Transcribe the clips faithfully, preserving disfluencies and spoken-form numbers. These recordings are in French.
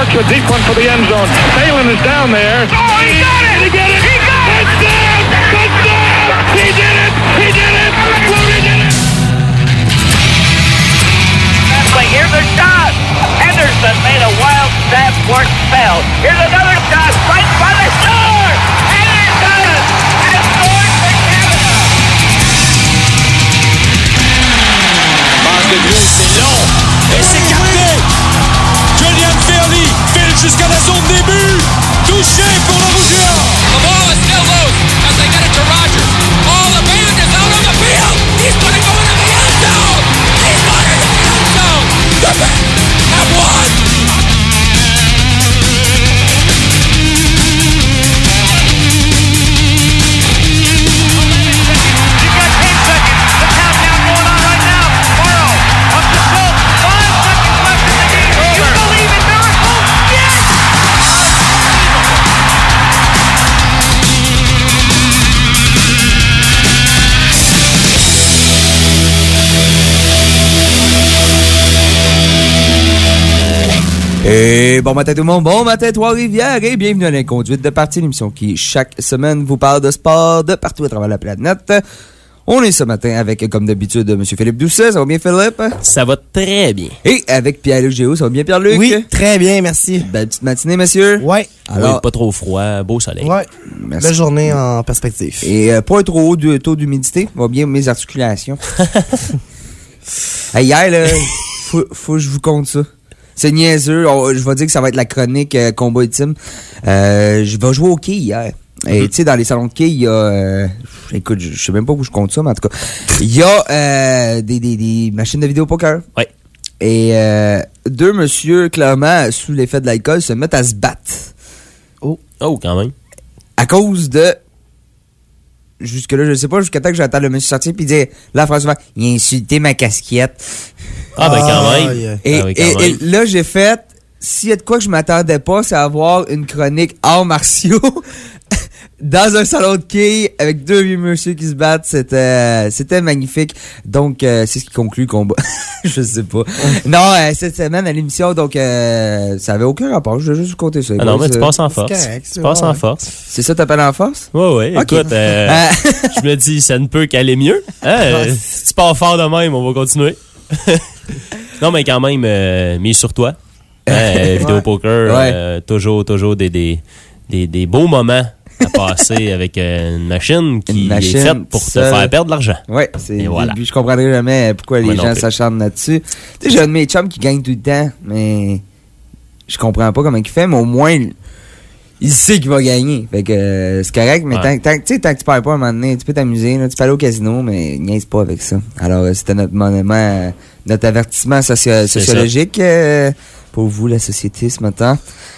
Looks a deep one for the end zone. Phelan is down there. Oh, he got it! He got it! He got it! Touchdown! Touchdown! He did it! He did it! He did it! But here's a shot. Henderson made a wild stab for it, fell. Here's another shot right by the score. Henderson has scored for Canada. Passe de Gray, c'est long. Et c'est capté. Julian Fairley file jusqu'à la zone début. Touché pour le Rougeant. The ball is still loose as they get it to Rogers. Oh, the band is out on the field. He's going to go into the end zone. He's going into the end zone. The Bears have won. You've got ten seconds. The countdown going on right now. Morrow up to Schultz. Five seconds left in the game. Do you believe in miracles? Yes! Et bon matin tout le monde, bon matin Trois-Rivières et bienvenue à l'Inconduite de Partie, l'émission qui chaque semaine vous parle de sport de partout à travers la planète. On est ce matin avec, comme d'habitude, M. Philippe Doucet. Ça va bien, Philippe? Ça va très bien. Et avec Pierre-Luc Géo. Ça va bien, Pierre-Luc? Oui, très bien, merci. Belle petite matinée, messieurs? Ouais. Alors, oui, pas trop froid, beau soleil. Ouais. Merci. Belle journée en perspective. Et euh, pas un trop haut de taux d'humidité. Va bien mes articulations. Hey, hier, là, faut, faut que je vous conte ça. C'est niaiseux. On, je vais dire que ça va être la chronique euh, combat ultime. Euh, je vais jouer au quai hier. Et tu sais, dans les salons de quai, il y a... Euh, écoute, je sais même pas où je compte ça, mais en tout cas, il y a euh, des, des, des machines de vidéo poker. Ouais. Et euh, deux monsieur, clairement, sous l'effet de l'alcool, se mettent à se battre. Oh. Oh, quand même. À cause de... Jusque-là, je sais pas, jusqu'à temps que j'attends le monsieur sortir puis dire, là, François, il a insulté ma casquette. Ah, ben quand même. Ah, yeah. Et, ah oui, quand et, même. et là, j'ai fait, s'il y a de quoi que je m'attendais pas, c'est avoir une chronique arts martiaux dans un salon de quai avec deux vieux monsieur qui se battent. C'était, c'était magnifique. Donc, euh, c'est ce qui conclut le combat. Je sais pas. Non, euh, cette semaine à l'émission, donc, euh, ça avait aucun rapport. Je vais juste vous compter ça. Ah non, mais tu euh, passes en force. correct, Tu passes ouais. en force. C'est ça, t'appelles en force? Ouais, ouais. Ok. Écoute, euh, Euh, je me dis, ça ne peut qu'aller mieux. Hein? Euh, si tu pars fort de même, on va continuer. Non, mais quand même, euh, mise sur toi. Hein, euh, vidéo Ouais. poker, Ouais. euh, toujours, toujours des, des, des, des beaux moments à passer avec euh, une machine qui Une machine est faite pour te seule. faire perdre de l'argent. Ouais, c'est Et voilà. je comprendrai jamais pourquoi Moi les non gens plus. s'acharnent là-dessus. Tu sais, j'ai un de mes chums qui gagne tout le temps, mais je comprends pas comment il fait, mais au moins il, il sait qu'il va gagner. Fait que euh, c'est correct, mais Ouais. tant, tant, tu sais, tant que tu perds pas un moment donné, tu peux t'amuser, là, tu peux aller au casino, mais niaise pas avec ça. Alors euh, c'était notre monument, euh, notre avertissement socio- C'est sociologique euh, pour vous, la société, ce matin.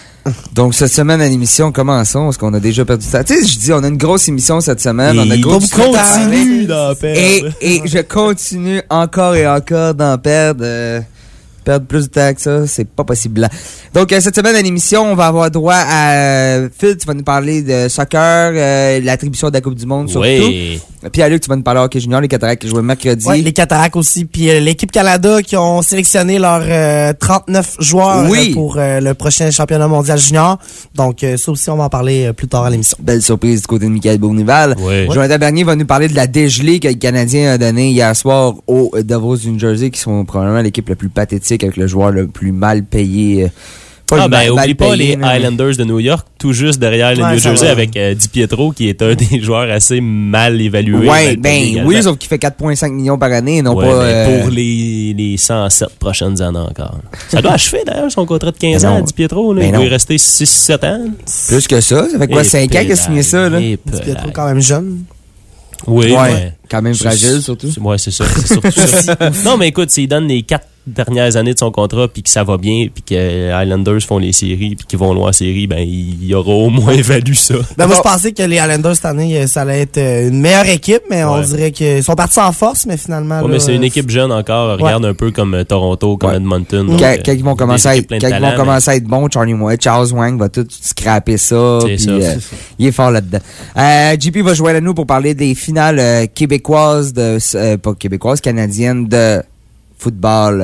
Donc, cette semaine à l'émission, commençons, parce qu'on a déjà perdu ça. Tu sais, je dis, on a une grosse émission cette semaine. on a Et gros on continue d'en perdre. et, et je continue encore et encore d'en perdre. euh, perdre plus de temps que ça, c'est pas possible. Donc, euh, cette semaine à l'émission, on va avoir droit à... Euh, Phil, tu vas nous parler de soccer, euh, l'attribution de la Coupe du Monde, surtout. Oui. Pierre-Luc, tu vas nous parler de hockey junior, les Cataractes qui jouent mercredi. Ouais, les Cataractes aussi. Puis euh, l'équipe Canada qui ont sélectionné leurs euh, trente-neuf joueurs Oui. euh, pour euh, le prochain championnat mondial junior. Donc, euh, ça aussi, on va en parler euh, plus tard à l'émission. Belle surprise du côté de Michael Bournival. Oui. Jonathan Bernier va nous parler de la dégelée que le Canadien a donnée hier soir aux Devils du New Jersey, qui sont probablement l'équipe la plus pathétique avec le joueur le plus mal payé. euh, Pas Ah le ben, mal- mal oublie pas payé, les mais- Islanders de New York, tout juste derrière le Ouais, New ça Jersey va. avec euh, Di Pietro, qui est un des joueurs assez mal évalués. Ouais, mal payés ben également. oui, sauf qu'il fait quatre virgule cinq millions par année, non Ouais, pas... mais euh, pour les, les cent sept prochaines années encore. Ça doit achever d'ailleurs son contrat de quinze Mais ans non. à Di Pietro. Là. Mais Il non. doit y rester six sept ans. Plus que ça, ça fait quoi, Et cinq ans qu'il a signé ça, là? et Di Pietro pelaille. quand même jeune. Oui, Ouais, mais- quand même fragile, surtout. Ouais, c'est ça. C'est surtout ça. Non, mais écoute, s'il donne les quatre dernières années de son contrat, puis que ça va bien, puis que les Islanders font les séries, puis qu'ils vont loin en série, ben, il y aura au moins valu ça. Ben, moi, je pensais que les Islanders, cette année, euh, ça allait être euh, une meilleure équipe, mais on Ouais. dirait qu'ils sont partis en force, mais finalement... Ouais, là, mais c'est une euh, équipe jeune encore. Regarde un peu comme euh, Toronto, comme Ouais. Edmonton. Quand, donc, euh, quand ils vont commencer des à équipes être, pleines quand de ils vont talent, commencer à être bons, Charlie White, Charles Wang va tout scraper ça. C'est puis, ça, euh, c'est ça. il est fort là-dedans. Euh, J P va jouer à nous pour parler des finales euh, québécoises, de, euh, pas québécoises, canadiennes de football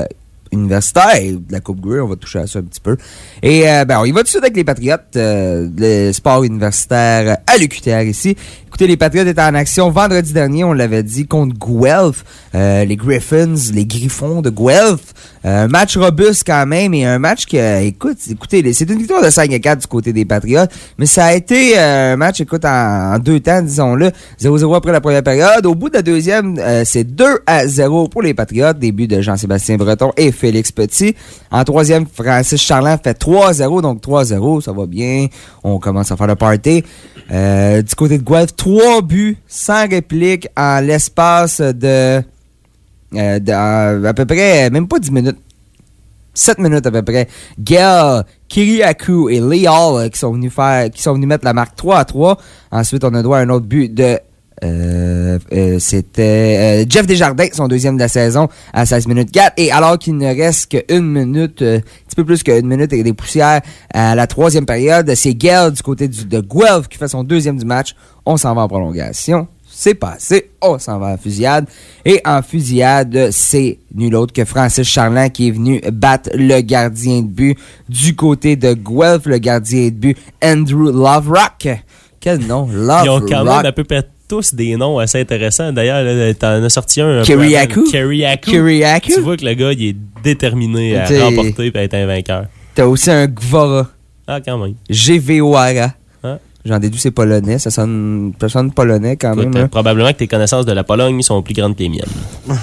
universitaire et de la Coupe Grey, on va toucher à ça un petit peu. Et euh, ben, on y va tout de suite avec les Patriotes, euh, le sport universitaire à l'U Q T R ici. Écoutez, les Patriotes étaient en action vendredi dernier, on l'avait dit, contre Guelph, euh, les Griffins, les Griffons de Guelph. Euh, un match robuste quand même et un match qui, euh, écoute, écoutez, c'est une victoire de cinq à quatre du côté des Patriotes, mais ça a été euh, un match, écoute, en, en deux temps, disons-le, zéro zéro après la première période. Au bout de la deuxième, euh, c'est deux à zéro pour les Patriotes, début de Jean-Sébastien Breton et Félix Petit. En troisième, Francis Charland fait trois à zéro, donc trois à zéro, ça va bien, on commence à faire le party. Euh, du côté de Guelph, trois buts sans réplique en l'espace de, euh, de euh, à peu près, même pas dix minutes, sept minutes à peu près. Gail, Kiriakou et Lee Hall euh, qui sont venus faire, qui sont venus mettre la marque trois à trois. Ensuite, on a droit à un autre but de Euh, euh, c'était euh, Jeff Desjardins, son deuxième de la saison, à seize minutes quatre. Et alors qu'il ne reste qu'une minute, euh, un petit peu plus qu'une minute et des poussières à la troisième période, c'est Gail du côté du, de Guelph qui fait son deuxième du match. On s'en va en prolongation. C'est passé. On s'en va en fusillade. Et en fusillade, c'est nul autre que Francis Charland qui est venu battre le gardien de but du côté de Guelph, le gardien de but Andrew Loverock. Quel nom? Loverock. Ils ont quand même à peu près tous des noms assez intéressants. D'ailleurs, là, t'en as sorti un. Kiriakou. Kiriakou. Kiriakou. Tu vois que le gars, il est déterminé à T'sais, remporter et à être un vainqueur. T'as aussi un Gvora. Ah, quand même. G V O R A. Hein? J'en déduis c'est polonais. Ça sonne, ça sonne polonais quand Écoute, même. Hein? Probablement que tes connaissances de la Pologne sont plus grandes que les miennes.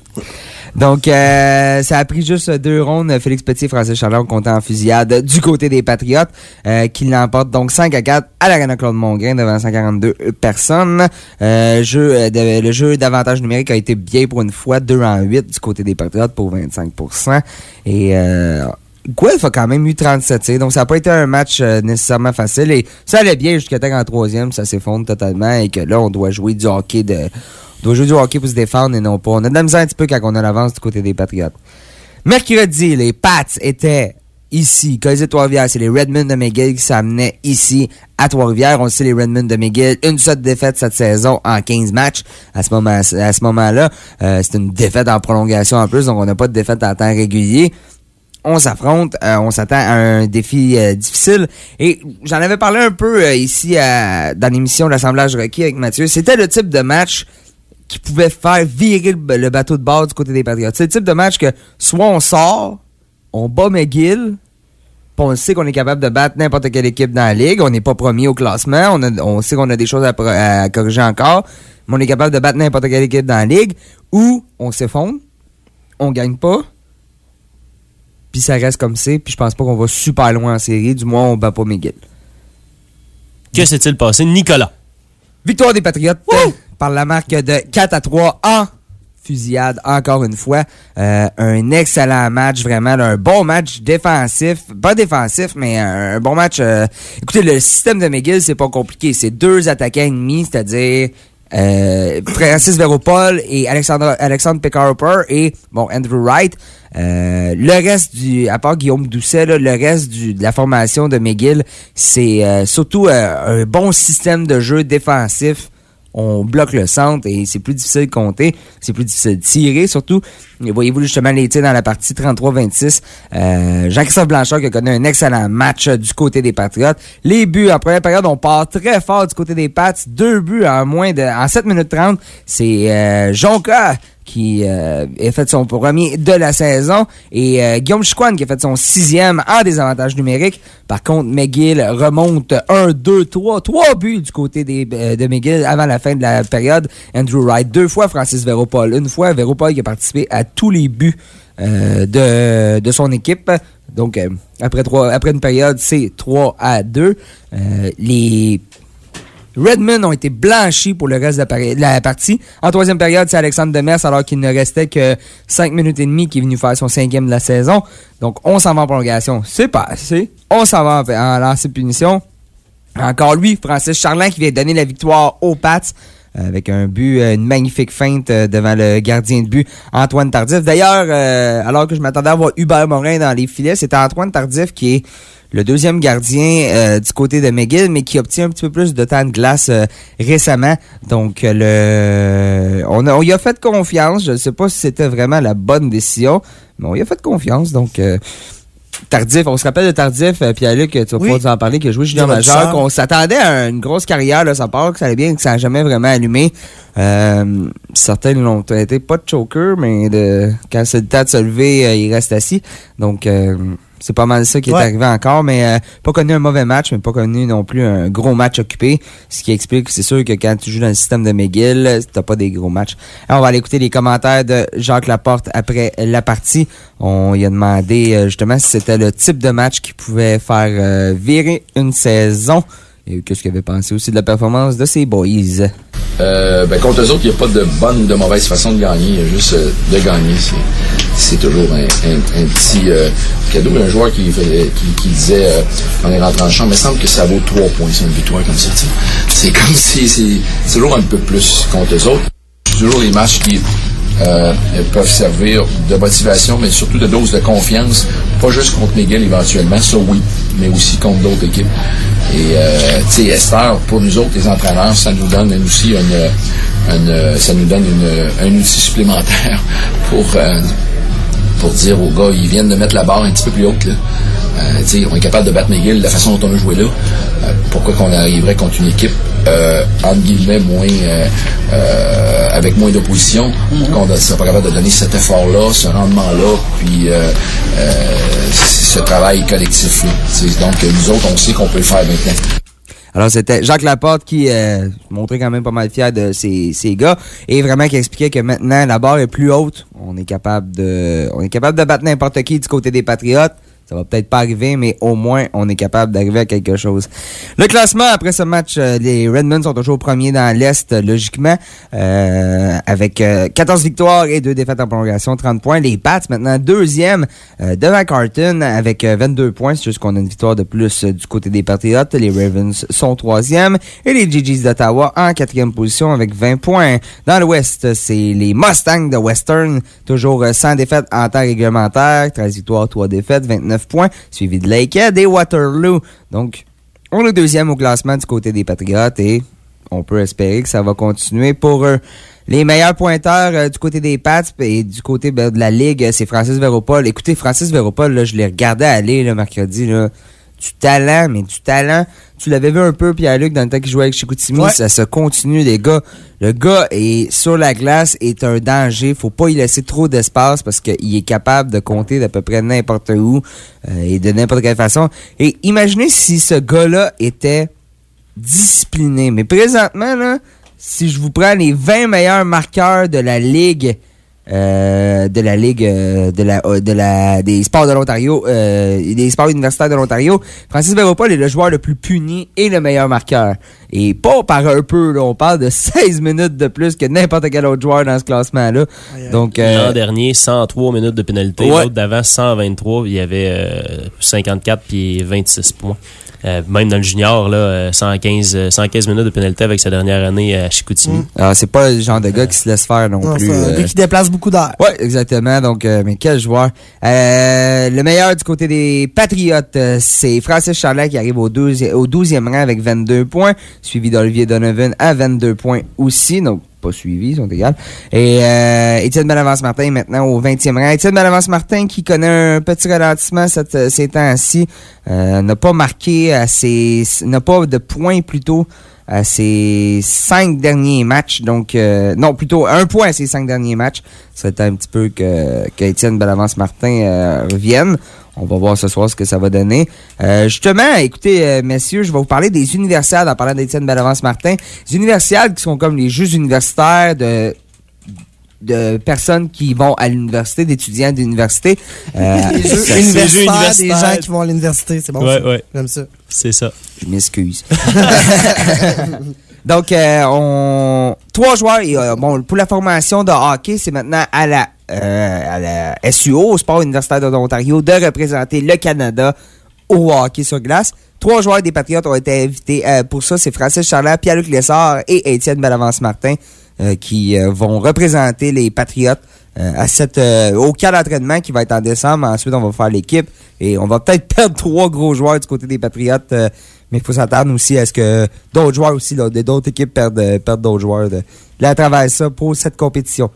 Donc, euh, ça a pris juste deux rondes. Félix Petit et Francis Charland ont compté en fusillade du côté des Patriotes, euh, qui l'emportent donc cinq à quatre à l'Arena Claude Mongrain devant cent quarante-deux personnes. Euh, jeu, de, le jeu d'avantage numérique a été bien pour une fois, deux en huit du côté des Patriotes pour vingt-cinq pour cent. Et euh, Guelph a quand même eu trente-sept tirs, donc ça n'a pas été un match euh, nécessairement facile. Et ça allait bien jusqu'à temps qu'en troisième, ça s'effondre totalement et que là, on doit jouer du hockey de... On doit jouer du hockey pour se défendre et non pas. On a de la misère un petit peu quand on a l'avance du côté des Patriotes. Mercredi, les Pats étaient ici. Colisée de Trois-Rivières, c'est les Redmen de McGill qui s'amenaient ici à Trois-Rivières. On le sait, les Redmen de McGill, une seule défaite cette saison en quinze matchs. À ce moment, à ce moment-là, euh, c'est une défaite en prolongation en plus, donc on n'a pas de défaite en temps régulier. On s'affronte, euh, on s'attend à un défi euh, difficile. Et j'en avais parlé un peu euh, ici à, dans l'émission de l'Assemblage Rocky avec Mathieu. C'était le type de match qui pouvait faire virer le, le bateau de bord du côté des Patriotes. C'est le type de match que soit on sort, on bat McGill, puis on sait qu'on est capable de battre n'importe quelle équipe dans la ligue. On n'est pas premier au classement. On, a, on sait qu'on a des choses à, à corriger encore. Mais on est capable de battre n'importe quelle équipe dans la ligue. Ou on s'effondre, on gagne pas, puis ça reste comme c'est. Puis je pense pas qu'on va super loin en série. Du moins, on bat pas McGill. Que s'est-il passé, Nicolas? Victoire des Patriotes euh, par la marque de quatre à trois en fusillade, encore une fois. Euh, un excellent match, vraiment. Là, un bon match défensif. Pas défensif, mais un, un bon match. Euh, écoutez, le système de McGill, c'est pas compliqué. C'est deux attaquants ennemis, c'est-à-dire euh, Francis Veropol et Alexandre, Alexandre Picard-Harper et bon Andrew Wright. Euh, le reste du, à part Guillaume Doucet, là, le reste du, de la formation de McGill, c'est euh, surtout euh, un bon système de jeu défensif. On bloque le centre et c'est plus difficile de compter, c'est plus difficile de tirer surtout. Et voyez-vous justement les tirs dans la partie trente-trois vingt-six. Euh, Jean-Christophe Blanchard qui a connu un excellent match du côté des Patriotes. Les buts en première période, on part très fort du côté des Pats. Deux buts en moins de en sept minutes trente. C'est euh, Jonca qui euh, a fait son premier de la saison et euh, Guillaume Chicoine qui a fait son sixième en désavantage numérique. Par contre, McGill remonte un, deux, trois, trois buts du côté des, euh, de McGill avant la fin de la période. Andrew Wright, deux fois Francis Veropol, une fois Veropol qui a participé à tous les buts euh, de, de son équipe. Donc, euh, après, trois, après une période, c'est trois à deux. Euh, les Redmen ont été blanchis pour le reste de la, pari- de la partie. En troisième période, c'est Alexandre Demers, alors qu'il ne restait que cinq minutes et demie, qui est venu faire son cinquième de la saison. Donc, on s'en va en prolongation. C'est passé. On s'en va en, en lancer de punition. Encore lui, Francis Charland, qui vient donner la victoire aux Pats, euh, avec un but, euh, une magnifique feinte euh, devant le gardien de but, Antoine Tardif. D'ailleurs, euh, alors que je m'attendais à voir Hubert Morin dans les filets, c'était Antoine Tardif qui est le deuxième gardien euh, du côté de McGill, mais qui obtient un petit peu plus de temps de glace euh, récemment. Donc, le on, a, on y a fait confiance. Je ne sais pas si c'était vraiment la bonne décision, mais on y a fait confiance. Donc, euh, Tardif, on se rappelle de Tardif, euh, Pierre-Luc, tu vas oui. pouvoir nous en parler, qui a joué junior majeur, qu'on s'attendait à une grosse carrière, là, ça part que ça allait bien, que ça n'a jamais vraiment allumé. Euh, certains l'ont été pas de choker, mais de, quand c'est le temps de se lever, euh, il reste assis. Donc, euh, c'est pas mal ça qui ouais. est arrivé encore, mais euh, pas connu un mauvais match, mais pas connu non plus un gros match occupé. Ce qui explique que c'est sûr que quand tu joues dans le système de McGill, t'as pas des gros matchs. Alors, on va aller écouter les commentaires de Jacques Laporte après la partie. On lui a demandé euh, justement si c'était le type de match qui pouvait faire euh, virer une saison. Et qu'est-ce qu'il avait pensé aussi de la performance de ses boys? Euh, ben, contre eux autres, il n'y a pas de bonne ou de mauvaise façon de gagner. Il y a juste euh, de gagner. C'est, c'est toujours un, un, un petit euh, cadeau. Il y a un joueur qui, qui, qui disait euh, quand on est rentré en champ, il me semble que ça vaut trois points, c'est une victoire comme ça. T'sais. C'est comme si c'est, c'est toujours un peu plus contre eux autres. C'est toujours les matchs qui euh, peuvent servir de motivation, mais surtout de dose de confiance. Pas juste contre McGill éventuellement, ça oui, mais aussi contre d'autres équipes. Et euh, tu sais, Esther, pour nous autres, les entraîneurs, ça nous donne aussi une, une ça nous donne une, un outil supplémentaire pour euh, pour dire aux gars, ils viennent de mettre la barre un petit peu plus haute là. Euh, tu sais, on est capable de battre McGill de la façon dont on a joué là. Euh, pourquoi qu'on arriverait contre une équipe euh, entre guillemets moins euh, euh, avec moins d'opposition, mm-hmm. qu'on ne serait pas capable de donner cet effort-là, ce rendement-là, puis euh, euh, ce travail collectif-là. T'sais. Donc nous autres, on sait qu'on peut le faire maintenant. Alors, c'était Jacques Laporte qui euh, montrait quand même pas mal fier de ces, ces gars et vraiment qui expliquait que maintenant, la barre est plus haute. On est capable de, on est capable de battre n'importe qui du côté des Patriotes. Ça va peut-être pas arriver, mais au moins, on est capable d'arriver à quelque chose. Le classement, après ce match, euh, les Redmonds sont toujours premiers dans l'Est, logiquement, euh, avec euh, quatorze victoires et deux défaites en prolongation, trente points. Les Pats, maintenant, deuxième euh, devant Carleton avec euh, vingt-deux points. C'est juste qu'on a une victoire de plus euh, du côté des Patriotes. Les Ravens sont troisième. Et les G Gs d'Ottawa en quatrième position avec vingt points. Dans l'Ouest, c'est les Mustangs de Western, toujours euh, sans défaites en temps réglementaire. treize victoires, trois défaites, vingt-neuf points, suivi de Lakehead et Waterloo. Donc, on est deuxième au classement du côté des Patriotes et on peut espérer que ça va continuer pour eux. Les meilleurs pointeurs euh, du côté des Pats et du côté ben, de la Ligue, c'est Francis Veropol. Écoutez, Francis Veropol, là, je l'ai regardé aller le mercredi, là. Du talent, mais du talent. Tu l'avais vu un peu, Pierre-Luc, dans le temps qu'il jouait avec Chicoutimi. Ouais. Ça se continue, les gars. Le gars est sur la glace, est un danger. Faut pas y laisser trop d'espace parce qu'il est capable de compter d'à peu près n'importe où euh, et de n'importe quelle façon. Et imaginez si ce gars-là était discipliné. Mais présentement, là, si je vous prends les vingt meilleurs marqueurs de la Ligue, Euh, de la Ligue euh, de la euh, de la des sports de l'Ontario, euh, des sports universitaires de l'Ontario, Francis Veropol est le joueur le plus puni et le meilleur marqueur. Et pas par un peu, là, on parle de seize minutes de plus que n'importe quel autre joueur dans ce classement-là. Ouais, Donc euh, l'an dernier, cent trois minutes de pénalité, ouais. L'autre d'avant cent vingt-trois, il y avait euh, cinquante-quatre puis vingt-six points. Euh, même dans le junior, là, cent quinze minutes de pénalité avec sa dernière année à Chicoutimi. Mm. Alors, c'est pas le genre de gars euh, qui se laisse faire non, non plus. C'est un gars euh... qui déplace beaucoup d'air. Oui, exactement. Donc, euh, mais quel joueur. Euh, le meilleur du côté des Patriotes, euh, c'est Francis Charlet qui arrive au, douze, au douzième rang avec vingt-deux points, suivi d'Olivier Donovan à vingt-deux points aussi. Donc, pas suivi, ils sont égales. Et euh, Étienne Bellavance-Martin maintenant au vingtième rang. Étienne Bellavance-Martin qui connaît un petit ralentissement cette, ces temps-ci, euh, n'a pas marqué à ses, n'a pas de points plutôt à ses cinq derniers matchs. Donc, euh, non, plutôt un point à ses cinq derniers matchs. Ça serait un petit peu que, que Étienne Bellavance-Martin euh, revienne. On va voir ce soir ce que ça va donner. Euh, justement, écoutez, euh, messieurs, je vais vous parler des universiades en parlant d'Étienne Bellavance-Martin. Les universiades qui sont comme les jeux universitaires de de personnes qui vont à l'université, d'étudiants d'université. Euh, les jeux ça, universitaires, des gens qui vont à l'université, c'est bon. Ouais, ça. ouais. J'aime ça. C'est ça. Je m'excuse. Donc, euh, on trois joueurs. Et, euh, bon, pour la formation de hockey, c'est maintenant à la euh, à la S U O, au Sport universitaire de l'Ontario, de représenter le Canada au hockey sur glace. Trois joueurs des Patriotes ont été invités euh, pour ça. C'est Francis Charlet, Pierre-Luc Lessard et Étienne Bellavance-Martin euh, qui euh, vont représenter les Patriotes euh, à cette, euh, au camp d'entraînement qui va être en décembre. Ensuite, on va faire l'équipe et on va peut-être perdre trois gros joueurs du côté des Patriotes. Euh, mais il faut s'attendre aussi à ce que d'autres joueurs aussi, là, d'autres équipes perdent, perdent d'autres joueurs de, de à travers ça pour cette compétition.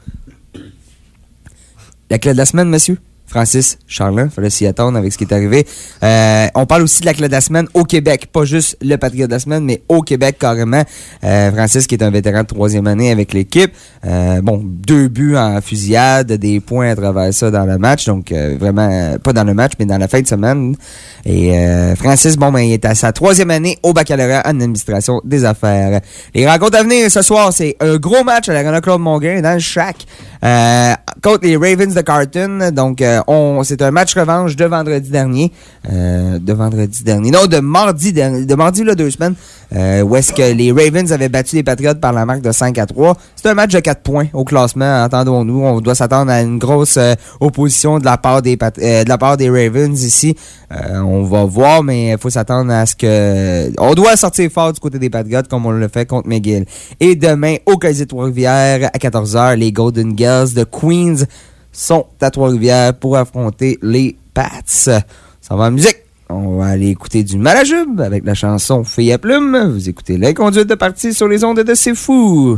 La clé de la semaine, monsieur? Francis Charlin, il fallait s'y attendre avec ce qui est arrivé. Euh, on parle aussi de la clé de la semaine au Québec, pas juste le Patriote de la semaine, mais au Québec carrément. Euh, Francis qui est un vétéran de troisième année avec l'équipe. Euh, bon, deux buts en fusillade, des points à travers ça dans le match, donc euh, vraiment, pas dans le match, mais dans la fin de semaine. Et euh, Francis, bon, ben, il est à sa troisième année au baccalauréat en administration des affaires. Les rencontres à venir ce soir, c'est un gros match à l'Arena Claude Mongrain dans le Shack euh, contre les Ravens de Carton. Donc, euh, on, c'est un match revanche de vendredi dernier. Euh, de vendredi dernier. Non, de mardi dernier. De mardi, là, deux semaines. Euh, où est-ce que les Ravens avaient battu les Patriots par la marque de cinq à trois. C'est un match de quatre points au classement, entendons-nous. On doit s'attendre à une grosse euh, opposition de la part des Pat- euh, de la part des Ravens ici. Euh, on va voir, mais il faut s'attendre à ce que... On doit sortir fort du côté des Patriots comme on le fait contre McGill. Et demain, au Colisée de Trois-Rivières, à quatorze heures, les Golden Girls de Queens sont à Trois-Rivières pour affronter les Pats. Ça va en musique. On va aller écouter du Malajube avec la chanson Fille à plume. Vous écoutez l'inconduite de partie sur les ondes de C'est Fou.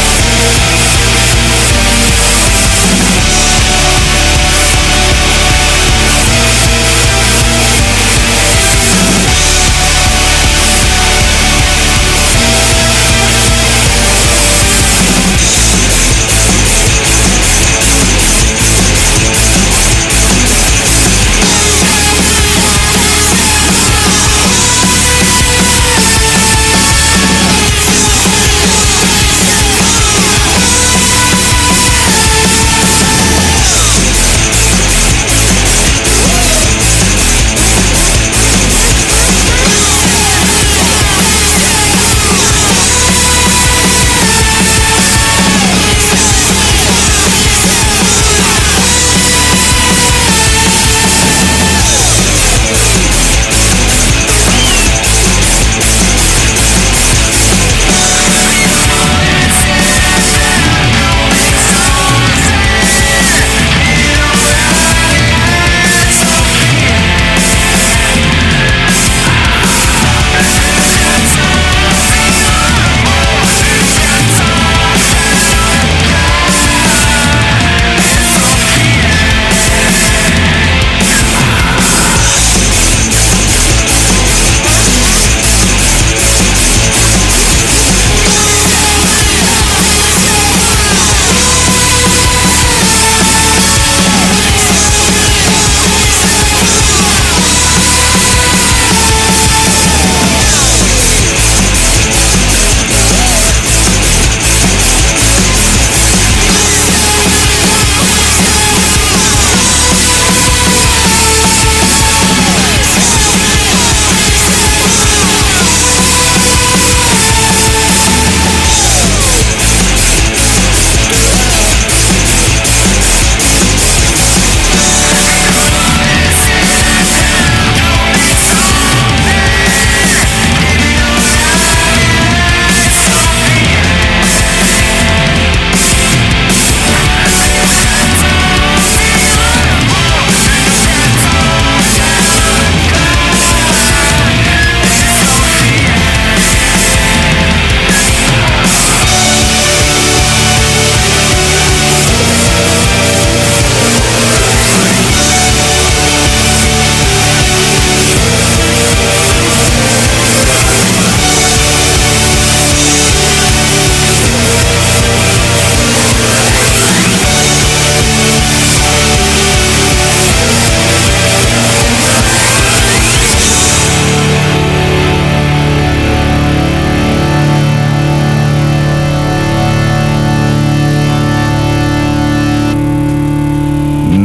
We'll be right back.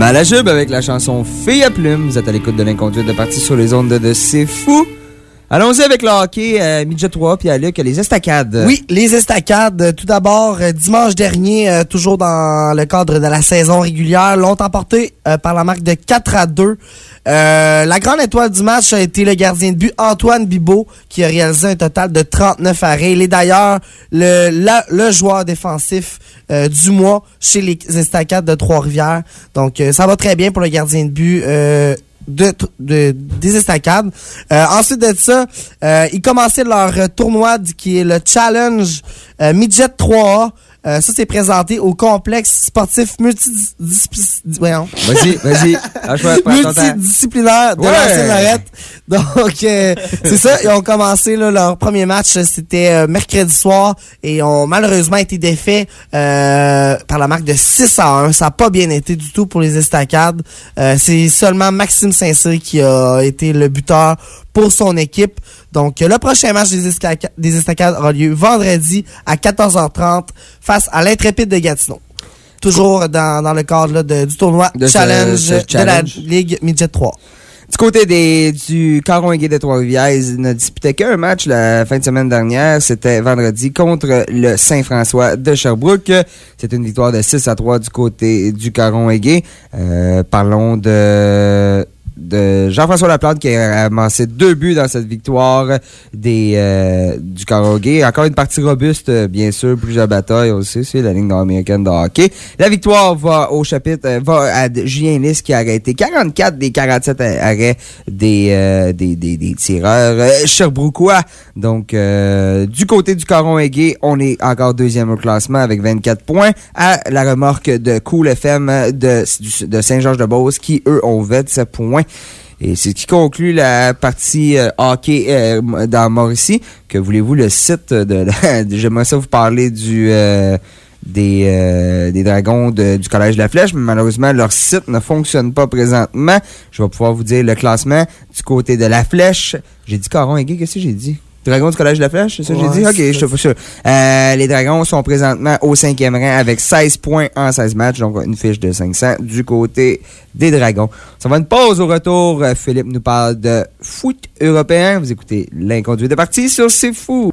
Malajube avec la chanson Fille à plume. Vous êtes à l'écoute de l'inconduite de partie sur les ondes de, de C'est Fou. Allons-y avec le hockey, euh, Midget trois, puis à Luc, les estacades. Oui, les estacades. Tout d'abord, euh, dimanche dernier, euh, toujours dans le cadre de la saison régulière, l'ont emporté euh, par la marque de quatre à deux. Euh, la grande étoile du match a été le gardien de but Antoine Bibeau, qui a réalisé un total de trente-neuf arrêts. Il est d'ailleurs le, la, le joueur défensif euh, du mois chez les estacades de Trois-Rivières. Donc, euh, ça va très bien pour le gardien de but euh, De, de, des estacades. Euh, ensuite de ça, euh, ils commençaient leur tournoi qui est le Challenge euh, Midget trois A. Euh, ça, c'est présenté au complexe sportif multidisciplinaire. Vas-y, vas-y. multidisciplinaire de ouais. l'ancienne Lorette. Donc, euh, c'est ça. Ils ont commencé là, leur premier match, c'était euh, mercredi soir et ont malheureusement été défaits euh, par la marque de six à un. Ça n'a pas bien été du tout pour les estacades. Euh, c'est seulement Maxime Saint-Cyr qui a été le buteur pour son équipe. Donc, le prochain match des, escaca- des estacades aura lieu vendredi à quatorze heures trente face à l'Intrépide de Gatineau. Toujours dans, dans le cadre là, de, du tournoi de challenge, ce, ce challenge de la Ligue Midget trois. Du côté des, du Caron Aigué de Trois-Rivières, ils ne disputaient qu'un match la fin de semaine dernière. C'était vendredi contre le Saint-François de Sherbrooke. C'était une victoire de six à trois du côté du Caron Aigué. Euh, parlons de... de Jean-François Laplante qui a amassé deux buts dans cette victoire des euh, du Caron-Aigué. Encore une partie robuste, bien sûr, plusieurs batailles aussi, c'est la Ligue nord-américaine de hockey. La victoire va au chapitre, euh, va à Julien Lys qui a arrêté quarante-quatre des quarante-sept arrêts des, euh, des, des, des tireurs euh, sherbrookois. Donc, euh, du côté du Caron-Aigué, on est encore deuxième au classement avec vingt-quatre points à la remorque de Cool F M de, de Saint-Georges-de-Beauce qui, eux, ont vingt-sept points. Et c'est ce qui conclut la partie euh, hockey euh, dans Mauricie. Que voulez-vous, le site de... de j'aimerais ça vous parler du... Euh, des, euh, des Dragons de, du Collège de la Flèche, mais malheureusement, leur site ne fonctionne pas présentement. Je vais pouvoir vous dire le classement du côté de la Flèche. J'ai dit Caron-Aigué, qu'est-ce que j'ai dit? Dragons du Collège de la Flèche, c'est ça que ouais, j'ai dit? Ok, je suis pas sûr. Euh, les Dragons sont présentement au cinquième rang avec seize points en seize matchs, donc une fiche de cinq cents du côté des Dragons. Ça va une pause au retour. Philippe nous parle de foot européen. Vous écoutez l'inconduit de partie sur C'est Fou.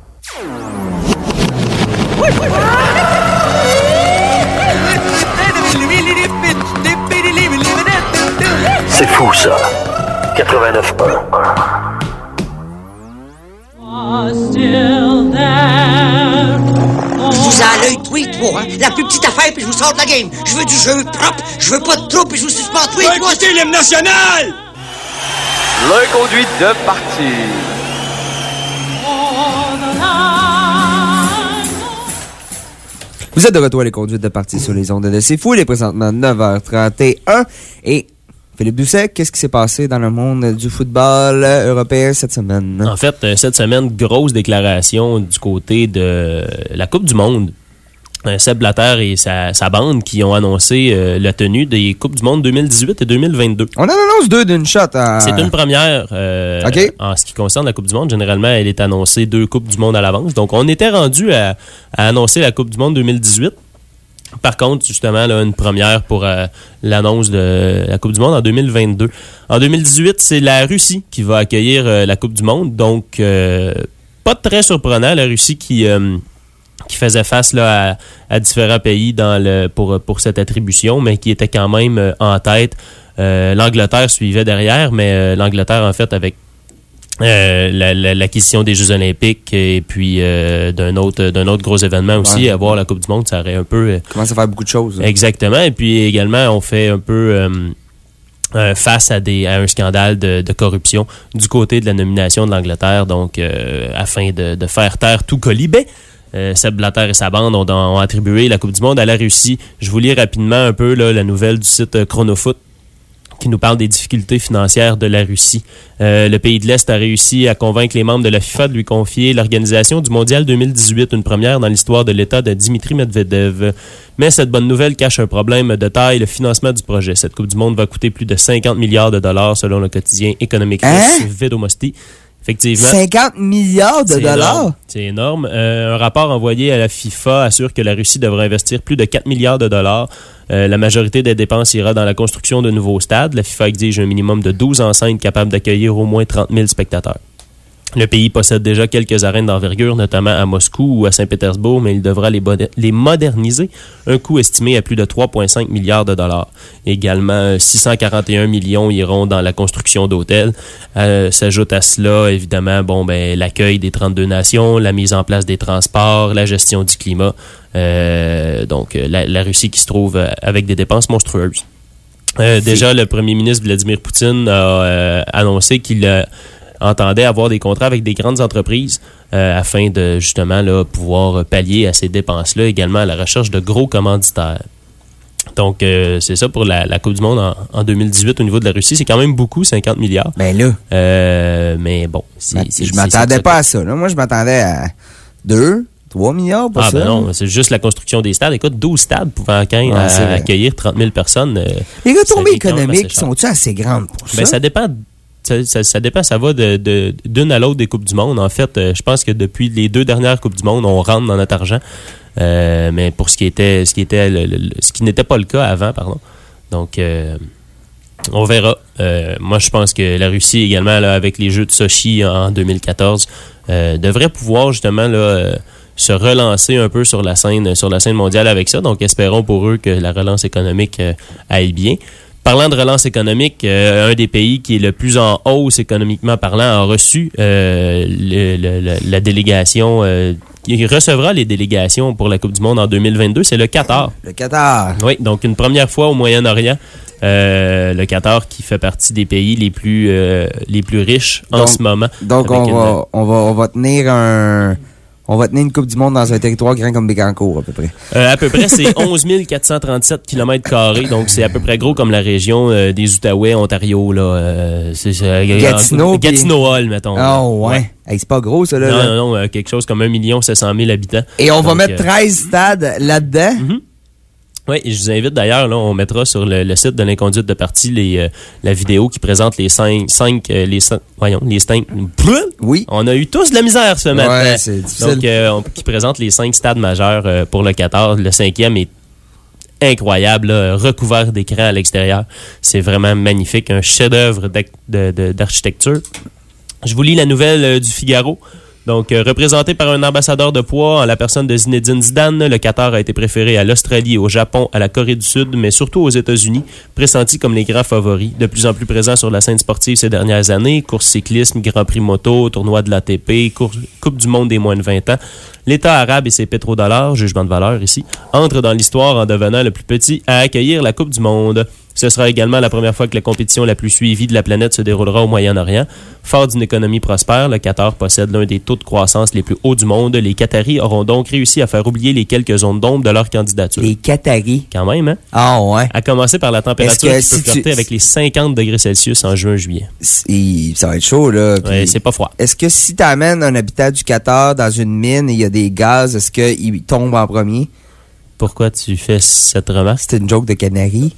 C'est fou, ça. quatre-vingt-neuf un. Je vous ai à l'œil tous les trois, hein? La plus petite affaire, puis je vous sors de la game. Je veux du jeu propre, je veux pas de trop, puis je vous suspends tous les trois. Écoutez l'hymne national! L'inconduite de partie. Vous êtes de retour à les conduites de partie sur les ondes de C'est Fou. Il est présentement neuf heures trente et un. Et Philippe Doucet, qu'est-ce qui s'est passé dans le monde du football européen cette semaine? En fait, cette semaine, grosse déclaration du côté de la Coupe du Monde. Seb Blatter et sa, sa bande qui ont annoncé euh, la tenue des Coupes du Monde deux mille dix-huit et deux mille vingt-deux. On en annonce deux d'une shot. À... C'est une première euh, okay. en ce qui concerne la Coupe du Monde. Généralement, elle est annoncée deux Coupes du Monde à l'avance. Donc, on était rendu à, à annoncer la Coupe du Monde deux mille dix-huit. Par contre, justement, là, une première pour euh, l'annonce de la Coupe du Monde en deux mille vingt-deux. En deux mille dix-huit, c'est la Russie qui va accueillir euh, la Coupe du Monde. Donc, euh, pas très surprenant, la Russie qui... Euh, qui faisait face là, à, à différents pays dans le, pour, pour cette attribution, mais qui était quand même euh, en tête. Euh, L'Angleterre suivait derrière, mais euh, l'Angleterre, en fait, avec euh, la, la, l'acquisition des Jeux olympiques et puis euh, d'un autre d'un autre gros événement aussi, ouais. Avoir la Coupe du Monde, ça aurait un peu... Euh, commence à faire beaucoup de choses. Hein. Exactement. Et puis également, on fait un peu... Euh, Euh, face à, des, à un scandale de, de corruption du côté de la nomination de l'Angleterre, donc euh, afin de, de faire taire tout colibet. Euh, Seb Blatter et sa bande ont, ont attribué la Coupe du Monde à la Russie. Je vous lis rapidement un peu là, la nouvelle du site Chronofoot qui nous parle des difficultés financières de la Russie. Euh, le pays de l'Est a réussi à convaincre les membres de la FIFA de lui confier l'organisation du Mondial deux mille dix-huit, une première dans l'histoire de l'État de Dimitri Medvedev. Mais cette bonne nouvelle cache un problème de taille, le financement du projet. Cette Coupe du Monde va coûter plus de cinquante milliards de dollars selon le quotidien économique russe Vedomosti. Effectivement. cinquante milliards de C'est dollars? énorme. C'est énorme. Euh, un rapport envoyé à la FIFA assure que la Russie devrait investir plus de quatre milliards de dollars. Euh, la majorité des dépenses ira dans la construction de nouveaux stades. La FIFA exige un minimum de douze enceintes capables d'accueillir au moins trente mille spectateurs. Le pays possède déjà quelques arènes d'envergure, notamment à Moscou ou à Saint-Pétersbourg, mais il devra les, bod- les moderniser, un coût estimé à plus de trois virgule cinq milliards de dollars. Également, six cent quarante et un millions iront dans la construction d'hôtels. Euh, s'ajoute à cela, évidemment, bon, ben, l'accueil des trente-deux nations, la mise en place des transports, la gestion du climat. Euh, donc, la, la Russie qui se trouve avec des dépenses monstrueuses. Euh, déjà, le premier ministre Vladimir Poutine a euh, annoncé qu'il a entendait avoir des contrats avec des grandes entreprises euh, afin de justement là, pouvoir pallier à ces dépenses-là, également à la recherche de gros commanditaires. Donc, euh, c'est ça pour la, la Coupe du Monde en, en deux mille dix-huit au niveau de la Russie. C'est quand même beaucoup, cinquante milliards. Ben là. Euh, mais bon. C'est, ben, c'est, je m'attendais c'est pas à ça. Là. Moi, je m'attendais à deux, trois milliards pour ah, ça. Ah ben non, c'est juste la construction des stades. Écoute, douze stades pouvant ouais, à, accueillir trente mille personnes. Euh, Les retombées économiques sont-elles assez grandes pour ça? Ben, ça dépend. Ça, ça, ça dépend, ça va de, de, d'une à l'autre des Coupes du Monde. En fait, euh, je pense que depuis les deux dernières Coupes du Monde, on rentre dans notre argent. Euh, mais pour ce qui était, ce qui était, le, le, ce qui n'était pas le cas avant, pardon. Donc, euh, on verra. Euh, moi, je pense que la Russie également, là, avec les Jeux de Sochi en deux mille quatorze, euh, devrait pouvoir justement là. Euh, se relancer un peu sur la scène, sur la scène mondiale avec ça. Donc, espérons pour eux que la relance économique euh, aille bien. Parlant de relance économique, euh, un des pays qui est le plus en hausse économiquement parlant a reçu euh, le, le, le, la délégation, euh, il recevra les délégations pour la Coupe du Monde en deux mille vingt-deux, c'est le Qatar. Le Qatar. Oui, donc une première fois au Moyen-Orient. Euh, le Qatar qui fait partie des pays les plus, euh, les plus riches en donc, ce moment. Donc, on, une... va, on, va, on va tenir un... On va tenir une Coupe du Monde dans un territoire grand comme Bécancour, à peu près. Euh, à peu près, c'est onze mille quatre cent trente-sept kilomètres carrés, donc c'est à peu près gros comme la région euh, des Outaouais, Ontario, là. Euh, c'est, c'est, Gatineau. Gatineau Hall, mettons. Oh, ouais. ouais. Hey, c'est pas gros, ça, là. Non, là. non, non, euh, quelque chose comme un million sept cent mille habitants. Et on donc, va mettre treize stades là-dedans. Mm-hmm. Oui, je vous invite d'ailleurs, là, on mettra sur le, le site de l'Inconduite de partie les, euh, la vidéo qui présente les cinq, cinq euh, les cinq, voyons, les cinq. Oui. On a eu tous de la misère ce matin. Ouais, c'est difficile. Donc, euh, on, qui présente les cinq stades majeurs euh, pour le Qatar. Le cinquième est incroyable, là, recouvert d'écran à l'extérieur. C'est vraiment magnifique, un chef-d'œuvre de, de, d'architecture. Je vous lis la nouvelle euh, du Figaro. Donc, euh, représenté par un ambassadeur de poids en la personne de Zinedine Zidane, le Qatar a été préféré à l'Australie, au Japon, à la Corée du Sud, mais surtout aux États-Unis, pressenti comme les grands favoris. De plus en plus présent sur la scène sportive ces dernières années, course cyclisme, Grand Prix moto, tournoi de l'A T P, course, Coupe du monde des moins de vingt ans, l'État arabe et ses pétrodollars, jugement de valeur ici, entrent dans l'histoire en devenant le plus petit à accueillir la Coupe du monde. Ce sera également la première fois que la compétition la plus suivie de la planète se déroulera au Moyen-Orient. Fort d'une économie prospère, le Qatar possède l'un des taux de croissance les plus hauts du monde. Les Qataris auront donc réussi à faire oublier les quelques zones d'ombre de leur candidature. Les Qataris? Quand même, hein? Ah ouais. À commencer par la température qui si peut flirter tu... avec les cinquante degrés Celsius en juin-juillet. Si, ça va être chaud, là. Puis ouais, c'est pas froid. Est-ce que si tu amènes un habitant du Qatar dans une mine et il y a des gaz, est-ce qu'il tombe en premier? Pourquoi tu fais cette remarque? C'était une joke de Canary.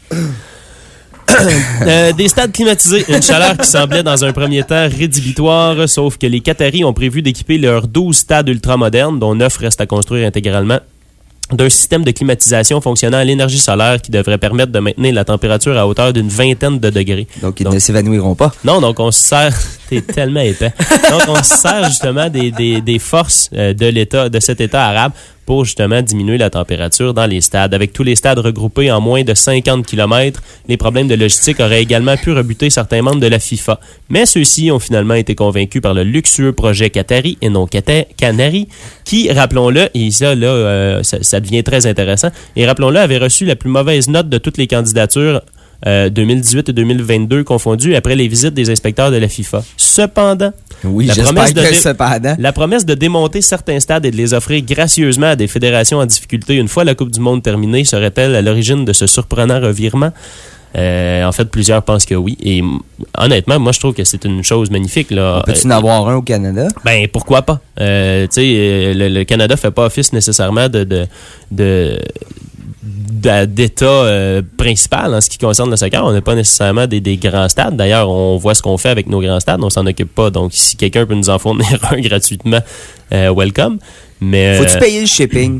euh, des stades climatisés, une chaleur qui semblait dans un premier temps rédhibitoire, sauf que les Qataris ont prévu d'équiper leurs douze stades ultramodernes, dont neuf restent à construire intégralement, d'un système de climatisation fonctionnant à l'énergie solaire qui devrait permettre de maintenir la température à hauteur d'une vingtaine de degrés. Donc, ils donc, ne s'évanouiront pas. Non, donc on se sert... T'es tellement épais. Donc, on se sert justement des, des, des forces de l'État, de cet État arabe pour justement diminuer la température dans les stades. Avec tous les stades regroupés en moins de cinquante kilomètres, les problèmes de logistique auraient également pu rebuter certains membres de la FIFA. Mais ceux-ci ont finalement été convaincus par le luxueux projet Qatari et non Canari, qui, rappelons-le, et ça, là, euh, ça, ça devient très intéressant, et rappelons-le, avait reçu la plus mauvaise note de toutes les candidatures Euh, deux mille dix-huit et deux mille vingt-deux confondus après les visites des inspecteurs de la FIFA. Cependant, oui, la, promesse de dé- cependant. la promesse de démonter certains stades et de les offrir gracieusement à des fédérations en difficulté une fois la Coupe du Monde terminée serait-elle à l'origine de ce surprenant revirement? Euh, en fait, plusieurs pensent que oui. Et honnêtement, moi, je trouve que c'est une chose magnifique. Là. Peux-tu en avoir un au Canada? Ben, pourquoi pas? Euh, tu sais, le, le Canada fait pas office nécessairement de... de, de d'état euh, principal en ce qui concerne le soccer. On n'a pas nécessairement des, des grands stades. D'ailleurs, on voit ce qu'on fait avec nos grands stades. On s'en occupe pas. Donc, si quelqu'un peut nous en fournir un gratuitement, euh, welcome. Mais, faut-tu payer le shipping?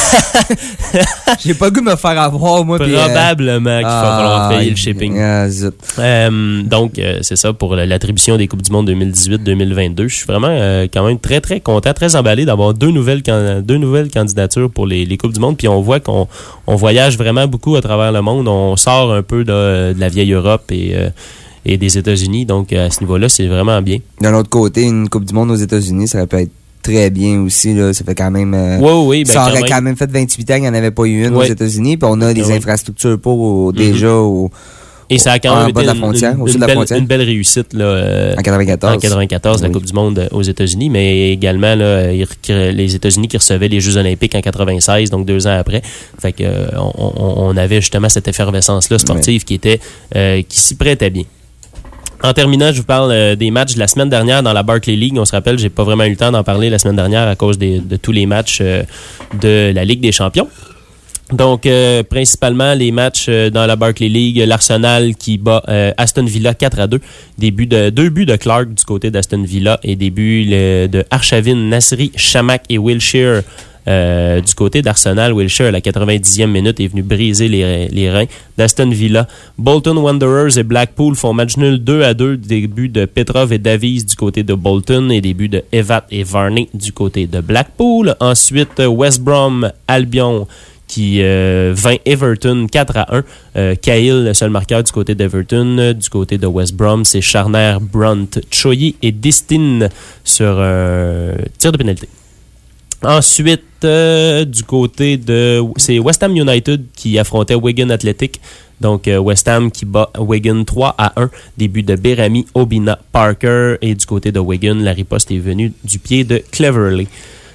J'ai pas le goût de me faire avoir, moi. Probablement pis, euh... qu'il va falloir payer le shipping. Ah, euh, donc, euh, c'est ça pour l'attribution des Coupes du Monde deux mille dix-huit deux mille vingt-deux. Je suis vraiment euh, quand même très, très content, très emballé d'avoir deux nouvelles, can- deux nouvelles candidatures pour les, les Coupes du Monde. Puis on voit qu'on on voyage vraiment beaucoup à travers le monde. On sort un peu de, de la vieille Europe et... Euh, et des États-Unis. Donc, à ce niveau-là, c'est vraiment bien. D'un autre côté, une Coupe du Monde aux États-Unis, ça peut être très bien aussi. Là. Ça fait quand même... Euh, oui, oui. Ben, ça aurait quand même. quand même fait vingt-huit ans qu'il n'y en avait pas eu une oui. aux États-Unis. Puis on a des oui. infrastructures pour au, mm-hmm. déjà au... Et ça a quand même été une, frontière, une, une, de belle, une belle réussite là, euh, en quatre-vingt-quatorze. En quatre-vingt-quatorze, oui. La Coupe du Monde aux États-Unis, mais également là, les États-Unis qui recevaient les Jeux olympiques en quatre-vingt-seize, donc deux ans après. Fait que euh, on, on avait justement cette effervescence-là sportive oui. qui était euh, qui s'y prêtait bien. En terminant, je vous parle euh, des matchs de la semaine dernière dans la Barclays League. On se rappelle, j'ai pas vraiment eu le temps d'en parler la semaine dernière à cause des, de tous les matchs euh, de la Ligue des champions. Donc, euh, principalement, les matchs euh, dans la Barclays League, l'Arsenal qui bat euh, Aston Villa quatre à deux. Des buts de, deux buts de Clark du côté d'Aston Villa et des buts le, de Arshavin, Nasri, Chamakh et Wilshere. Euh, du côté d'Arsenal, Wilshere, à la quatre-vingt-dixième minute, est venu briser les, les reins d'Aston Villa. Bolton Wanderers et Blackpool font match nul deux à deux. Des buts de Petrov et Davies du côté de Bolton et des buts de Evatt et Varney du côté de Blackpool. Ensuite, West Brom Albion qui euh, vint Everton quatre à un. Euh, Cahill, le seul marqueur du côté d'Everton. Du côté de West Brom, c'est Charner, Brunt, Choyi et Distin sur un euh, tir de pénalité. Ensuite, euh, du côté de... C'est West Ham United qui affrontait Wigan Athletic. Donc, euh, West Ham qui bat Wigan trois à un. Des buts de Berami, Obina, Parker. Et du côté de Wigan, la riposte est venue du pied de Cleverley.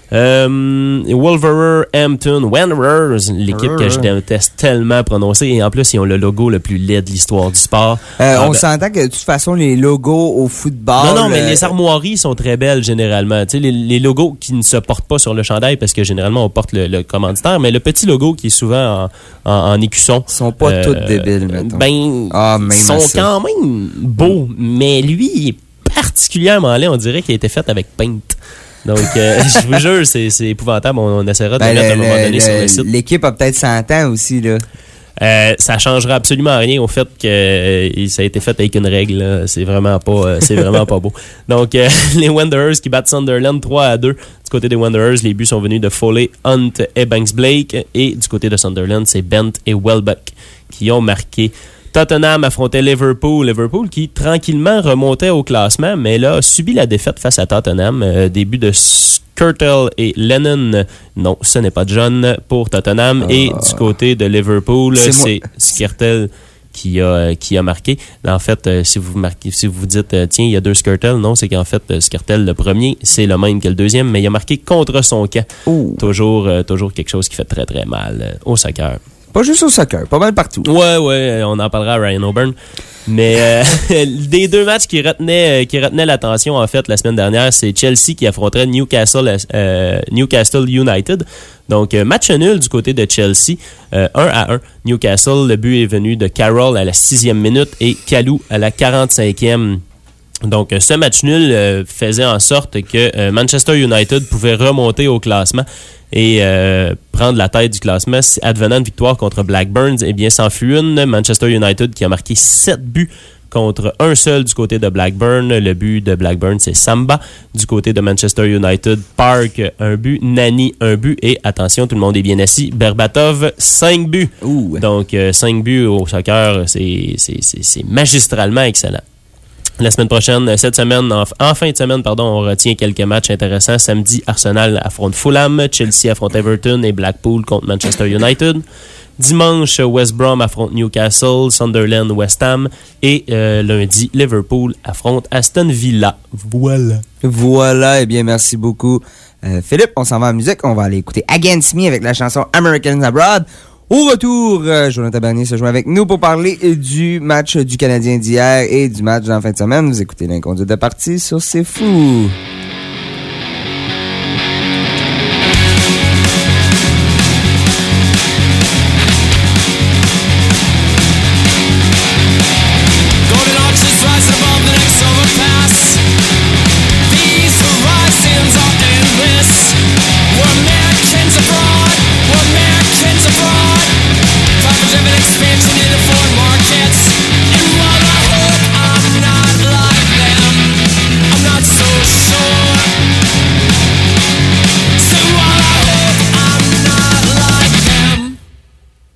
Euh, Wolverhampton Wanderers, l'équipe que je déteste tellement prononcer, et en plus ils ont le logo le plus laid de l'histoire du sport. Euh, ah, on ben, s'entend que de toute façon les logos au football. Non non, mais euh, les armoiries sont très belles généralement. Tu sais les, les logos qui ne se portent pas sur le chandail parce que généralement on porte le, le commanditaire, mais le petit logo qui est souvent en, en, en écusson. Ils sont pas euh, tous débiles mettons. Ben ah, ils sont quand même beaux, mais lui il est particulièrement laid. On dirait qu'il a été fait avec paint. Donc, euh, je vous jure, c'est, c'est épouvantable. On, on essaiera de ben le mettre le, à un moment donné le, sur le site. L'équipe a peut-être cent ans aussi, là. Euh, ça changera absolument rien au fait que euh, ça a été fait avec une règle. Là. C'est vraiment pas, euh, c'est vraiment pas beau. Donc, euh, les Wanderers qui battent Sunderland trois à deux. Du côté des Wanderers, les buts sont venus de Foley, Hunt et Banks-Blake. Et du côté de Sunderland, c'est Bent et Welbeck qui ont marqué. Tottenham affrontait Liverpool. Liverpool qui tranquillement remontait au classement, mais là a subi la défaite face à Tottenham. Euh, début de Skrtel et Lennon. Non, ce n'est pas John pour Tottenham. Oh. Et du côté de Liverpool, c'est, c'est Skrtel qui a qui a marqué. En fait, euh, si vous marquez, si vous dites euh, tiens, il y a deux Skrtel, non, c'est qu'en fait euh, Skrtel le premier, c'est le même que le deuxième, mais il a marqué contre son camp. Oh. Toujours euh, toujours quelque chose qui fait très très mal euh, au soccer. Pas juste au soccer, pas mal partout. Ouais, ouais, on en parlera à Ryan O'Byrne. Mais euh, des deux matchs qui retenaient, qui retenaient l'attention, en fait, la semaine dernière, c'est Chelsea qui affronterait Newcastle, euh, Newcastle United. Donc, match nul du côté de Chelsea, euh, un à un. Newcastle, le but est venu de Carroll à la sixième minute et Kalou à la quarante-cinquième. Donc, ce match nul euh, faisait en sorte que euh, Manchester United pouvait remonter au classement et euh, prendre la tête du classement. Advenant une victoire contre Blackburn, eh bien, c'en fut une. Manchester United qui a marqué sept buts contre un seul du côté de Blackburn. Le but de Blackburn, c'est Samba. Du côté de Manchester United, Park, un but. Nani, un but. Et attention, tout le monde est bien assis. Berbatov, cinq buts. Ouh. Donc, euh, cinq buts au soccer, c'est, c'est, c'est, c'est magistralement excellent. La semaine prochaine, cette semaine, en, en fin de semaine, pardon, on retient quelques matchs intéressants. Samedi, Arsenal affronte Fulham, Chelsea affronte Everton et Blackpool contre Manchester United. Dimanche, West Brom affronte Newcastle, Sunderland, West Ham. Et euh, lundi, Liverpool affronte Aston Villa. Voilà. Voilà, eh bien, merci beaucoup. Euh, Philippe, on s'en va en musique. On va aller écouter Against Me avec la chanson Americans Abroad. Au retour, euh, Jonathan Bernier se joint avec nous pour parler du match du Canadien d'hier et du match de la fin de semaine. Vous écoutez l'inconduite de partie sur C'est Fou.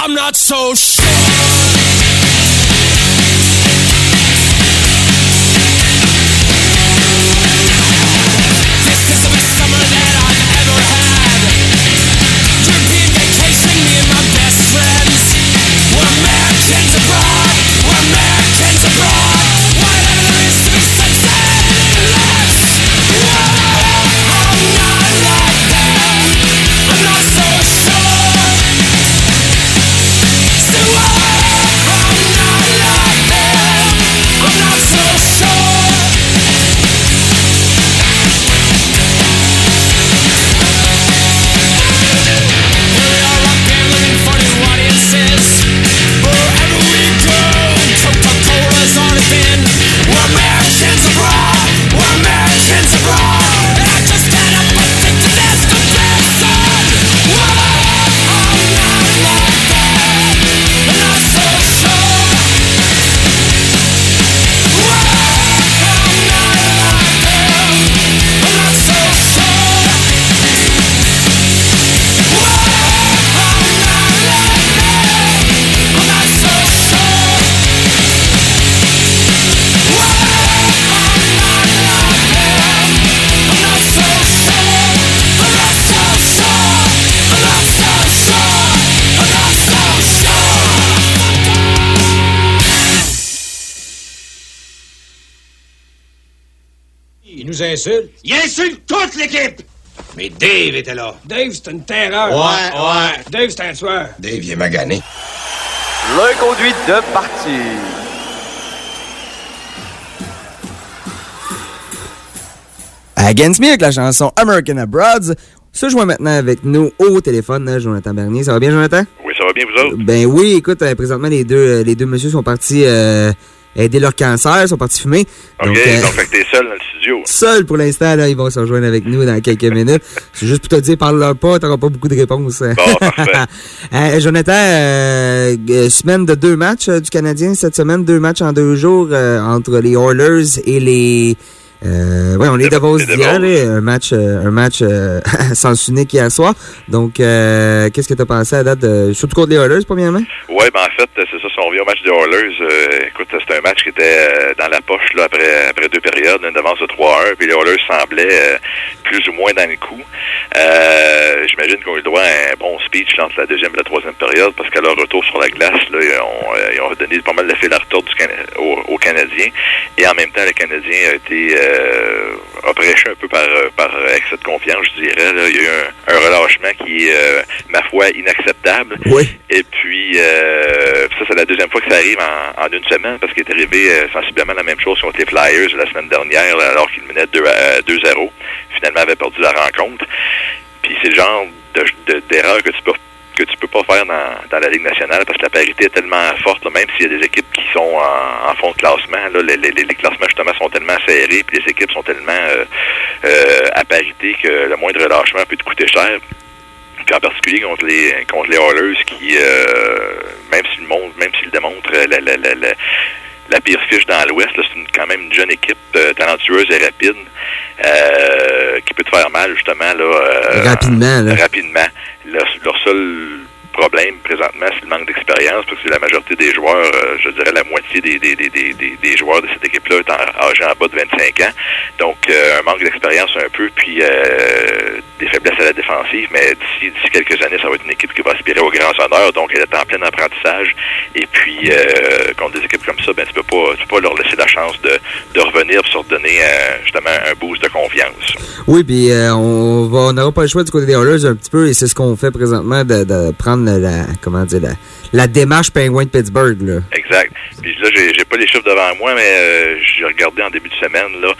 I'm not so sure. This is the best summer that I've ever had. European vacation, me and my best friends. We're Americans abroad. We're Americans abroad. Whatever there is to be said, said in less. Whoa, I'm not like them. I'm not so sure. So whoa, I'm not like them. I'm not so sure. Here we are up there looking for new audiences. Wherever we go, Coca-Cola's on a bin. We're Americans abroad. We're Americans abroad. And I just can't help but think to this comparison. Whoa, I'm not like that. I'm not so sure. Whoa, I'm not like them. I'm not so sure. Whoa, I'm not like them. I'm not so sure. Whoa, I'm not like them. I'm not so sure. I'm not so sure. I'm not so sure. I'm not so sure. Il nous insulte. Il insulte toute l'équipe! Mais Dave était là. Dave, c'est une terreur. Ouais, ouais. Dave, c'est un tueur. Dave, il est magané. Le conduit de partie. Against Me avec la chanson American Abroad. Se joint maintenant avec nous au téléphone, là, Jonathan Bernier. Ça va bien, Jonathan? Oui, ça va bien, vous autres? Ben oui, écoute, euh, présentement, les deux, euh, les deux messieurs sont partis euh, aider leur cancer, sont partis fumer. OK, Donc, donc, euh, fait que t'es seul dans le studio. seul pour l'instant, là, ils vont se rejoindre avec nous dans quelques minutes. C'est juste pour te dire, parle-leur pas, t'auras pas beaucoup de réponses. Bon, parfait. euh, Jonathan, euh, euh, semaine de deux matchs euh, du Canadien cette semaine, deux matchs en deux jours euh, entre les Oilers et les... Euh, ouais, on est Devils d'hier, là, un match, euh, un match euh, sens unique hier soir. Donc, euh, qu'est-ce que tu as pensé à date de surtout contre les Oilers, premièrement? Oui, ben en fait, c'est ça, si on revient au match des Oilers, euh, écoute, c'était un match qui était euh, dans la poche là après après deux périodes, une avance de trois à un, puis les Oilers semblaient euh, plus ou moins dans le coup. Euh, j'imagine qu'on lui doit un bon speech entre la deuxième et la troisième période, parce qu'à leur retour sur la glace, là, ils ont, euh, ils ont donné pas mal de fil à retordre du Can- aux, aux Canadiens, et en même temps, le Canadien a été euh, a prêché un peu par, par excès de confiance, je dirais. Là. Il y a eu un, un relâchement qui est, euh, ma foi, inacceptable. Oui. Et puis, euh, ça, c'est la deuxième fois que ça arrive en, en une semaine, parce qu'il est arrivé euh, sensiblement la même chose contre les Flyers la semaine dernière, là, alors qu'ils menaient deux zéro. Finalement, avaient perdu la rencontre. Puis c'est le genre de, de, d'erreur que tu peux que tu peux pas faire dans, dans la Ligue nationale, parce que la parité est tellement forte, là, même s'il y a des équipes qui sont en, en fond de classement, là, les, les, les classements justement sont tellement serrés, puis les équipes sont tellement euh, euh, à parité que le moindre relâchement peut te coûter cher. Puis en particulier contre les contre les Oilers qui, euh, même s'ils montrent, même s'ils démontrent la, la, la, la, la pire fiche dans l'Ouest, là, c'est une, quand même une jeune équipe euh, talentueuse et rapide euh, qui peut te faire mal justement là. Euh, rapidement, là. Rapidement. Leur, leur seul problème présentement, c'est le manque d'expérience, parce que la majorité des joueurs, euh, je dirais la moitié des, des, des, des, des joueurs de cette équipe-là est en, âgés en bas de vingt-cinq ans. Donc, euh, un manque d'expérience un peu, puis euh, des faiblesses à la défensive, mais d'ici, d'ici quelques années, ça va être une équipe qui va aspirer aux grands honneurs, donc elle est en plein apprentissage. Et puis, euh, contre des équipes comme ça, ben tu peux pas, tu peux pas leur laisser la chance de, de revenir et se redonner euh, justement un boost de confiance. Oui, puis euh, on va, on n'aura pas le choix du côté des Oilers un petit peu, et c'est ce qu'on fait présentement, de, de prendre la, comment dire, la, la démarche Penguin de Pittsburgh, là. Exact. Puis là, j'ai, j'ai pas les chiffres devant moi, mais euh, j'ai regardé en début de semaine, là,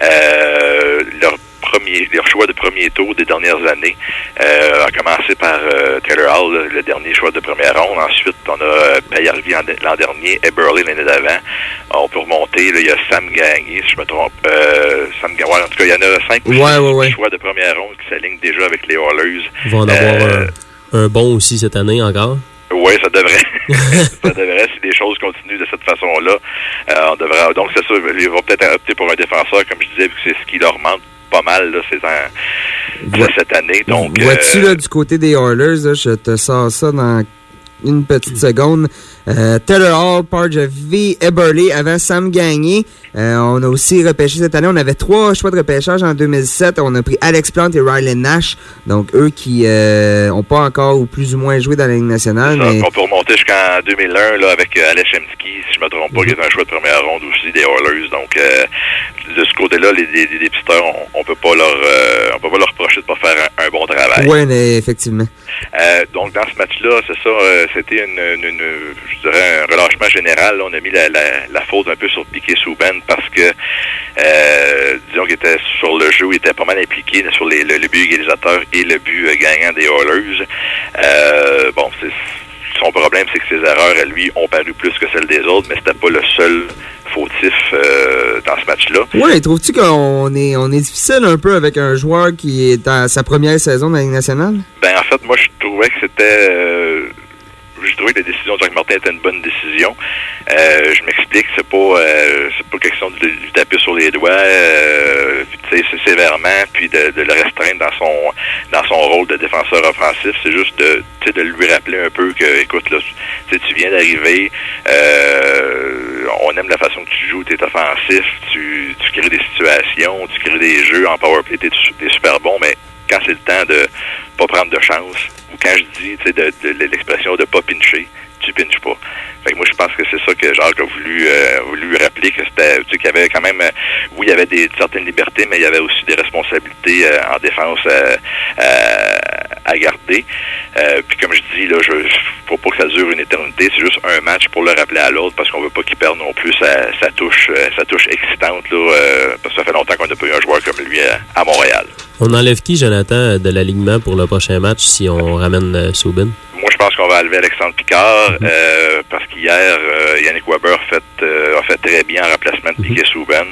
euh, leur premier, leur choix de premier tour des dernières années euh, a commencé par euh, Taylor Hall, là, le dernier choix de première ronde. Ensuite, on a euh, Payarvi l'an dernier, Eberle l'année d'avant. On peut remonter, là, il y a Sam Gagné, si je me trompe. Euh, Sam Gagné, en tout cas, il y en a cinq ou six ouais, ouais, ouais. choix de première ronde qui s'alignent déjà avec les Oilers. Ils vont en avoir euh, un, un bon aussi cette année encore. Oui, ça devrait. ça devrait, si les choses continuent de cette façon-là. Euh, on devrait. Donc, c'est ça, ils vont peut-être opter pour un défenseur, comme je disais, vu que c'est ce qui leur manque pas mal, là, c'est en, Ouais. cette année. Donc, vois-tu, euh, là, du côté des Oilers, là, je te sors ça dans une petite seconde. Euh, Taylor Hall, Pargevy, Eberle avant Sam Gagné. Euh, on a aussi repêché cette année. On avait trois choix de repêchage en deux mille dix-sept. On a pris Alex Plant et Riley Nash. Donc, eux qui euh, ont pas encore ou plus ou moins joué dans la Ligue nationale. Ça, mais... On peut remonter jusqu'en deux mille un là, avec euh, Alex Chemsky, si je me trompe pas, mm-hmm. qui est un choix de première ronde aussi des Oilers. Donc, euh, de ce côté-là, les, les, les dépisteurs, on, on peut pas leur euh, on peut pas leur reprocher de pas faire un, un bon travail. Oui, effectivement. Euh, donc, dans ce match-là, c'est ça, euh, c'était une, une, une, je dirais un relâchement général. Là, on a mis la, la, la faute un peu sur Piquet-Souban parce que, euh, disons qu'il était sur le jeu, il était pas mal impliqué sur les, le, le but égalisateur et le but euh, gagnant des Oilers. Euh, bon, c'est, son problème, c'est que ses erreurs, à lui, ont paru plus que celles des autres, mais c'était pas le seul fautif euh, dans ce match-là. Oui, trouves-tu qu'on est, on est difficile un peu avec un joueur qui est dans sa première saison de la Ligue nationale? Ben, en fait, moi, je trouvais que c'était... Euh, je trouvais que la décision de Jacques Martin était une bonne décision. Euh, je m'explique, c'est pas euh, c'est pas question de lui taper sur les doigts, euh, tu sais, c'est sévèrement, puis de, de le restreindre dans son dans son rôle de défenseur offensif. C'est juste de tu sais de lui rappeler un peu que, écoute, là, tu sais, tu viens d'arriver, euh, on aime la façon que tu joues, tu es offensif, tu, tu crées des situations, tu crées des jeux en powerplay, tu es super bon, mais quand c'est le temps de pas prendre de chance, ou quand je dis, tu sais, de, de, de l'expression de pas pincher, tu pinches pas. Fait que moi, je pense que c'est ça que Jacques a voulu, euh, voulu lui rappeler, que c'était, tu sais, qu'il y avait quand même, euh, oui, il y avait des certaines libertés, mais il y avait aussi des responsabilités euh, en défense euh, euh, à garder. Euh, puis comme je dis, là, je faut pas que ça dure une éternité, c'est juste un match pour le rappeler à l'autre, parce qu'on veut pas qu'il perde non plus sa, sa touche, euh, sa touche excitante, là, euh, parce que ça fait longtemps qu'on n'a pas eu un joueur comme lui à, à Montréal. On enlève qui, Jonathan, de l'alignement pour le prochain match si on ramène euh, Subban? Moi, je pense qu'on va enlever Alexandre Picard, mm-hmm. euh, parce qu'hier, euh, Yannick Weber a fait, euh, a fait très bien en remplacement de mm-hmm. Piquet-Souban.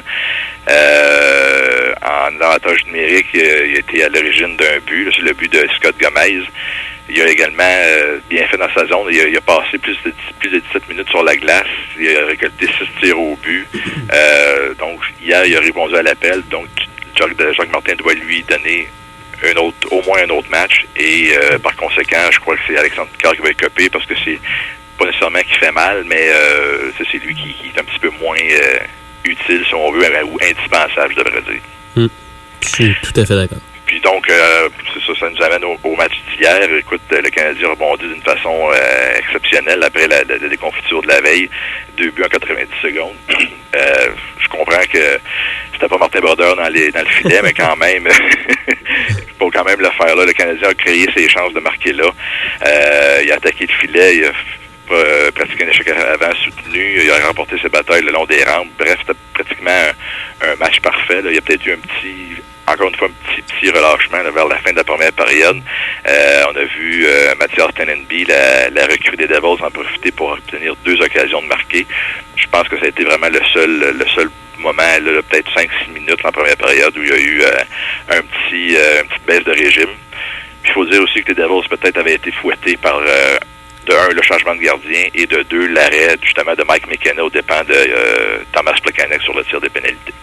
Euh, en avantage numérique, euh, il a été à l'origine d'un but, là, c'est le but de Scott Gomez. Il a également euh, bien fait dans sa zone. Il a, il a passé plus de, plus de dix-sept minutes sur la glace. Il a récolté six tirs au but. Euh, donc, hier, il a répondu à l'appel. Donc, Jacques, Jacques Martin doit lui donner un autre, au moins un autre match. Et euh, par conséquent, je crois que c'est Alexandre Picard qui va être copié parce que c'est pas nécessairement qu'il fait mal, mais euh, c'est, c'est lui qui, qui est un petit peu moins euh, utile, si on veut, ou indispensable, je devrais dire. Mmh. Je suis tout à fait d'accord. Puis donc, euh, c'est ça, ça nous amène au, au match d'hier. Écoute, le Canadien rebondit d'une façon euh, exceptionnelle après la, la, la déconfiture de la veille. Deux buts en quatre-vingt-dix secondes. euh, je comprends que c'était pas Martin Brodeur dans, les, dans le filet, mais quand même, il faut quand même le faire là. Le Canadien a créé ses chances de marquer là. Euh, il a attaqué le filet, il a euh, pratiqué un échec avant soutenu, il a remporté ses batailles le long des rampes. Bref, c'était pratiquement un, un match parfait. Là. Il y a peut-être eu un petit... Encore une fois, un petit, petit relâchement là, vers la fin de la première période. Euh, on a vu euh, Mathias Tenenby, la, la recrue des Devils, en profiter pour obtenir deux occasions de marquer. Je pense que ça a été vraiment le seul le seul moment, là, peut-être cinq six minutes en première période, où il y a eu euh, un petit euh, une petite baisse de régime. Puis il faut dire aussi que les Devils peut-être avaient été fouettés par, euh, de un, le changement de gardien, et de deux, l'arrêt justement de Mike McKenna aux dépens de euh, Thomas Plekanec sur le tir des pénalités.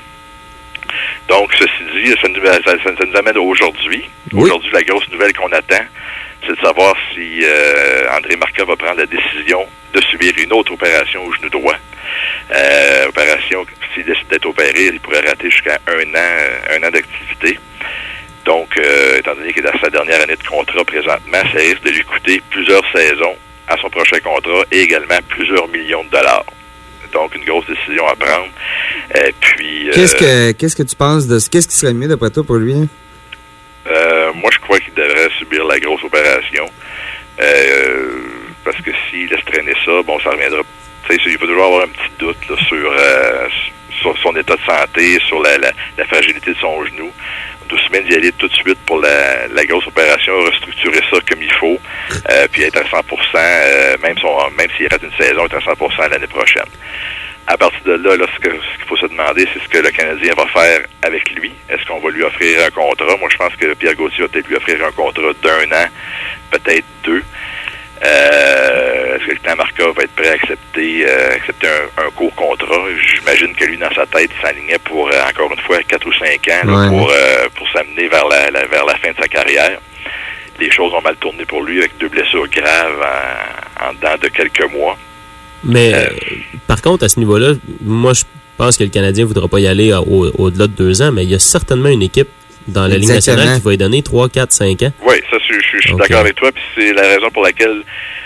Donc, ceci dit, ça nous, ça, ça, ça nous amène aujourd'hui. Oui. Aujourd'hui, la grosse nouvelle qu'on attend, c'est de savoir si euh, André Markov va prendre la décision de subir une autre opération au genou droit. Euh, opération, s'il décide d'être opéré, il pourrait rater jusqu'à un an, un an d'activité. Donc, euh, étant donné qu'il est dans sa dernière année de contrat présentement, ça risque de lui coûter plusieurs saisons à son prochain contrat et également plusieurs millions de dollars. Donc, une grosse décision à prendre. Et puis... Qu'est-ce que, qu'est-ce que tu penses de ce? Qu'est-ce qui serait mieux d'après toi pour lui? Euh, moi, je crois qu'il devrait subir la grosse opération. Euh, parce que s'il laisse traîner ça, bon, ça reviendra... Tu sais, il peut toujours avoir un petit doute là, sur, euh, sur son état de santé, sur la, la, la fragilité de son genou. Doucement d'y aller tout de suite pour la, la grosse opération, restructurer ça comme il faut, euh, puis être à cent pour cent, euh, même, son, même s'il rate une saison, être à cent pour cent l'année prochaine. À partir de là, là ce, que, ce qu'il faut se demander, c'est ce que le Canadien va faire avec lui. Est-ce qu'on va lui offrir un contrat? Moi, je pense que Pierre Gauthier va peut-être lui offrir un contrat d'un an, peut-être deux. Euh, est-ce que le temps Markov va être prêt à accepter, euh, accepter un, un court contrat? J'imagine que lui, dans sa tête, il s'alignait pour, euh, encore une fois, quatre ou cinq ans, là, ouais. pour, euh, pour s'amener vers la, la, vers la fin de sa carrière. Les choses ont mal tourné pour lui avec deux blessures graves en dedans de quelques mois. Mais euh, par contre, à ce niveau-là, moi, je pense que le Canadien ne voudra pas y aller au, au-delà de deux ans, mais il y a certainement une équipe dans la Ligue nationale qui va y donner trois, quatre, cinq ans. Oui, ça, je, je, je suis okay. d'accord avec toi, puis c'est la raison pour laquelle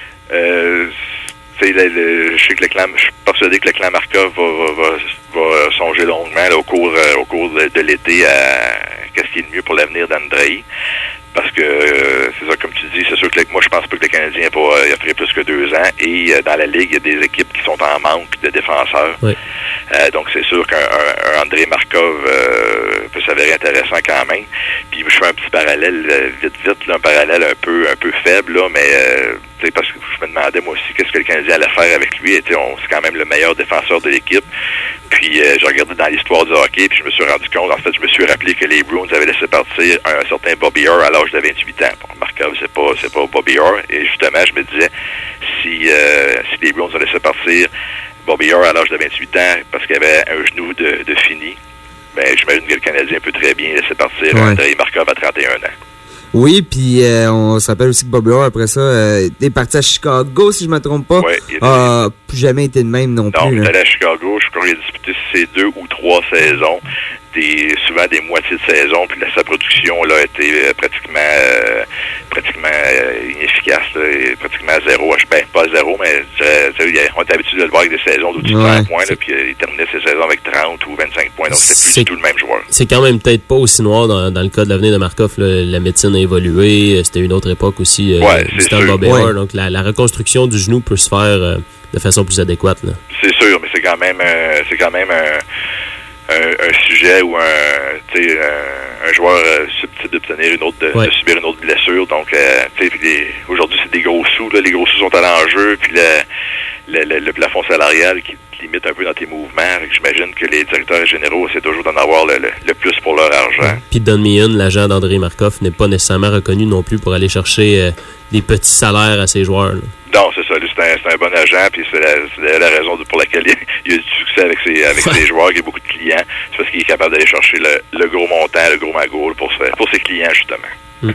euh, le, le, je sais que le clan, je suis persuadé que le clan Markov va, va, va, va songer longuement là, au cours, euh, au cours de, de l'été à qu'est-ce qui est le mieux pour l'avenir d'Andrei. Parce que, euh, c'est ça, comme tu dis, c'est sûr que moi, je pense pas que le Canadien va euh, offrir plus que deux ans. Et euh, dans la Ligue, il y a des équipes qui sont en manque de défenseurs. Oui. Euh, donc, c'est sûr qu'un un, un Andrei Markov euh, peut s'avérer intéressant quand même. Puis, je fais un petit parallèle, euh, vite, vite, là, un parallèle un peu un peu faible, là, mais euh, tu sais, parce que je me demandais, moi aussi, qu'est-ce que le Canadien allait faire avec lui. Et, on, c'est quand même le meilleur défenseur de l'équipe. Puis, euh, j'ai regardé dans l'histoire du hockey, puis je me suis rendu compte, en fait, je me suis rappelé que les Bruins avaient laissé partir un, un certain Bobby Orr à l'âge de vingt-huit ans. Bon, Markov, c'est pas, c'est pas Bobby Orr. Et justement, je me disais, si, euh, si les Bruins ont laissé partir Bobby Orr à l'âge de vingt-huit ans parce qu'il avait un genou de, de fini, ben, j'imagine que le Canadien peut très bien laisser partir ouais. Andrei Markov à trente et un ans. Oui, puis euh, on se rappelle aussi que Bobby Orr, après ça, euh, est parti à Chicago, si je ne me trompe pas. Oui, il a plus jamais été de même non, non plus. Non, il est là. allé à Chicago. Je crois qu'il a disputé ses deux ou trois saisons. Des, souvent des moitiés de saison, puis là, sa production là, a été euh, pratiquement euh, pratiquement euh, inefficace, là, et pratiquement zéro. Ben, pas zéro, mais je dirais, on est habitué de le voir avec des saisons d'au-dessus de ouais, trente points, là, puis euh, il terminait ses saisons avec trente ou vingt-cinq points, donc c'était plus du tout le même joueur. C'est quand même peut-être pas aussi noir dans, dans le cas de l'avenir de Markov. Là, la médecine a évolué, c'était une autre époque aussi, euh, ouais, du temps de Bobby Orr, donc la, la reconstruction du genou peut se faire euh, de façon plus adéquate. Là. C'est sûr, mais c'est quand même euh, c'est quand même un Un, un sujet ou un, tu sais, un, un joueur euh, susceptible d'obtenir une autre, de, ouais. de subir une autre blessure. Donc, euh, tu sais, aujourd'hui, c'est des gros sous. Là, les gros sous sont à l'enjeu, puis le, le, le, le plafond salarial qui te limite un peu dans tes mouvements. J'imagine que les directeurs généraux essaient toujours d'en avoir le, le, le plus pour leur argent. Puis Don Meehan, l'agent d'Andrei Markov, n'est pas nécessairement reconnu non plus pour aller chercher euh, des petits salaires à ses joueurs. Là. Non, c'est ça. C'est un, c'est un bon agent, puis c'est la, c'est la raison pour laquelle il, il a du succès avec ses, avec ses joueurs, il y a beaucoup de clients. C'est parce qu'il est capable d'aller chercher le, le gros montant, le gros magot pour, pour ses clients, justement. Mm.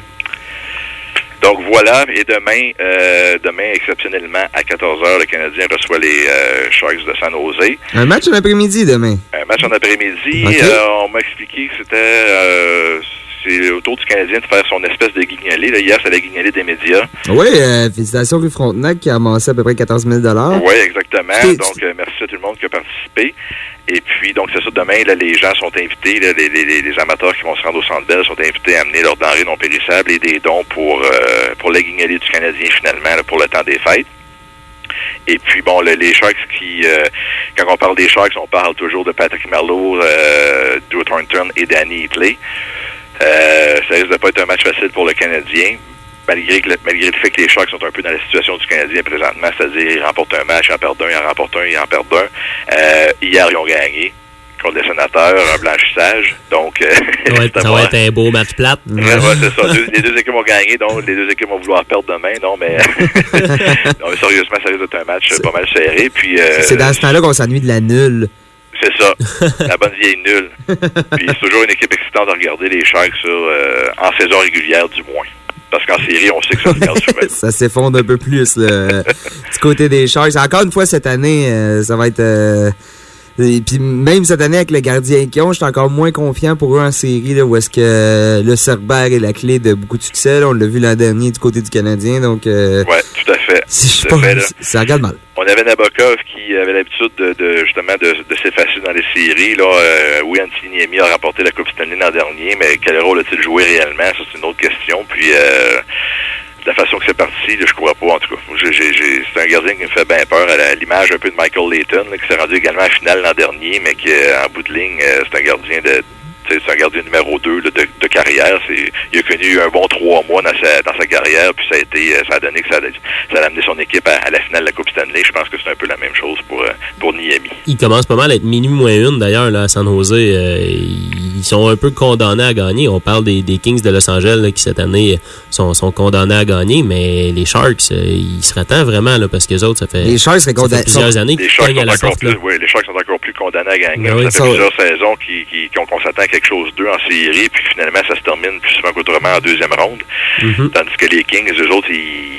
Donc voilà, et demain, euh, demain, exceptionnellement, à quatorze heures, le Canadien reçoit les euh, Sharks de San Jose. Un match en après-midi demain? Un match en après-midi. Okay. Euh, on m'a expliqué que c'était... Euh, c'est autour du Canadien de faire son espèce de guignolée. Là, hier, c'est la guignolée des médias. Oui, euh, félicitations Rue Frontenac qui a amassé à peu près quatorze mille dollars. Oui, exactement. C'est... Donc, euh, merci à tout le monde qui a participé. Et puis, donc, c'est ça, demain, là, les gens sont invités, là, les, les, les amateurs qui vont se rendre au Centre Bell sont invités à amener leurs denrées non périssables et des dons pour, euh, pour la guignolée du Canadien, finalement, là, pour le temps des fêtes. Et puis, bon, le, les Sharks qui... Euh, quand on parle des Sharks, on parle toujours de Patrick Marleau, euh, Drew Thornton et Danny Hitley. Euh, ça risque de pas être un match facile pour le Canadien, malgré, que le, malgré le fait que les Sharks sont un peu dans la situation du Canadien présentement, c'est-à-dire ils remportent un match, ils en perdent un, ils en remportent un, ils en perdent un. Euh, hier, ils ont gagné contre les Sénateurs, un blanchissage. Donc, euh, ça va être, ça va être un beau match plate. Ouais, ouais, c'est ça. Deux, les deux équipes ont gagné, donc les deux équipes vont vouloir perdre demain. Non, mais, non, mais sérieusement, ça risque d'être un match c'est... pas mal serré. Puis, euh, c'est dans ce temps-là qu'on s'ennuie de la nulle. C'est ça, la bonne vieille nulle. Puis c'est toujours une équipe excitante de regarder les Sharks sur, euh, en saison régulière du moins. Parce qu'en série, on sait que ça regarde souvent. Ça s'effondre un peu plus là, du côté des Sharks. Encore une fois cette année, euh, ça va être... Euh, et puis même cette année avec le gardien qu'ils ont, je suis encore moins confiant pour eux en série, là, où est-ce que euh, le Cerber est la clé de beaucoup de succès. Là, on l'a vu l'an dernier du côté du Canadien. Donc, euh, ouais, tout à fait. Si tout je à fait, pense, ça regarde mal. On avait Nabokov qui avait l'habitude de, de justement de, de s'effacer dans les séries. Là, euh, oui, Antiniemi a remporté la Coupe Stanley l'an dernier, mais quel rôle a-t-il joué réellement? Ça, c'est une autre question. Puis euh, de la façon que c'est parti, là, je crois pas, en tout cas. J'ai, j'ai, j'ai, c'est un gardien qui me fait bien peur, à la, l'image un peu de Michael Layton, là, qui s'est rendu également à la finale l'an dernier, mais qui, en bout de ligne, euh, c'est un gardien de... C'est un gardien numéro deux là, de, de carrière. C'est, il a connu un bon trois mois dans sa, dans sa carrière, puis ça a été, ça a donné que ça a, ça a amené son équipe à, à la finale de la Coupe Stanley. Je pense que c'est un peu la même chose pour, pour Niemi. Il commence pas mal à être minuit moins une, d'ailleurs, là, à San Jose. Euh, ils sont un peu condamnés à gagner. On parle des, des Kings de Los Angeles là, qui, cette année, sont, sont condamnés à gagner, mais les Sharks, euh, ils se rattent vraiment, là, parce que les autres, ça fait, les Sharks ça fait plusieurs sont... années qu'ils gagnent à la sorte. Plus, oui, les Sharks sont encore plus condamnés à gagner. Oui, ça fait ça... plusieurs saisons qui, qui, qui ont, qu'on s'attend à quelque chose d'eux en série, puis finalement, ça se termine plus souvent qu'autrement en deuxième ronde. Mm-hmm. Tandis que les Kings, eux autres, ils,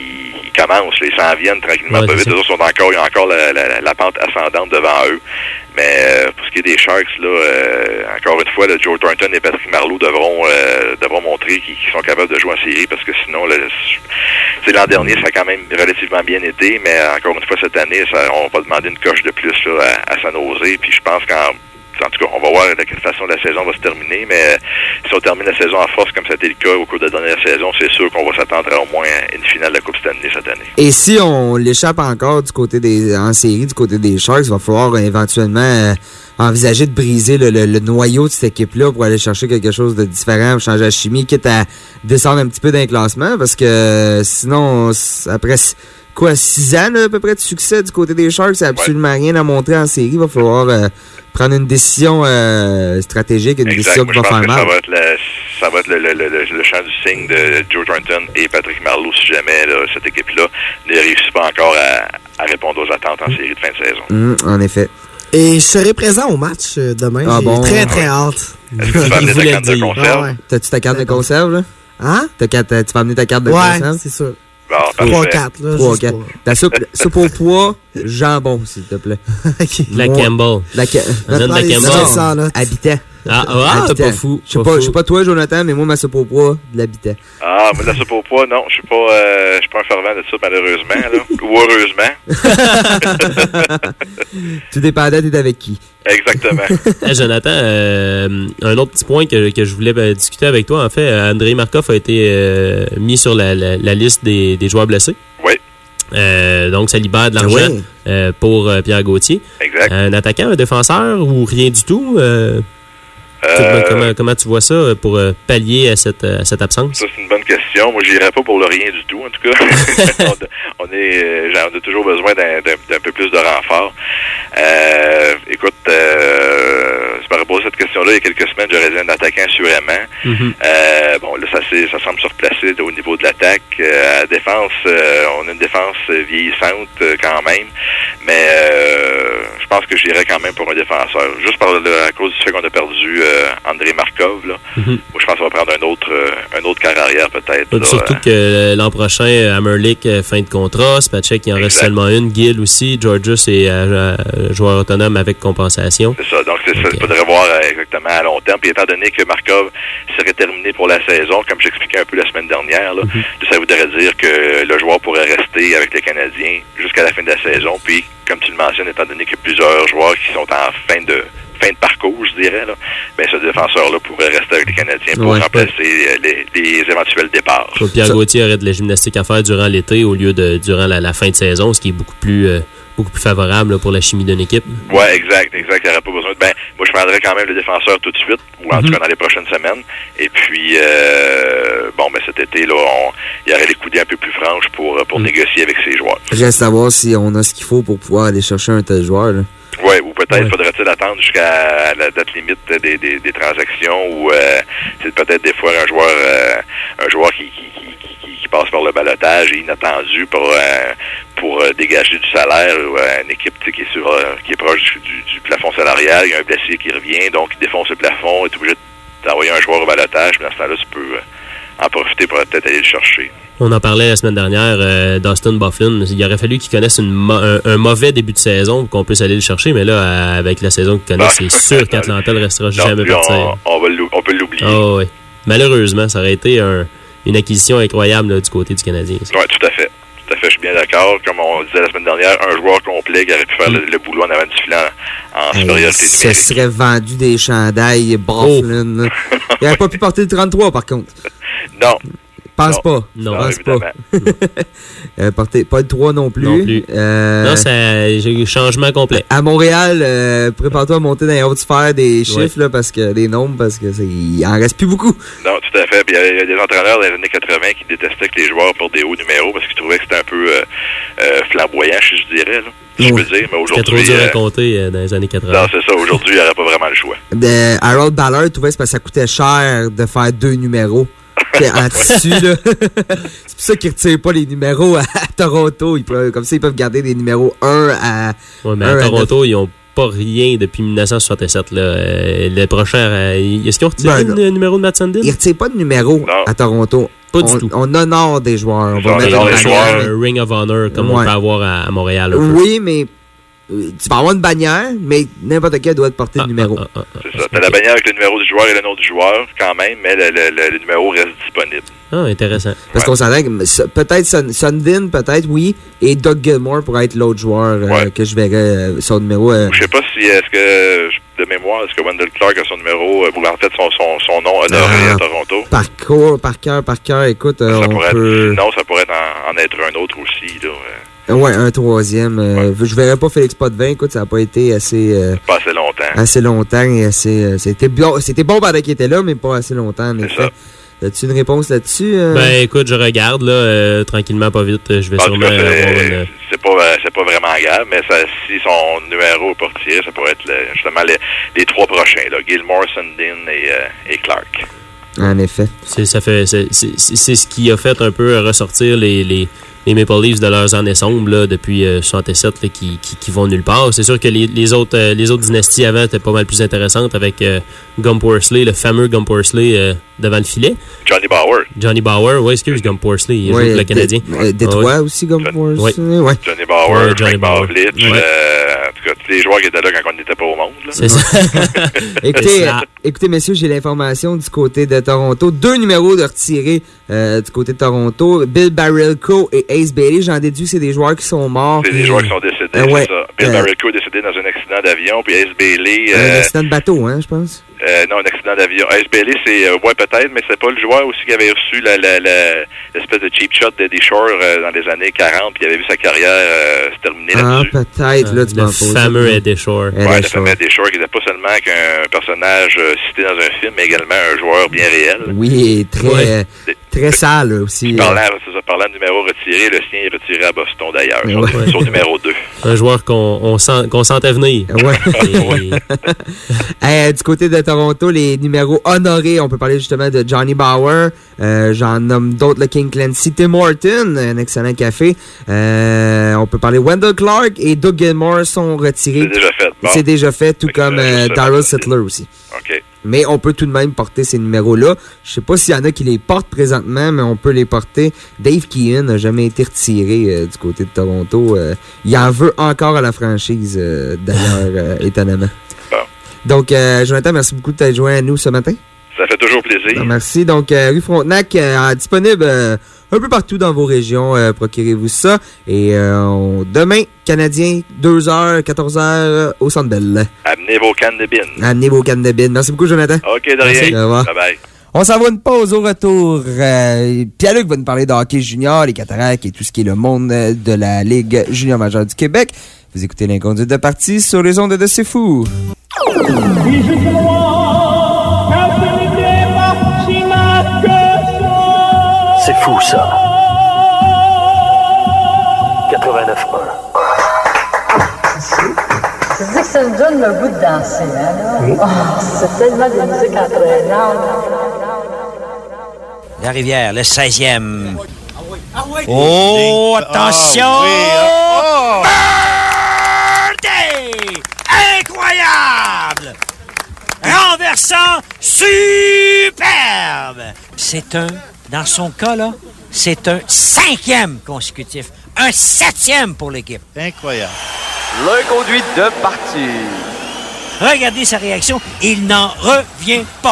ils commencent, ils s'en viennent tranquillement, ouais, pas vite. Les autres sont encore, ils ont encore la, la, la pente ascendante devant eux. Mais euh, pour ce qui est des Sharks, là, euh, encore une fois, là, Joe Thornton et Patrick Marleau devront euh, devront montrer qu'ils, qu'ils sont capables de jouer en série, parce que sinon, là, c'est l'an dernier, ça a quand même relativement bien été, mais encore une fois, cette année, ça, on va demander une coche de plus là, à, à San Jose, puis je pense qu'en En tout cas, on va voir de quelle façon la saison va se terminer, mais euh, si on termine la saison en force comme ça a été le cas au cours de la dernière saison, c'est sûr qu'on va s'attendre à au moins une finale de la Coupe Stanley cette année. Et si on l'échappe encore du côté des en série, du côté des Sharks, il va falloir euh, éventuellement euh, envisager de briser le, le, le noyau de cette équipe-là pour aller chercher quelque chose de différent, changer la chimie, quitte à descendre un petit peu d'un classement, parce que euh, sinon, après... quoi, six ans là, à peu près de succès du côté des Sharks, c'est absolument ouais. rien à montrer en série. Il va falloir euh, prendre une décision euh, stratégique, une exact. décision Moi, qui va faire mal. Ça va être, la, ça va être le, le, le, le, le champ du signe de Joe Thornton et Patrick Marleau si jamais là, cette équipe-là ne réussit pas encore à, à répondre aux attentes en série de fin de saison. Mmh, en effet. Et je serai présent au match euh, demain. Ah, J'ai bon, très, très ouais. hâte. Est-ce que tu vas amener ta carte de conserve? Ah, ouais. T'as-tu ta carte de conserve, là? Hein? T'as, t'as, tu vas amener ta carte de ouais, conserve? Ouais, c'est sûr. Bon, trois quatre, là. trois quatre. Ta soupe, soupe au pois, jambon, s'il te plaît. Okay. La Moi, Campbell. La, ca- non, la Campbell. Non, non, habitant. Ah, ah t'es pas fou. Je sais pas, pas, pas toi, Jonathan, mais moi, ma soupe au pois, de l'habitant. Ah, moi, de la soupe au pois, non. Je suis pas, euh, je suis pas un fervent de ça, malheureusement, là. Ou heureusement. Tout dépendait, t'es avec qui? Exactement. Hey, Jonathan, euh, un autre petit point que, que je voulais ben, discuter avec toi, en fait, Andrei Markov a été euh, mis sur la, la, la liste des, des joueurs blessés. Oui. Euh, donc, ça libère de l'argent oui. euh, pour euh, Pierre Gauthier. Exact. Un attaquant, un défenseur ou rien du tout? Euh, euh, comment, comment tu vois ça pour euh, pallier à cette, à cette absence? Ça, c'est une bonne question. Moi, je n'irais pas pour le rien du tout, en tout cas. on, on, est, on a toujours besoin d'un, d'un, d'un peu plus de renfort. Euh, écoute, euh, je me reposé cette question-là il y a quelques semaines, j'aurais dit un attaquant assurément. Mm-hmm. Euh, bon, là, ça, c'est, ça semble se replacer au niveau de l'attaque. Euh, à la défense, euh, on a une défense vieillissante euh, quand même, mais euh, je pense que j'irais quand même pour un défenseur. Juste par le, à cause du fait qu'on a perdu euh, Andrei Markov, là. Mm-hmm. Moi, je pense qu'on va prendre un autre, euh, un autre carrière arrière peut-être. Là, surtout euh, que l'an prochain, Hammerlick, fin de contrat, Spacek, il en exact. Reste seulement une, Gill aussi, Georgius est euh, joueur autonome avec compensation. C'est ça, donc c'est okay. ça, il faudrait voir euh, exactement à long terme. Puis étant donné que Markov serait terminé pour la saison, comme j'expliquais un peu la semaine dernière, là, mm-hmm. ça voudrait dire que le joueur pourrait rester avec les Canadiens jusqu'à la fin de la saison. Puis, comme tu le mentionnes, étant donné qu'il y a plusieurs joueurs qui sont en fin de fin de parcours, je dirais, là, ben ce défenseur-là pourrait rester avec les Canadiens pour ouais, remplacer les, les éventuels départs. So, Pierre Gauthier aurait de la gymnastique à faire durant l'été au lieu de durant la, la fin de saison, ce qui est beaucoup plus euh, beaucoup plus favorable là, pour la chimie d'une équipe. Oui, exact, exact. Il n'y aurait pas besoin de... Ben, moi, je prendrais quand même le défenseur tout de suite, ou en mm-hmm. tout cas dans les prochaines semaines. Et puis, euh, bon, ben cet été, là, on, il y aurait les coudées un peu plus franches pour, pour mm. négocier avec ses joueurs. Je reste savoir si on a ce qu'il faut pour pouvoir aller chercher un tel joueur, là. Oui, ou peut-être ouais. faudrait-il attendre jusqu'à la date limite des, des, des transactions ou euh, c'est peut-être des fois un joueur euh, un joueur qui, qui, qui, qui, qui passe par le balotage et inattendu pour euh, pour euh, dégager du salaire ou euh, une équipe qui est sur euh, qui est proche du, du plafond salarial, il y a un blessé qui revient, donc il défonce le plafond, est obligé d'envoyer un joueur au balotage, mais dans ce temps-là, tu peux euh, en profiter pour peut-être aller le chercher. On en parlait la semaine dernière, euh, Dustin Byfuglien. Il aurait fallu qu'il connaisse une mo- un, un mauvais début de saison pour qu'on puisse aller le chercher, mais là, avec la saison qu'il connaît, ah, c'est sûr qu'Atlanta ne restera non, jamais parti. On, on, va on peut l'oublier. Oh, oui. Malheureusement, ça aurait été un, une acquisition incroyable là, du côté du Canadien. Oui, tout à fait. Tout à fait, je suis bien d'accord. Comme on disait la semaine dernière, un joueur complet qui aurait pu faire mm. le, le boulot en avant du filet en hey, supériorité numérique. Ça serait vendu des chandails Byfuglien. Oh. Il n'aurait pas pu porter le trente-trois, par contre. Non. Pense non. pas. Non, pense pas. euh, portez, pas le trois non plus. Non, plus. Euh, non c'est j'ai eu changement complet. À Montréal, euh, prépare-toi à monter dans les hautes sphères des chiffres, ouais. là, parce que des nombres, parce que c'est, il en reste plus beaucoup. Non, tout à fait. Puis il y, y a des entraîneurs dans les années quatre-vingt qui détestaient que les joueurs portent des hauts numéros parce qu'ils trouvaient que c'était un peu euh, euh, flamboyant, je dirais, là. Si je peux dire, mais aujourd'hui... C'était trop dur à compter euh, dans les années quatre-vingt. Non, c'est ça. Aujourd'hui, il n'y aurait pas vraiment le choix. De Harold Ballard trouvait que ça coûtait cher de faire deux numéros. En tissu, là. C'est pour ça qu'ils ne retirent pas les numéros à, à Toronto. Ils peuvent, comme ça, ils peuvent garder des numéros un à... Oui, mais à Toronto, ils n'ont pas rien depuis dix-neuf cent soixante-sept. Là. Euh, le prochain... Euh, est-ce qu'ils ont retiré ben, le numéro de Matt Sundin? Ils ne retirent pas de numéro non. à Toronto. Pas du on, tout. on honore des joueurs. On va On mettre honore une des bannière. joueurs. Un Ring of Honor, comme Ouais. on peut avoir à, à Montréal. un peu. Oui, mais euh, tu peux avoir une bannière, mais n'importe quel doit te porter Ah, le numéro. ah, ah, ah, C'est ça. T'as la bannière avec le numéro du joueur et le nom du joueur, quand même, mais le, le, le, le numéro reste disponible. Ah, intéressant. Parce qu'on s'entend que ça- peut-être Sun- Sundin, peut-être, oui, et Doug Gilmour pourrait être l'autre joueur euh, Ouais. que je verrais euh, son numéro. euh, Je sais pas si, est-ce que, de mémoire, est-ce que Wendell Clark a son numéro, euh, ou en fait son, son, son nom honoré Ah, à Toronto? Par cœur, par cœur, par cœur, écoute, euh, Ça on pourrait peut... être, non, ça pourrait être en, en être un autre aussi, là. euh, Euh, Ouais, un troisième. euh, Je verrais pas Félix Potvin, écoute, ça n'a pas été assez... euh, Pas assez longtemps. assez longtemps et assez... euh, C'était bon, c'était bon pendant qu'il était là, mais pas assez longtemps, en effet. As-tu une réponse là-dessus? euh? Ben, écoute, je regarde, là, euh, tranquillement, pas vite. Je vais En tout sûrement cas, avoir c'est une. c'est pas, euh, c'est pas vraiment grave, mais ça, si son numéro est pas retiré, ça pourrait être le- justement les, les trois prochains, là, Gilmour, Sundin et, euh, et Clark. En effet. C'est, ça fait, c'est, c'est, c'est ce qui a fait un peu ressortir les, les, les Maple Leafs de leurs années sombres là, depuis euh, soixante-sept là, qui, qui, qui vont nulle part. C'est sûr que les, les, autres, euh, les autres dynasties avant étaient pas mal plus intéressantes avec euh, Gump Worsley, le fameux Gump Worsley euh, devant le filet. Johnny Bauer. Johnny Bauer, oui, excuse, Gump Worsley, il joue Ouais, pour le Dé- Canadien. euh, Détroit Ah, ouais. aussi, comme pour Oui. ouais. Johnny Bauer, Ouais, Johnny Frank Bauer. Bauer, Ouais. euh, en tout cas, tous les joueurs qui étaient là quand on n'était pas au monde. Là. C'est ça. Écoutez, euh, écoutez, messieurs, j'ai l'information du côté de Toronto. Deux numéros de retirés euh, du côté de Toronto. Bill Barilko et Ace Bailey. J'en déduis que c'est des joueurs qui sont morts. C'est des joueurs qui sont décédés, Euh, ouais. c'est ça. Bill Euh, Barilko est décédé dans un accident d'avion, puis Ace Bailey... Un euh, accident de bateau, hein, je pense. Euh, non, un accident d'avion. Ace Bailey, c'est, euh, ouais, peut-être, mais c'est pas le joueur aussi qui avait reçu la, la, la, l'espèce de cheap shot d'Eddie Shore euh, dans les années quarante, puis il avait vu sa carrière euh, se terminer Ah, là-dessus. peut-être, là, tu Le m'en poses. fameux Eddie Shore. Eddie Ouais, le Shore. fameux Eddie Shore, qui n'était pas seulement qu'un personnage euh, cité dans un film, mais également un joueur bien réel. Oui, et très, Ouais. euh, très sale aussi. Parlant, c'est ça, parlant de numéro retiré, le sien est retiré à Boston d'ailleurs, sur, Ouais. sur numéro deux. Un joueur qu'on on sent, qu'on sentait venir. Ouais. Et- Euh, du côté de Toronto, les numéros honorés, on peut parler justement de Johnny Bauer. Euh, J'en nomme d'autres, le King Clancy, Tim Horton, un excellent café. Euh, on peut parler Wendell Clark et Doug Gilmour sont retirés. C'est déjà fait. Bon. C'est déjà fait, tout Fait que, comme euh, euh, je sais Darryl pas. Sittler aussi. OK. Mais on peut tout de même porter ces numéros-là. Je sais pas s'il y en a qui les portent présentement, mais on peut les porter. Dave Keehan n'a jamais été retiré euh, du côté de Toronto. Euh, il en veut encore à la franchise, euh, d'ailleurs, euh, étonnamment. Bon. Donc, euh, Jonathan, merci beaucoup de t'être joint à nous ce matin. Ça fait toujours plaisir. Ben, merci. Donc, euh, rue Frontenac, euh, disponible euh, un peu partout dans vos régions. Euh, procurez-vous ça. Et euh, on- demain, Canadien, deux heures, quatorze heures, au Centre Bell. Amenez vos cannes de bine. Amenez vos cannes de bine. Merci beaucoup, Jonathan. OK, de Merci. rien. Au revoir. Bye-bye. On s'en va une pause au retour. Euh, Pierre-Luc va nous parler de hockey junior, les cataractes et tout ce qui est le monde euh, de la Ligue junior majeure du Québec. Vous écoutez l'inconduite de partie sur les ondes de C'est Fou. C'est fou, ça. quatre-vingt-neuf Je dis que ça me donne le goût de danser, hein, là? Oh, c'est tellement de musique entraînante. La rivière, le seizième. Oh, attention! Birdie! Incroyable! Renversant, superbe! C'est un, dans son cas, là, c'est un cinquième consécutif. Un septième pour l'équipe. Incroyable. L'inconduite de partie. Regardez sa réaction, il n'en revient pas.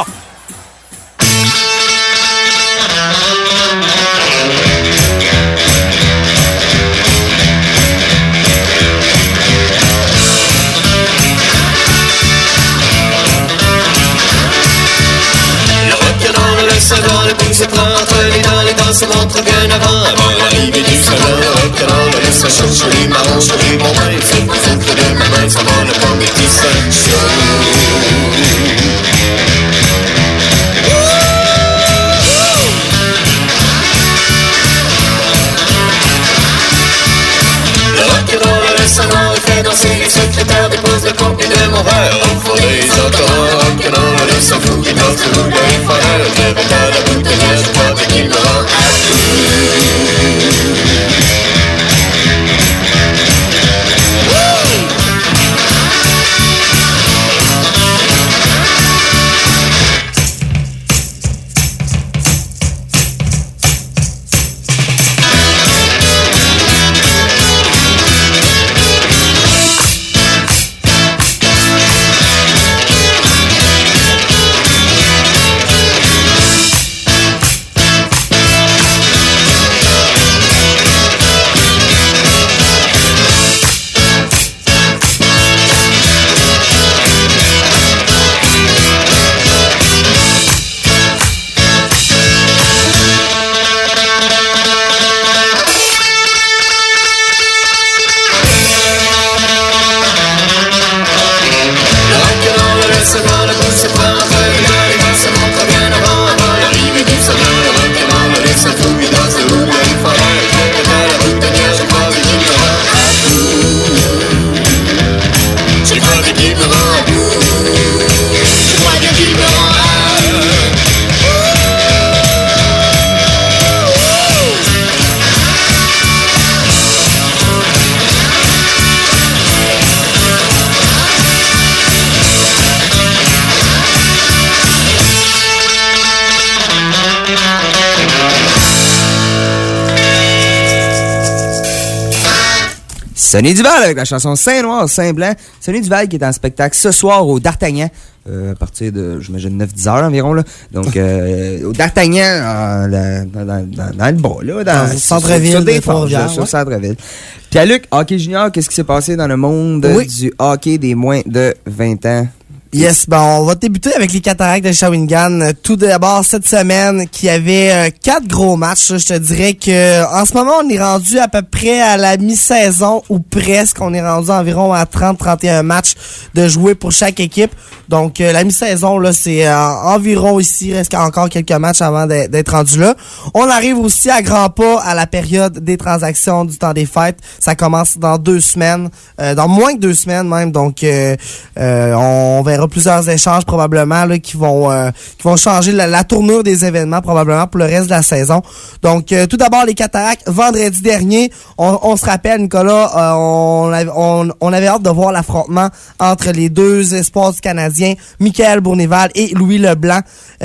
Le rock'n'roll, le savant, le blues se prend entre les dents, les dents se montrent bien avant, avant l'arrivée du savant. Le rock'n'roll, le sachant, joli marron, joli bon main, c'est le foutre de ma main, ça va le compétition. Le rock'n'roll, le savant, il fait danser les secrétaires, dépose le contenu de mon verre. On faut les entendre, rock'n'roll, le s'en fout, il danse tout le les frères. Je vais dans la bouteille, je crois qu'il me rend à Sonny Duval avec la chanson Saint-Noir, Saint-Blanc. Sonny Duval qui est en spectacle ce soir au D'Artagnan. Euh, à partir de, j'imagine, neuf dix heures environ, là. Donc, euh, au D'Artagnan, euh, dans, dans, dans, dans le bas, là. Dans le centre-ville. Sur, sur des de Trois-Rivières, sur ouais. centre-ville. Pierre-Luc, hockey junior, qu'est-ce qui s'est passé dans le monde oui. du hockey des moins de vingt ans? Yes, ben on va débuter avec les Cataractes de Shawinigan. Tout d'abord, cette semaine, qui avait euh, quatre gros matchs. Je te dirais que en ce moment, on est rendu à peu près à la mi-saison ou presque. On est rendu environ à trente à trente et un matchs de jouer pour chaque équipe. Donc, euh, la mi-saison, là, c'est euh, environ ici. Il reste encore quelques matchs avant d'être rendu là. On arrive aussi à grands pas à la période des transactions du temps des fêtes. Ça commence dans deux semaines, euh, dans moins que deux semaines même. Donc, euh, euh, on verra plusieurs échanges probablement là, qui vont euh, qui vont changer la, la tournure des événements probablement pour le reste de la saison. Donc euh, tout d'abord les Cataractes, vendredi dernier, on, on se rappelle Nicolas, euh, on, avait, on, on avait hâte de voir l'affrontement entre les deux espoirs du Canadien, Michael Bournival et Louis Leblanc.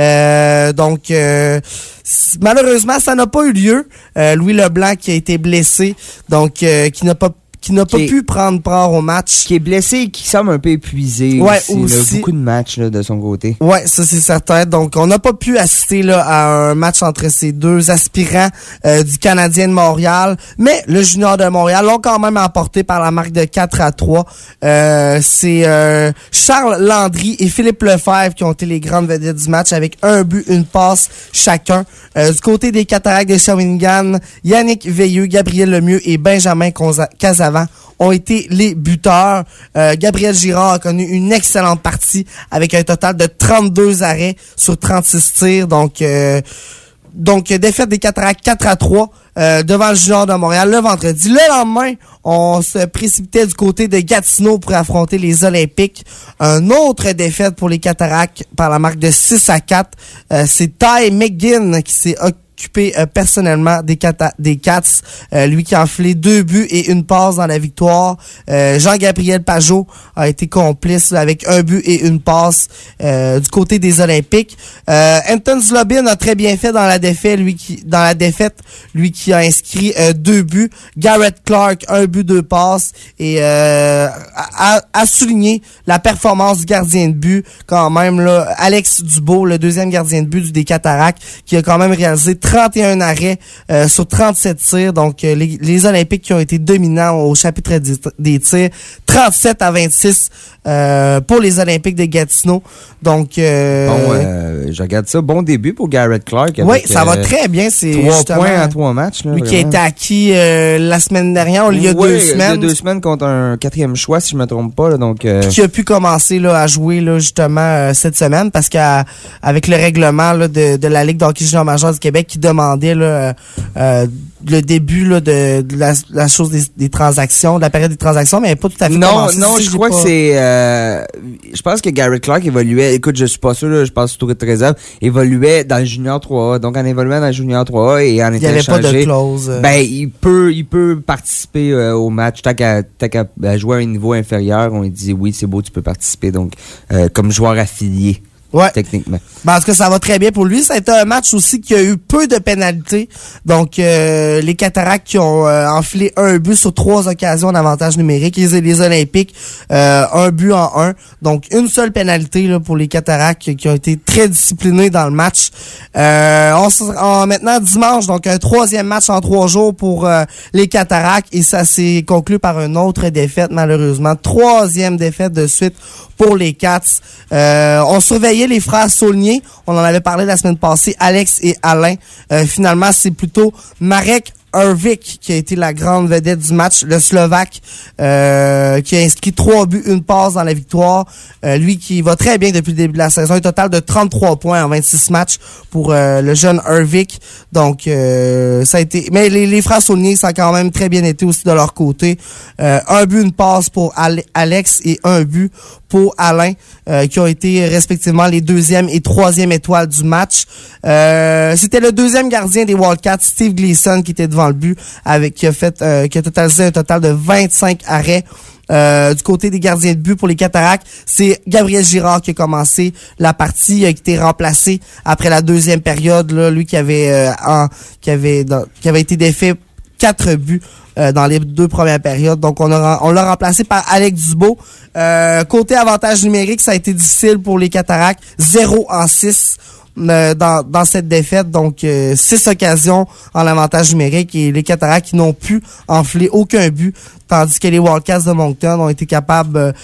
Euh, donc euh, malheureusement ça n'a pas eu lieu. Euh, Louis Leblanc qui a été blessé, donc euh, qui n'a pas qui n'a pas qui est, pu prendre part au match. Qui est blessé et qui semble un peu épuisé. Ouais, aussi. aussi. Il a beaucoup de matchs là, de son côté. Ouais, ça c'est certain. Donc, on n'a pas pu assister là à un match entre ces deux aspirants euh, du Canadien de Montréal. Mais le Junior de Montréal l'ont quand même emporté par la marque de quatre à trois. Euh, c'est euh, Charles Landry et Philippe Lefebvre qui ont été les grandes vedettes du match avec un but, une passe chacun. Euh, du côté des Cataractes de Shawinigan, Yannick Veilleux, Gabriel Lemieux et Benjamin Casavant ont été les buteurs. Euh, Gabriel Girard a connu une excellente partie avec un total de trente-deux arrêts sur trente-six tirs. Donc, euh, donc défaite des Cataractes quatre à trois euh, devant le Junior de Montréal le vendredi. Le lendemain, on se précipitait du côté de Gatineau pour affronter les Olympiques. Un autre défaite pour les Cataractes par la marque de six à quatre. Euh, c'est Ty McGinn qui s'est occupé Euh, personnellement des, cata- des Cats, euh, lui qui a enfilé deux buts et une passe dans la victoire. Euh, Jean-Gabriel Pajot a été complice là, avec un but et une passe euh, du côté des Olympiques. Euh, Anton Zlobin a très bien fait dans la défaite, lui qui dans la défaite, lui qui a inscrit euh, deux buts. Garrett Clark, un but, deux passes et euh, a, a souligné la performance du gardien de but quand même là, Alex Dubois, le deuxième gardien de but des Cataractes, qui a quand même réalisé trente et un arrêts euh, sur trente-sept tirs. Donc, euh, les, les Olympiques qui ont été dominants au chapitre des, des tirs. trente-sept à vingt-six euh, pour les Olympiques de Gatineau. Donc, euh, bon, euh, je regarde ça. Bon début pour Garrett Clark. Oui, ça va très bien. C'est trois points en trois matchs. Là, lui vraiment. Qui a été acquis euh, la semaine dernière, il y a ouais, deux semaines. Il y a deux semaines contre un quatrième choix, si je me trompe pas. Là, donc, euh... qui a pu commencer là, à jouer là, justement euh, cette semaine parce qu'avec le règlement là, de, de la Ligue d'hockey junior majeur du Québec qui demandait là, euh, le début là, de, de la, la chose des, des transactions, de la période des transactions, mais pas tout à fait non, commencé. Non, si je crois pas... que c'est... Euh, je pense que Garrett Clark évoluait... Écoute, je suis pas sûr, là, je pense que c'est très évoluait dans le Junior trois A. Donc, en évoluant dans le Junior trois A et en étant échangé... Il n'y avait pas de clause. Euh... Ben, il peut, il peut participer euh, au match. Tant qu'à, tant qu'à jouer à un niveau inférieur, on lui dit oui, c'est beau, tu peux participer. Donc, euh, comme joueur affilié. Ouais. Techniquement. Ben, en tout cas, ça va très bien pour lui. Ça a été un match aussi qui a eu peu de pénalités. Donc, euh, les Cataractes qui ont euh, enfilé un but sur trois occasions d'avantage numérique. Les, les Olympiques, euh, un but en un. Donc, une seule pénalité là, pour les Cataractes qui ont été très disciplinés dans le match. Euh, on, on maintenant dimanche, donc un troisième match en trois jours pour euh, les Cataractes. Et ça s'est conclu par une autre défaite, malheureusement. Troisième défaite de suite pour les Cats. Euh, on surveillait les frères Saulnier. On en avait parlé la semaine passée, Alex et Alain. Euh, finalement, c'est plutôt Marek Hrvik qui a été la grande vedette du match, le Slovaque, euh, qui a inscrit trois buts, une passe dans la victoire. Euh, lui qui va très bien depuis le début de la saison. Un total de trente-trois points en vingt-six matchs pour euh, le jeune Hrvik. Donc, euh, ça a été... Mais les, les frères Saulnier, ça a quand même très bien été aussi de leur côté. Euh, un but, une passe pour Ale- Alex et un but pour Alain, euh, qui ont été respectivement les deuxième et troisième étoiles du match. Euh, c'était le deuxième gardien des Wildcats, Steve Gleason, qui était devant le but, avec qui a fait, euh, qui a totalisé un total de vingt-cinq arrêts. Euh, du côté des gardiens de but pour les Cataractes, c'est Gabriel Girard qui a commencé la partie, il a été remplacé après la deuxième période, là, lui qui avait, euh, en, qui avait, dans, qui avait été défait quatre buts euh, dans les deux premières périodes. Donc, on, a, on l'a remplacé par Alex Dubois. Euh, côté avantage numérique, ça a été difficile pour les Cataractes. zéro en six. Euh, dans, dans cette défaite, donc euh, six occasions en avantage numérique et les Cataractes qui n'ont pu enfler aucun but, tandis que les Wildcats de Moncton ont été capables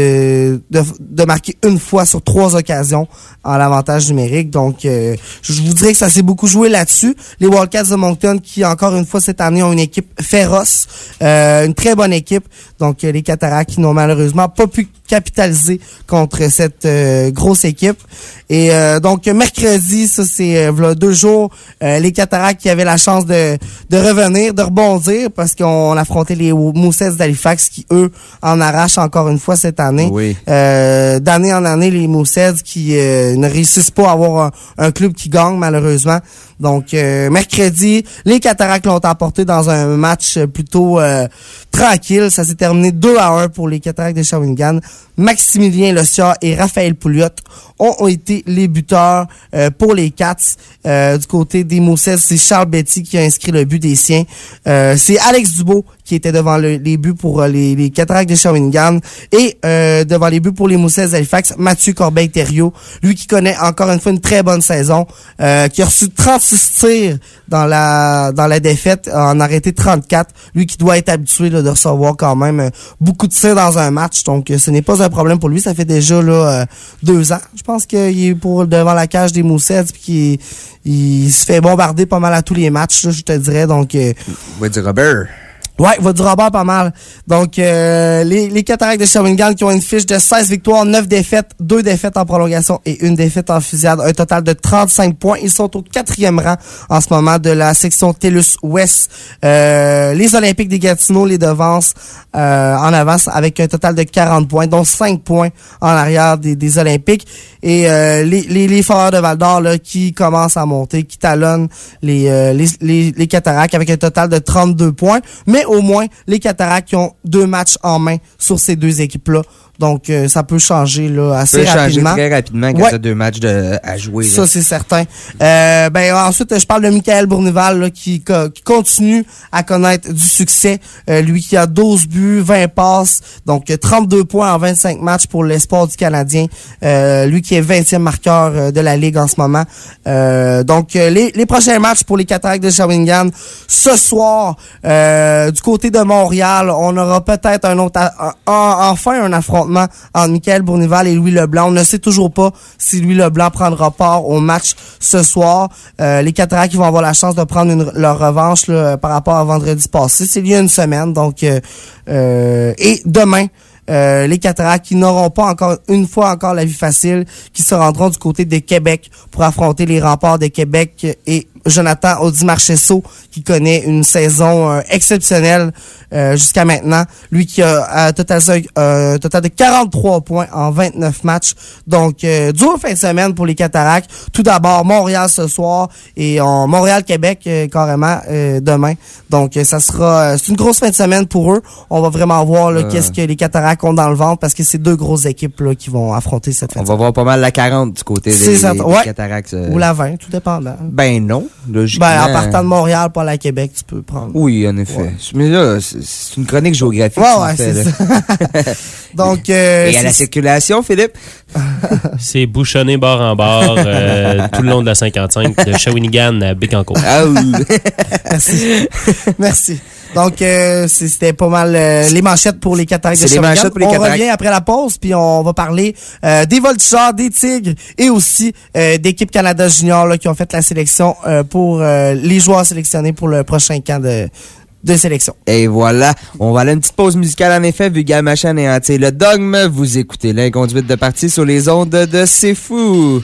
de, de, de marquer une fois sur trois occasions en avantage numérique. Donc, euh, je vous dirais que ça s'est beaucoup joué là-dessus. Les Wildcats de Moncton qui, encore une fois, cette année, ont une équipe féroce, euh, une très bonne équipe. Donc, les Cataractes qui n'ont malheureusement pas pu capitaliser contre cette euh, grosse équipe. Et euh, donc, mercredi, ça c'est euh, voilà, deux jours, euh, les Cataractes qui avaient la chance de, de revenir, de rebondir, parce qu'on affrontait les Moussets d'Halifax qui, eux, en arrachent encore une fois cette année. Oui. Euh, d'année en année, les Moussets qui euh, ne réussissent pas à avoir un, un club qui gagne, malheureusement. Donc, euh, mercredi, les Cataractes l'ont emporté dans un match plutôt euh, tranquille. Ça s'est terminé deux à un pour les Cataractes de Shawinigan. Maximilien Leciard et Raphaël Pouliot ont été les buteurs euh, pour les Cats. Euh, du côté des Moussets, c'est Charles Betty qui a inscrit le but des siens. Euh, c'est Alex Dubois qui était devant le, les buts pour euh, les, les Cataractes de Shawinigan. Et euh, devant les buts pour les Moussets d'Halifax, Mathieu Corbeil-Thériault, lui qui connaît encore une fois une très bonne saison, euh, qui a reçu trente-six tirs dans la dans la défaite, en arrêté trente-quatre. Lui qui doit être habitué là, de recevoir quand même euh, beaucoup de tirs dans un match. Donc, euh, ce n'est pas un problème pour lui. Ça fait déjà là euh, deux ans. Je pense qu'il est pour devant la cage des Moussets puis qu'il il se fait bombarder pas mal à tous les matchs, là, je te dirais. Donc, euh, ouais, du Robert. Ouais, il va du Robert pas mal. Donc, euh, les, les Cataractes de Shawinigan qui ont une fiche de seize victoires, neuf défaites, deux défaites en prolongation et une défaite en fusillade. Un total de trente-cinq points. Ils sont au quatrième rang en ce moment de la section TELUS Ouest. Euh, les Olympiques des Gatineau les devancent euh, en avance avec un total de quarante points, dont cinq points en arrière des, des Olympiques. Et euh, les, les, les Foreurs de Val-d'Or là, qui commencent à monter, qui talonnent les, euh, les, les, les Cataractes avec un total de trente-deux points. Mais au moins, les Cataractes qui ont deux matchs en main sur ces deux équipes-là. Donc, euh, ça peut changer là, assez ça peut rapidement. changer très rapidement quand ouais. tu as deux matchs de, à jouer. Ça, là. c'est certain. Euh, ben ensuite, je parle de Michael Bournival là, qui, qui continue à connaître du succès. Euh, lui qui a douze buts, vingt passes, donc trente-deux points en vingt-cinq matchs pour l'espoir du Canadien. Euh, lui qui est vingtième marqueur de la Ligue en ce moment. Euh, donc, les, les prochains matchs pour les Cataractes de Shawinigan, ce soir, euh, du côté de Montréal, on aura peut-être un autre, un, un, enfin un affrontement entre Michael Bournival et Louis Leblanc. On ne sait toujours pas si Louis Leblanc prendra part au match ce soir. Euh, les Cataractes qui vont avoir la chance de prendre une, leur revanche là, par rapport à vendredi passé. C'est il y a une semaine. Donc, euh, euh, et demain, Euh, les Cataractes qui n'auront pas encore une fois encore la vie facile, qui se rendront du côté de Québec pour affronter les Remparts de Québec et Jonathan Audy-Marchesso qui connaît une saison euh, exceptionnelle euh, jusqu'à maintenant. Lui qui a un total, euh, total de quarante-trois points en vingt-neuf matchs. Donc, euh, dure fin de semaine pour les Cataractes. Tout d'abord, Montréal ce soir et en Montréal-Québec euh, carrément euh, demain. Donc, euh, ça sera euh, c'est une grosse fin de semaine pour eux. On va vraiment voir là, euh... qu'est-ce que les Cataractes ont dans le ventre parce que c'est deux grosses équipes là, qui vont affronter cette fin On de va semaine. voir pas mal la quarante du côté des, des, des ouais. Cataractes. Euh... Ou la vingt, tout dépendant. Ben non. Logiquement. Ben, en partant de Montréal pour aller à Québec, tu peux prendre. Oui, en effet. Ouais. Mais là, c'est une chronique géographique. Ouais, ouais, fait, c'est ça. Donc, euh, et à la circulation, Philippe? C'est bouchonné bord en bord euh, tout le long de la cinquante-cinq de Shawinigan à Bécancour. Ah oui. Merci. Merci. Donc, euh, c'était pas mal euh, les manchettes pour les Cataractes de Shawinigan. On Cataractes. Revient après la pause, puis on va parler euh, des Voltigeurs, des Tigres et aussi euh, d'équipe Canada Junior là, qui ont fait la sélection euh, pour euh, les joueurs sélectionnés pour le prochain camp de de sélection. Et voilà, on va aller une petite pause musicale en effet, vu Gamachan et Antier le dogme. Vous écoutez l'inconduite de partie sur les ondes de C'est Fou.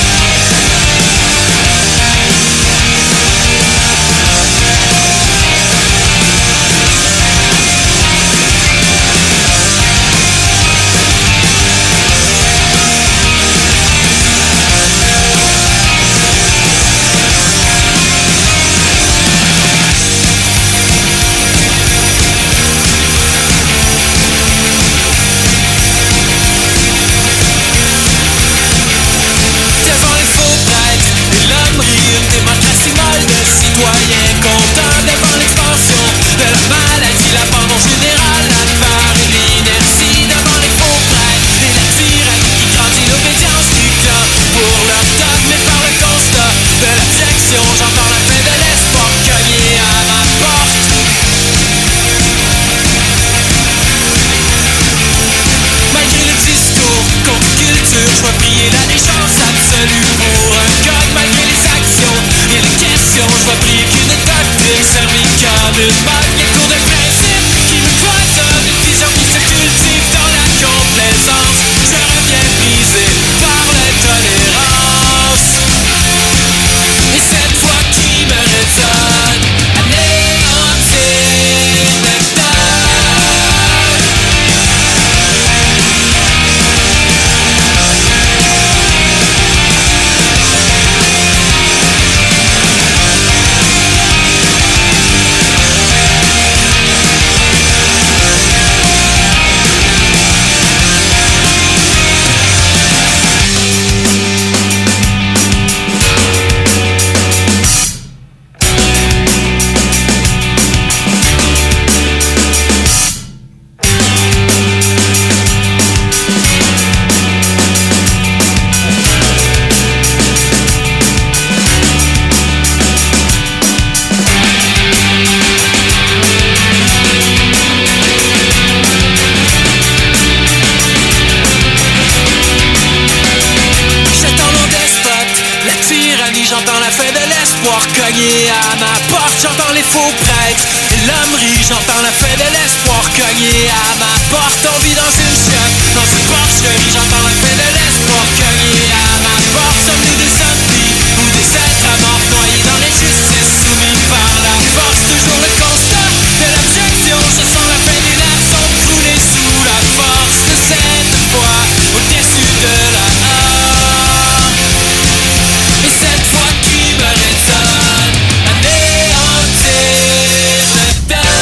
We'll be right back. l'espoir cogner à ma porte. J'entends les faux prêtres et l'homme rit. J'entends la fin de l'espoir cogner à ma porte. On vit dans une chiotte, dans une porcherie. J'entends la fin de l'espoir cogner à ma porte. Sommes-nous des zombies ou des êtres à mort noyés dans l'injustice, soumis par la force? Toujours le constat de l'abjection. Je sens la fin des larçons crouler sous la force de cette foi au-dessus de la haine. Et cette foi qui me résonne, anéantir le temps.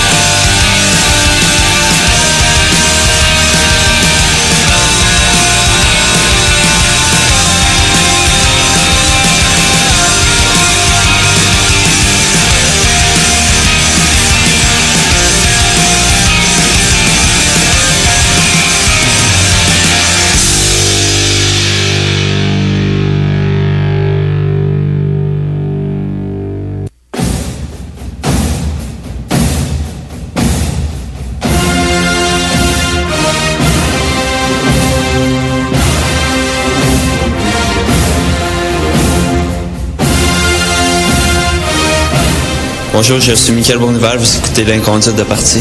Bonjour, je suis Michael Bournival, vous écoutez l'Inconduite de partie.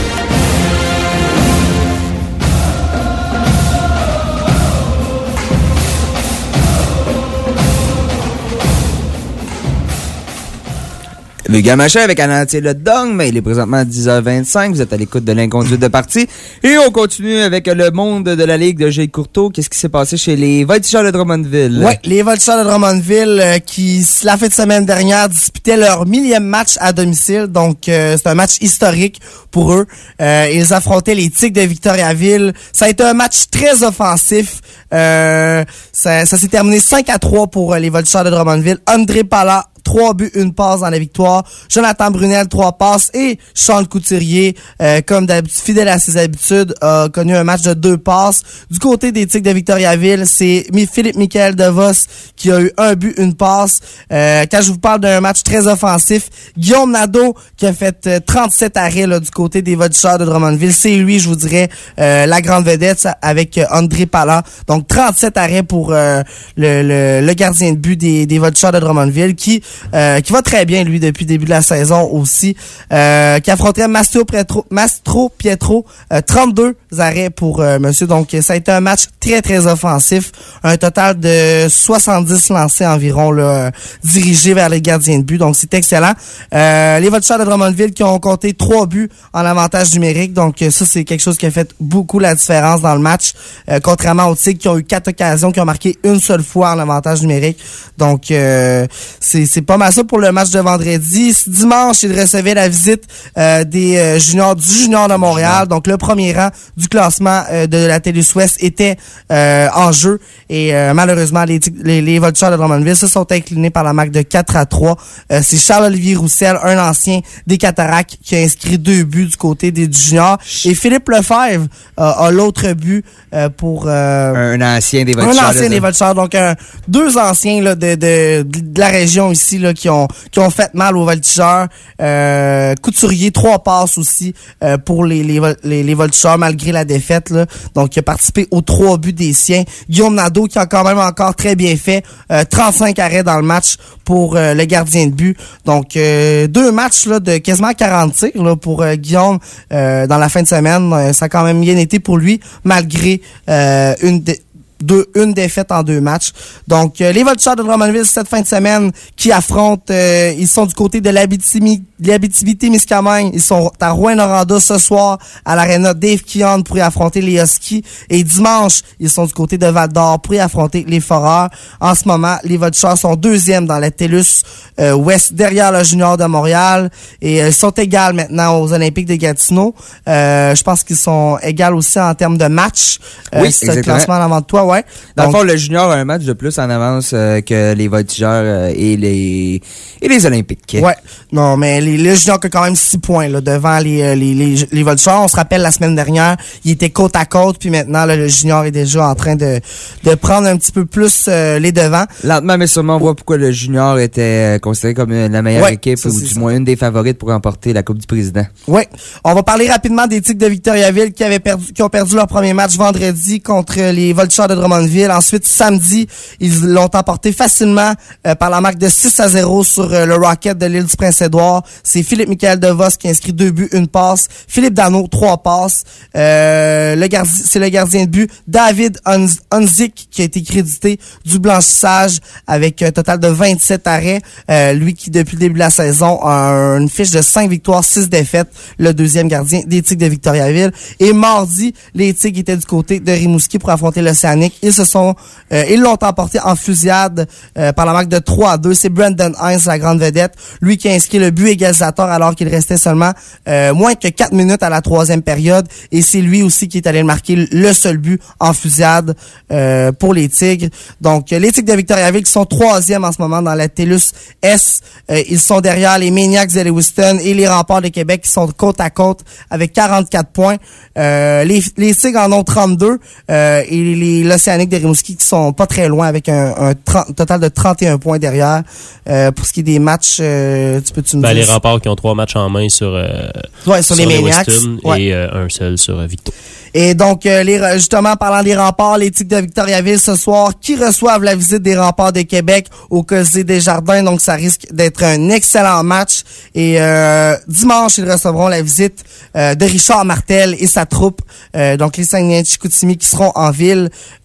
Le Gamaché avec Alain le Dong, mais il est présentement à dix heures vingt-cinq. Vous êtes à l'écoute de l'Inconduite de partie. Et on continue avec le monde de la Ligue de Jay Courteau. Qu'est-ce qui s'est passé chez les Voltigeurs de Drummondville? Oui, les Voltigeurs de Drummondville euh, qui, la fin de semaine dernière, disputaient leur millième match à domicile. Donc, euh, c'est un match historique pour eux. Euh, ils affrontaient les Tigres de Victoriaville. Ça a été un match très offensif. Euh, ça, ça s'est terminé cinq à trois pour euh, les Voltigeurs de Drummondville. André Pala, trois buts, une passe dans la victoire. Jonathan Brunel, trois passes. Et Sean Couturier, euh, comme d'habitude, fidèle à ses habitudes, a connu un match de deux passes. Du côté des Tigres de Victoriaville, c'est Philippe Michael DeVos qui a eu un but, une passe. Euh, quand je vous parle d'un match très offensif, Guillaume Nadeau qui a fait euh, trente-sept arrêts là, du côté des Voltigeurs de Drummondville. C'est lui, je vous dirais, euh, la grande vedette avec euh, André Pala. Donc, trente-sept arrêts pour euh, le, le, le gardien de but des, des Voltigeurs de Drummondville qui Euh, qui va très bien, lui, depuis le début de la saison aussi, euh, qui affronterait Mastro Pietro, Mastro Pietro euh, trente-deux arrêts pour euh, monsieur. Donc, ça a été un match très, très offensif. Un total de soixante-dix lancés environ, là, euh, dirigés vers les gardiens de but. Donc, c'est excellent. Euh, les Voltigeurs de Drummondville qui ont compté trois buts en avantage numérique. Donc, ça, c'est quelque chose qui a fait beaucoup la différence dans le match. Euh, contrairement aux Tigres qui ont eu quatre occasions, qui ont marqué une seule fois en avantage numérique. Donc, euh, c'est, c'est pas mal ça pour le match de vendredi. Dimanche, il recevait la visite euh, des euh, juniors du Junior de Montréal. Donc, le premier rang du classement euh, de la T E L U S Ouest était euh, en jeu. Et euh, malheureusement, les, les, les Voltigeurs de Drummondville se sont inclinés par la marque de quatre à trois. Euh, c'est Charles-Olivier Roussel, un ancien des Cataractes, qui a inscrit deux buts du côté des juniors. Et Philippe Lefebvre euh, a l'autre but euh, pour... Euh, un ancien des Voltigeurs. Un ancien des Voltigeurs. Donc, un, deux anciens là, de, de, de la région ici là, qui ont qui ont fait mal aux Voltigeurs. Euh, Couturier, trois passes aussi euh, pour les, les, les, les Voltigeurs malgré la défaite. Là. Donc, il a participé aux trois buts des siens. Guillaume Nadeau qui a quand même encore très bien fait. Euh, trente-cinq arrêts dans le match pour euh, le gardien de but. Donc, euh, deux matchs là, de quasiment quarante tirs là, pour euh, Guillaume euh, dans la fin de semaine. Euh, ça a quand même bien été pour lui malgré euh, une... De, Deux, une défaite en deux matchs. Donc, euh, les Voltigeurs de Drummondville, cette fin de semaine, qui affrontent, euh, ils sont du côté de l'Abitibi-Témiscamingue. Ils sont à Rouyn-Noranda ce soir à l'aréna Dave Keon pour y affronter les Huskies. Et dimanche, ils sont du côté de Val-d'Or pour y affronter les Foreurs. En ce moment, les Voltigeurs sont deuxièmes dans la T E L U S euh, Ouest, derrière le Junior de Montréal. Et euh, ils sont égales maintenant aux Olympiques de Gatineau. Euh, je pense qu'ils sont égales aussi en termes de match. Euh, oui, c'est exactement. le classement en avant de toi. Ouais. Dans Donc, le fond, le junior a un match de plus en avance euh, que les Voltigeurs euh, et les et les Olympiques. Ouais. Non, mais les, les juniors ont quand même six points là, devant les, les, les, les Voltigeurs. On se rappelle la semaine dernière, ils étaient côte à côte, puis maintenant là, le junior est déjà en train de, de prendre un petit peu plus euh, les devants. Lentement, mais sûrement, on voit pourquoi le junior était considéré comme la meilleure ouais, équipe, ça, ou du ça. moins une des favorites pour remporter la Coupe du Président. Oui. On va parler rapidement des Tigres de Victoriaville qui avaient perdu, qui ont perdu leur premier match vendredi contre les Voltigeurs de Drummondville. Ensuite, samedi, ils l'ont emporté facilement euh, par la marque de six à zéro sur euh, le Rocket de l'île du Prince-Édouard. C'est Philippe-Michael DeVos qui inscrit deux buts, une passe. Philippe Dano, trois passes. Euh, le gardien, c'est le gardien de but David Hunzik qui a été crédité du blanchissage avec un total de vingt-sept arrêts. Euh, lui qui, depuis le début de la saison, a une fiche de cinq victoires, six défaites. Le deuxième gardien des Tigres de Victoriaville. Et mardi, les Tigres étaient du côté de Rimouski pour affronter l'Océanique. Ils se sont, euh, ils l'ont emporté en fusillade euh, par la marque de trois à deux. C'est Brandon Hines, la grande vedette, lui qui a inscrit le but égalisateur alors qu'il restait seulement euh, moins que quatre minutes à la troisième période. Et c'est lui aussi qui est allé marquer le seul but en fusillade euh, pour les Tigres. Donc, les Tigres de Victoriaville qui sont troisième en ce moment dans la TELUS S. Euh, ils sont derrière les Maniacs de Lewiston et les Remparts de Québec qui sont côte à côte avec quarante-quatre points. Euh, les, les Tigres en ont trente-deux euh, et les l'Océanique de Rimouski qui sont pas très loin avec un, un trente, total de trente et un points derrière. Euh, pour ce qui est des matchs, euh, tu peux-tu me ben, dire? Les Remparts qui ont trois matchs en main sur, euh, ouais, sur, sur les Maniacs ouais. et euh, un seul sur euh, Victo. Et donc, euh, les, justement, parlant des Remparts, les Tigres de Victoriaville ce soir, qui reçoivent la visite des Remparts de Québec au Colisée des Jardins. Donc, ça risque d'être un excellent match. Et euh, dimanche, ils recevront la visite euh, de Richard Martel et sa troupe. Euh, donc, les Saguenay de Chicoutimi qui seront en ville.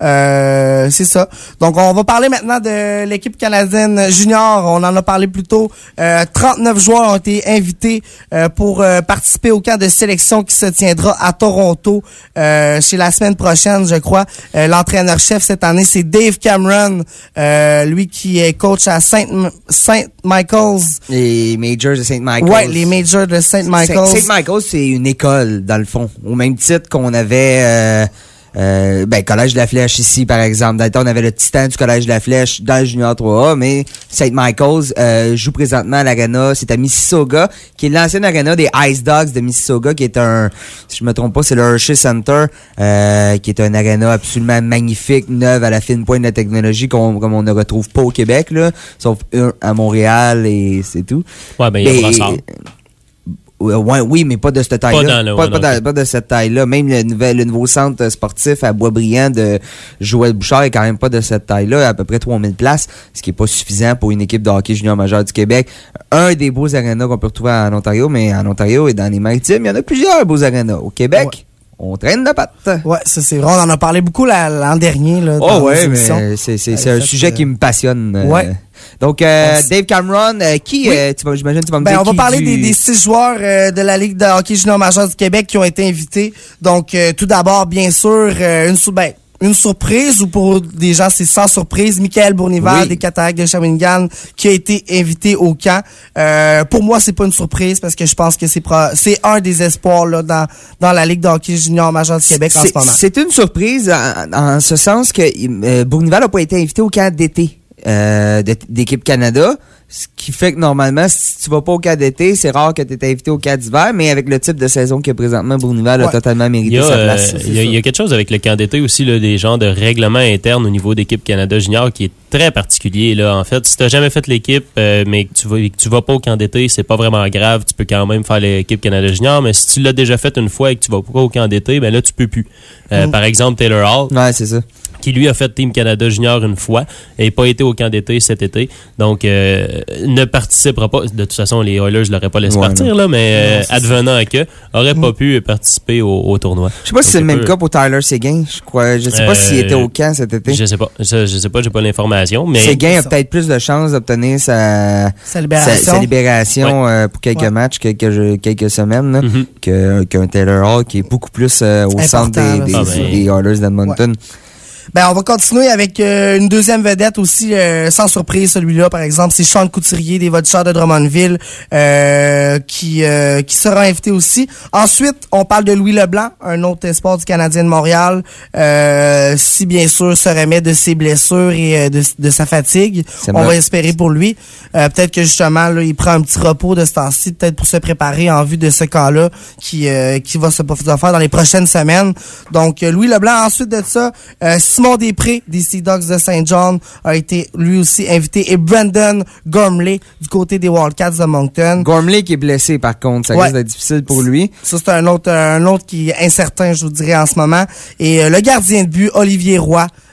Euh, c'est ça. Donc, on va parler maintenant de l'équipe canadienne junior. On en a parlé plus tôt. Euh, trente-neuf joueurs ont été invités euh, pour euh, participer au camp de sélection qui se tiendra à Toronto. Euh, chez la semaine prochaine, je crois. Euh, l'entraîneur-chef cette année, c'est Dave Cameron, euh, lui qui est coach à Saint Saint Michael's. Les Majors de Saint Michael's. Ouais, les Majors de Saint Michael's. Saint Michael's, c'est une école, dans le fond. Au même titre qu'on avait... Euh Euh, ben, Collège de la Flèche ici, par exemple. Dans le temps, on avait le titan du Collège de la Flèche dans le Junior trois A, mais Saint Michael's euh, joue présentement à l'Arena. C'est à Mississauga, qui est l'ancienne Arena des Ice Dogs de Mississauga, qui est un, si je me trompe pas, c'est le Hershey Center, euh, qui est un Arena absolument magnifique, neuve à la fine pointe de la technologie, qu'on, comme on ne retrouve pas au Québec, là, sauf un à Montréal et c'est tout. Ouais, ben, il y a Brassard. Ouais, oui, mais pas de cette taille-là. Pas, dans le, pas, ouais, pas, dans, pas de cette taille-là. Même le, nouvel, le nouveau centre sportif à Boisbriand de Joël Bouchard est quand même pas de cette taille-là, à peu près trois mille places, ce qui est pas suffisant pour une équipe de hockey junior majeur du Québec. Un des beaux arénas qu'on peut retrouver en Ontario, mais en Ontario et dans les Maritimes, il y en a plusieurs beaux arénas. Au Québec, ouais. On traîne la patte. Ouais, ça c'est vrai. On en a parlé beaucoup la, l'an dernier. Là, oh ouais, mais c'est, c'est, c'est un sujet euh... qui me passionne. Ouais. Donc, euh, Dave Cameron, euh, qui, oui. euh, tu vas, j'imagine, tu vas me ben, dire on va qui parler du... des, des six joueurs euh, de la Ligue de hockey junior majeur du Québec qui ont été invités. Donc, euh, tout d'abord, bien sûr, euh, une sous ben, une surprise, ou pour des gens, c'est sans surprise, Michael Bournival oui. des Cataractes de Shawinigan qui a été invité au camp. Euh, pour moi, c'est pas une surprise parce que je pense que c'est pro- c'est un des espoirs là dans dans la Ligue de hockey junior majeur du Québec c'est, en ce moment. C'est une surprise en, en ce sens que euh, Bournival n'a pas été invité au camp d'été euh, de, d'équipe Canada. Ce qui fait que normalement, si tu vas pas au camp d'été, c'est rare que tu es invité au camp d'hiver, mais avec le type de saison qu'il y a présentement, Bournival ouais. a totalement mérité a, sa place. Il y, y a quelque chose avec le camp d'été aussi, là, des genres de règlements internes au niveau d'équipe Canada Junior qui est très particulier. Là. En fait, si tu n'as jamais fait l'équipe, euh, mais que tu vas, que tu vas pas au camp d'été, c'est pas vraiment grave. Tu peux quand même faire l'équipe Canada Junior, mais si tu l'as déjà fait une fois et que tu vas pas au camp d'été, ben là, tu peux plus. Euh, mm. Par exemple, Taylor Hall. Ouais, c'est ça. Qui lui a fait Team Canada Junior une fois et pas été au camp d'été cet été. Donc, euh, ne participera pas. De toute façon, les Oilers ne l'auraient pas laissé ouais, partir, là, mais non, euh, advenant à que, aurait mmh. pas pu participer au, au tournoi. Je sais pas Donc, si c'est le même peu... cas pour Tyler Seguin. Je crois. Je sais euh, pas s'il était au camp cet été. Je sais pas. Je, je sais pas, j'ai pas l'information. Mais Seguin a peut-être plus de chances d'obtenir sa, sa libération, sa, sa libération ouais. euh, pour quelques ouais. matchs, quelques, quelques semaines, là, mmh. que, qu'un Taylor Hall qui est beaucoup plus euh, au important, centre des, des, ah, ben... des Oilers d'Edmonton. Ouais. Ben, on va continuer avec euh, une deuxième vedette aussi, euh, sans surprise, celui-là, par exemple, c'est Sean Couturier des Voltigeurs de Drummondville, euh, qui euh, qui sera invité aussi. Ensuite, on parle de Louis Leblanc, un autre espoir du Canadien de Montréal, euh, si bien sûr se remet de ses blessures et euh, de, de sa fatigue. C'est on bon. va espérer pour lui. Euh, peut-être que justement, là, il prend un petit repos de ce temps-ci, peut-être pour se préparer en vue de ce camp-là qui euh, qui va se faire dans les prochaines semaines. Donc, euh, Louis Leblanc, ensuite de ça, euh, Simon Després des Sea Dogs de Saint John a été lui aussi invité et Brandon Gormley du côté des Wildcats de Moncton. Gormley qui est blessé par contre, ça ouais. risque d'être difficile pour lui. Ça c'est un autre un autre qui est incertain, je vous dirais en ce moment. Et euh, le gardien de but Olivier Roy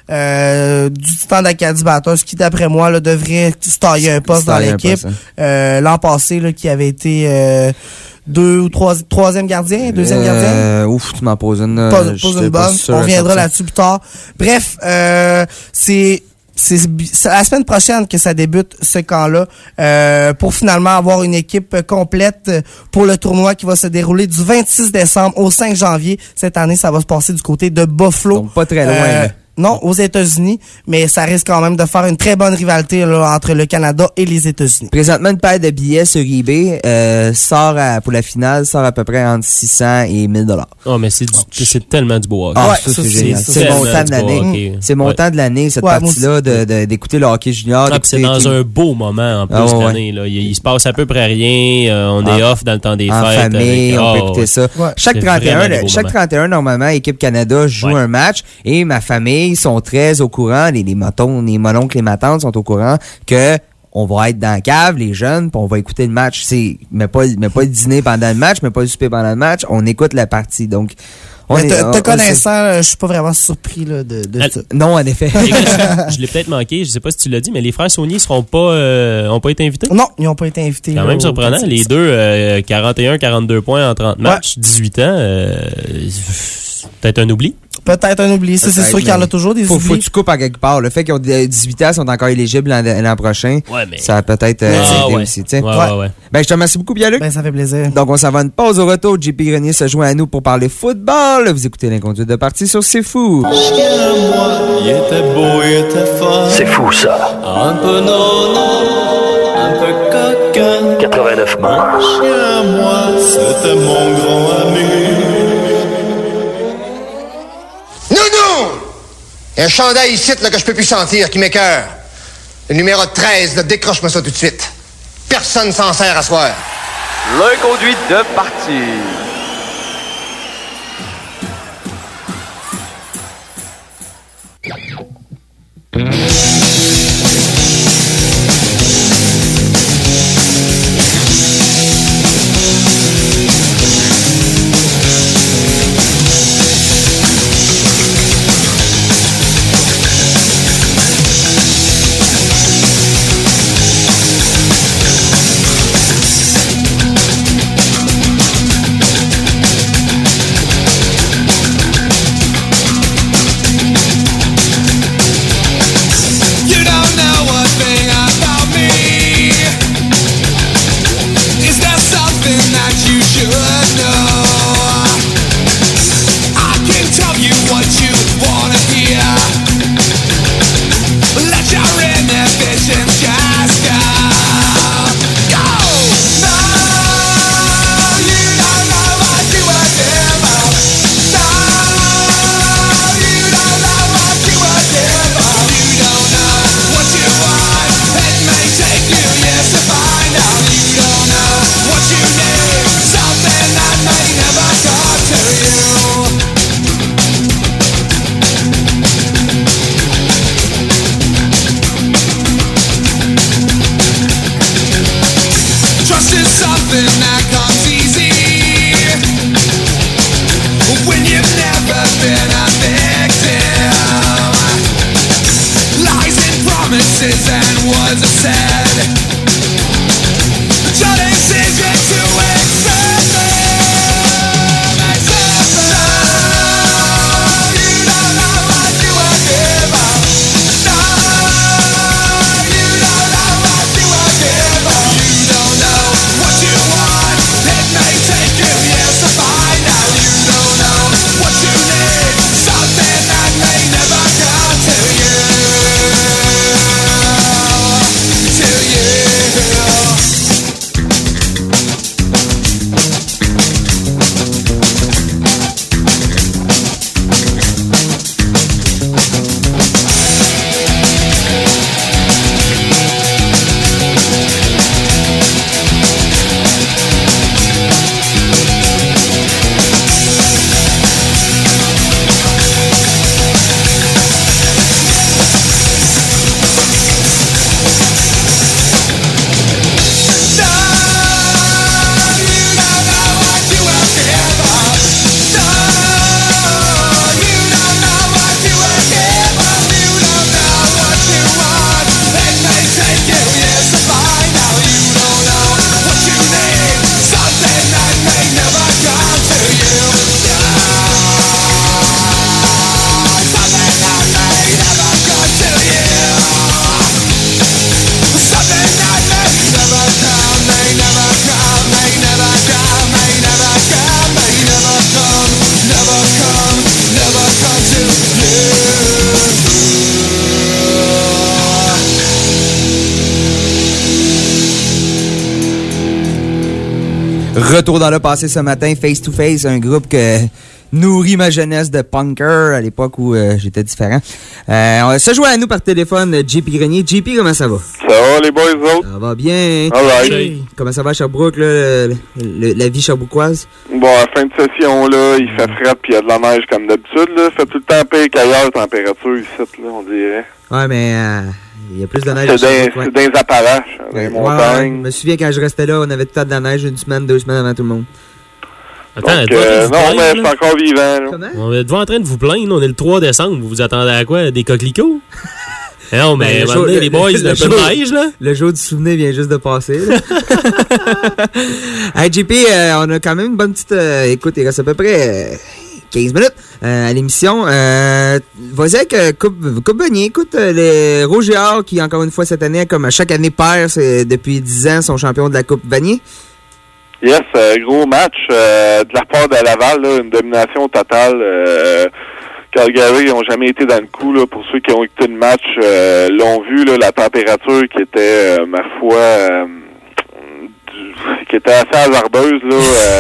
euh, du Titan d'Acadie Batters, qui d'après moi là, devrait se tailler un poste dans l'équipe. Poste, hein. euh, l'an passé, là, qui avait été euh, deux ou trois, troisième gardien, deuxième euh, gardien. Ouf, tu m'en poses une. Pose, pose une bonne. On reviendra là-dessus plus tard. Bref, euh, c'est C'est, c'est la semaine prochaine que ça débute, ce camp-là, euh, pour finalement avoir une équipe complète pour le tournoi qui va se dérouler du vingt-six décembre au cinq janvier. Cette année, ça va se passer du côté de Buffalo. Donc pas très loin, euh, là. Non, aux États-Unis, mais ça risque quand même de faire une très bonne rivalité là, entre le Canada et les États-Unis. Présentement, une paire de billets sur eBay euh, sort à, pour la finale, sort à peu près entre six cents et mille dollars. Oh, mais c'est, du, c'est tellement du beau hockey. Ah, ouais, ça, ça, c'est c'est, génial. c'est, C'est mon c'est temps de l'année. C'est mon ouais. temps de l'année, cette ouais, partie-là, de, de, d'écouter le hockey junior. Ah, c'est dans un beau moment, en plus, ah, ouais, cette année. Là. Il, il se passe à peu près rien. Euh, on ah, est off dans le temps des en fêtes. famille, avec, on oh, peut écouter ouais. ça. Ouais. Chaque c'est trente et un, chaque moments. trente et un, normalement, Équipe Canada joue ouais. un match et ma famille sont très au courant, les, les motons, les mononcles, les matantes sont au courant que on va être dans la cave, les jeunes, puis on va écouter le match. C'est, mais pas, mais pas le dîner pendant le match, mais pas le souper pendant le match. On écoute la partie. Donc, on mais est, te, on, te on connaissant, je suis pas vraiment surpris là, de, de Elle, ça. Non, en effet. je, je l'ai peut-être manqué, je sais pas si tu l'as dit, mais les frères Saunier seront pas, euh, ont pas été invités. Non, ils ont pas été invités. Quand là, même surprenant. au... Les deux, euh, quarante et un quarante-deux points en trente matchs, ouais. dix-huit ans. Euh, peut-être un oubli. Peut-être un oubli. Ça, c'est sûr qu'il y en a toujours des faut, oublis. Faut que tu coupes à quelque part. Le fait qu'ils ont dix-huit ans, sont encore éligibles l'an, l'an prochain. Ouais, mais... Ça a peut-être euh, ah, aidé ouais. aussi, tu sais. Ouais, ouais, ouais. Ben, je te remercie beaucoup, Pierre-Luc. Ben, ça fait plaisir. Donc, on s'en va une pause au retour. J P Grenier se joint à nous pour parler football. Vous écoutez l'Inconduite de partie sur C'est Fou. Il était beau, il était fort. C'est fou, ça. Un peu nono, un peu coquin. quatre-vingt-neuf mars. Chien, moi, c'était mon grand ami. Nounou! Il y a un chandail ici là, que je peux plus sentir, qui m'écoeure. Le numéro treize, là, décroche-moi ça tout de suite. Personne s'en sert à soir. L'inconduite de partie. Retour dans le passé ce matin, Face to Face, un groupe que nourrit ma jeunesse de punker à l'époque où euh, j'étais différent. Euh, on se joint à nous par téléphone, J P Grenier. J P, comment ça va? Ça va, les boys, autres? Ça va bien. All right. Hey, comment ça va à Sherbrooke, là, le, le, la vie sherbrookoise? Bon, à la fin de session, là, il fait frais puis il y a de la neige comme d'habitude, là. Ça fait tout le temps pire qu'ailleurs, température ici, là, on dirait. Ouais, mais euh, il y a plus de neige. C'est dans, ouais. dans les Appalaches, dans les ouais, montagnes. Ouais, je me souviens quand je restais là, on avait tout le temps de la neige, une semaine, deux semaines avant tout le monde. Attends, Donc, euh, non, mais je suis encore vivant. Là. Comment? On est devant en train de vous plaindre, on est le trois décembre, vous vous attendez à quoi? Des coquelicots? Non, mais ben, les boys, le, le peu de neige, là. Le jour du souvenir vient juste de passer. Hey, J P, euh, on a quand même une bonne petite... Euh, écoute, il reste à peu près euh, quinze minutes euh, à l'émission. Euh, Vas-y avec euh, Coupe, Coupe Vanier. Écoute, euh, les Rouges et Or, qui encore une fois cette année, comme à chaque année perd, c'est, depuis dix ans, sont champions de la Coupe Vanier. Yes, euh, gros match euh, de la part de Laval, là, une domination totale. Euh, Calgary n'ont jamais été dans le coup. Là, pour ceux qui ont écouté le match, euh, l'ont vu, là, la température qui était, euh, ma foi, euh, du, qui était assez hasardeuse. Là,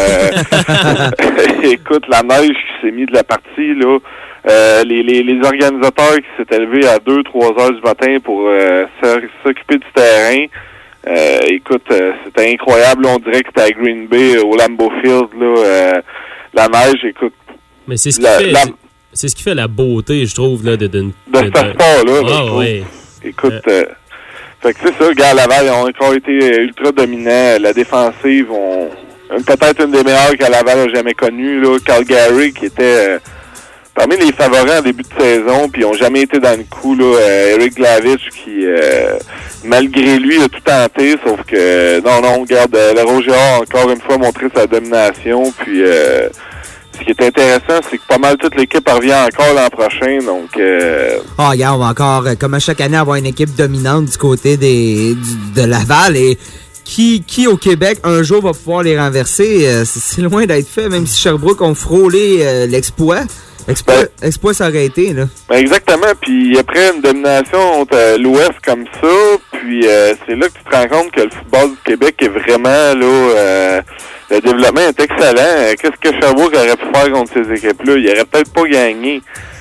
euh, écoute, la neige qui s'est mise de la partie, là, euh, les, les, les organisateurs qui s'étaient levés à deux trois heures du matin pour euh, s'occuper du terrain. Euh, écoute, euh, c'était incroyable. Là, on dirait que c'était à Green Bay, au Lambeau Field. Là, euh, la neige, écoute. Mais c'est ce qui la, fait... la, C'est ce qui fait la beauté, je trouve, là, de... De, de, de ce sport-là, oh, là, oui. Écoute, euh. Euh, fait que c'est ça, le gars, Laval, ils ont encore été ultra dominants. La défensive, ont peut-être une des meilleures que Laval a jamais connue, là. Calgary, qui était euh, parmi les favoris en début de saison, puis ils ont jamais été dans le coup, là. Euh, Eric Glavich, qui, euh, malgré lui, a tout tenté, sauf que, non, non, regarde, euh, le Rouge et Or a encore une fois montré sa domination, puis... Euh, ce qui est intéressant, c'est que pas mal toute l'équipe revient encore l'an prochain, donc... Euh... Oh, regarde, on va encore, comme à chaque année, avoir une équipe dominante du côté des du, de Laval, et qui, qui au Québec, un jour, va pouvoir les renverser, euh, c'est, c'est loin d'être fait, même si Sherbrooke ont frôlé euh, l'exploit. Exploit, ben, exploit, ça aurait été, là. Ben exactement, puis après une domination entre l'Ouest comme ça, puis euh, c'est là que tu te rends compte que le football du Québec est vraiment, là... Euh, le développement est excellent. Qu'est-ce que Sherbrooke aurait pu faire contre ces équipes-là? Il aurait peut-être pas gagné.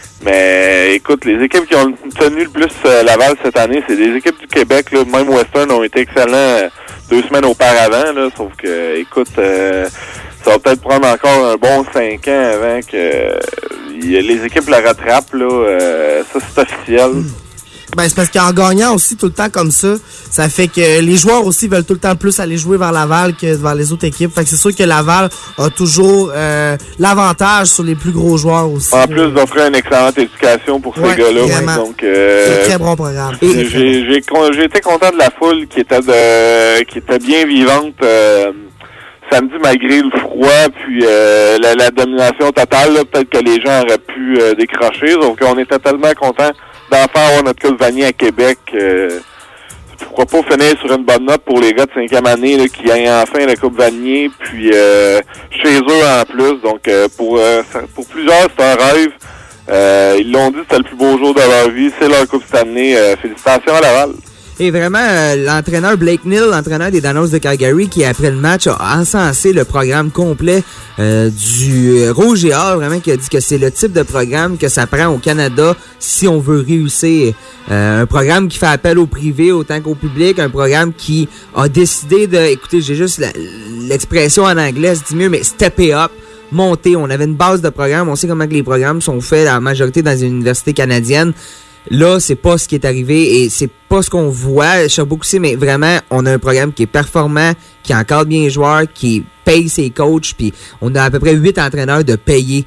Mais écoute, les équipes qui ont tenu le plus euh, Laval cette année, c'est des équipes du Québec. Là. Même Western ont été excellents euh, deux semaines auparavant. Là, sauf que, écoute, euh, ça va peut-être prendre encore un bon cinq ans avant que euh, les équipes le rattrapent. Là. Euh, ça, c'est officiel. Ben, c'est parce qu'en gagnant aussi tout le temps comme ça, ça fait que les joueurs aussi veulent tout le temps plus aller jouer vers Laval que vers les autres équipes. Fait que c'est sûr que Laval a toujours euh, l'avantage sur les plus gros joueurs aussi. En plus d'offrir une excellente éducation pour ces ouais, gars-là. Vraiment. Donc, euh, c'est un très bon programme. J'ai, j'ai, j'ai, j'ai été content de la foule qui était de, qui était bien vivante euh, samedi malgré le froid puis euh, la, la domination totale. Là, peut-être que les gens auraient pu euh, décrocher. Donc, on était tellement contents d'enfin avoir notre Coupe Vanier à Québec. Euh, pourquoi pas finir sur une bonne note pour les gars de cinquième année là, qui gagnent enfin la Coupe Vanier, puis euh, chez eux en plus. Donc euh, pour euh, pour plusieurs, c'est un rêve. Euh, ils l'ont dit, c'était le plus beau jour de leur vie. C'est leur Coupe Stanley. Euh, félicitations à Laval. Et vraiment, euh, l'entraîneur Blake Neal, l'entraîneur des Danos de Calgary, qui après le match a encensé le programme complet euh, du Rouge et Or, vraiment qui a dit que c'est le type de programme que ça prend au Canada si on veut réussir. Euh, un programme qui fait appel au privé autant qu'au public, un programme qui a décidé de, écoutez, j'ai juste la, l'expression en anglais, c'est mieux, mais stepper up. Monter. On avait une base de programme. On sait comment que les programmes sont faits la majorité dans une université canadienne. Là, c'est pas ce qui est arrivé et c'est pas ce qu'on voit. Sherbrooke aussi, mais vraiment, on a un programme qui est performant, qui encadre bien les joueurs, qui paye ses coachs, puis on a à peu près huit entraîneurs de payer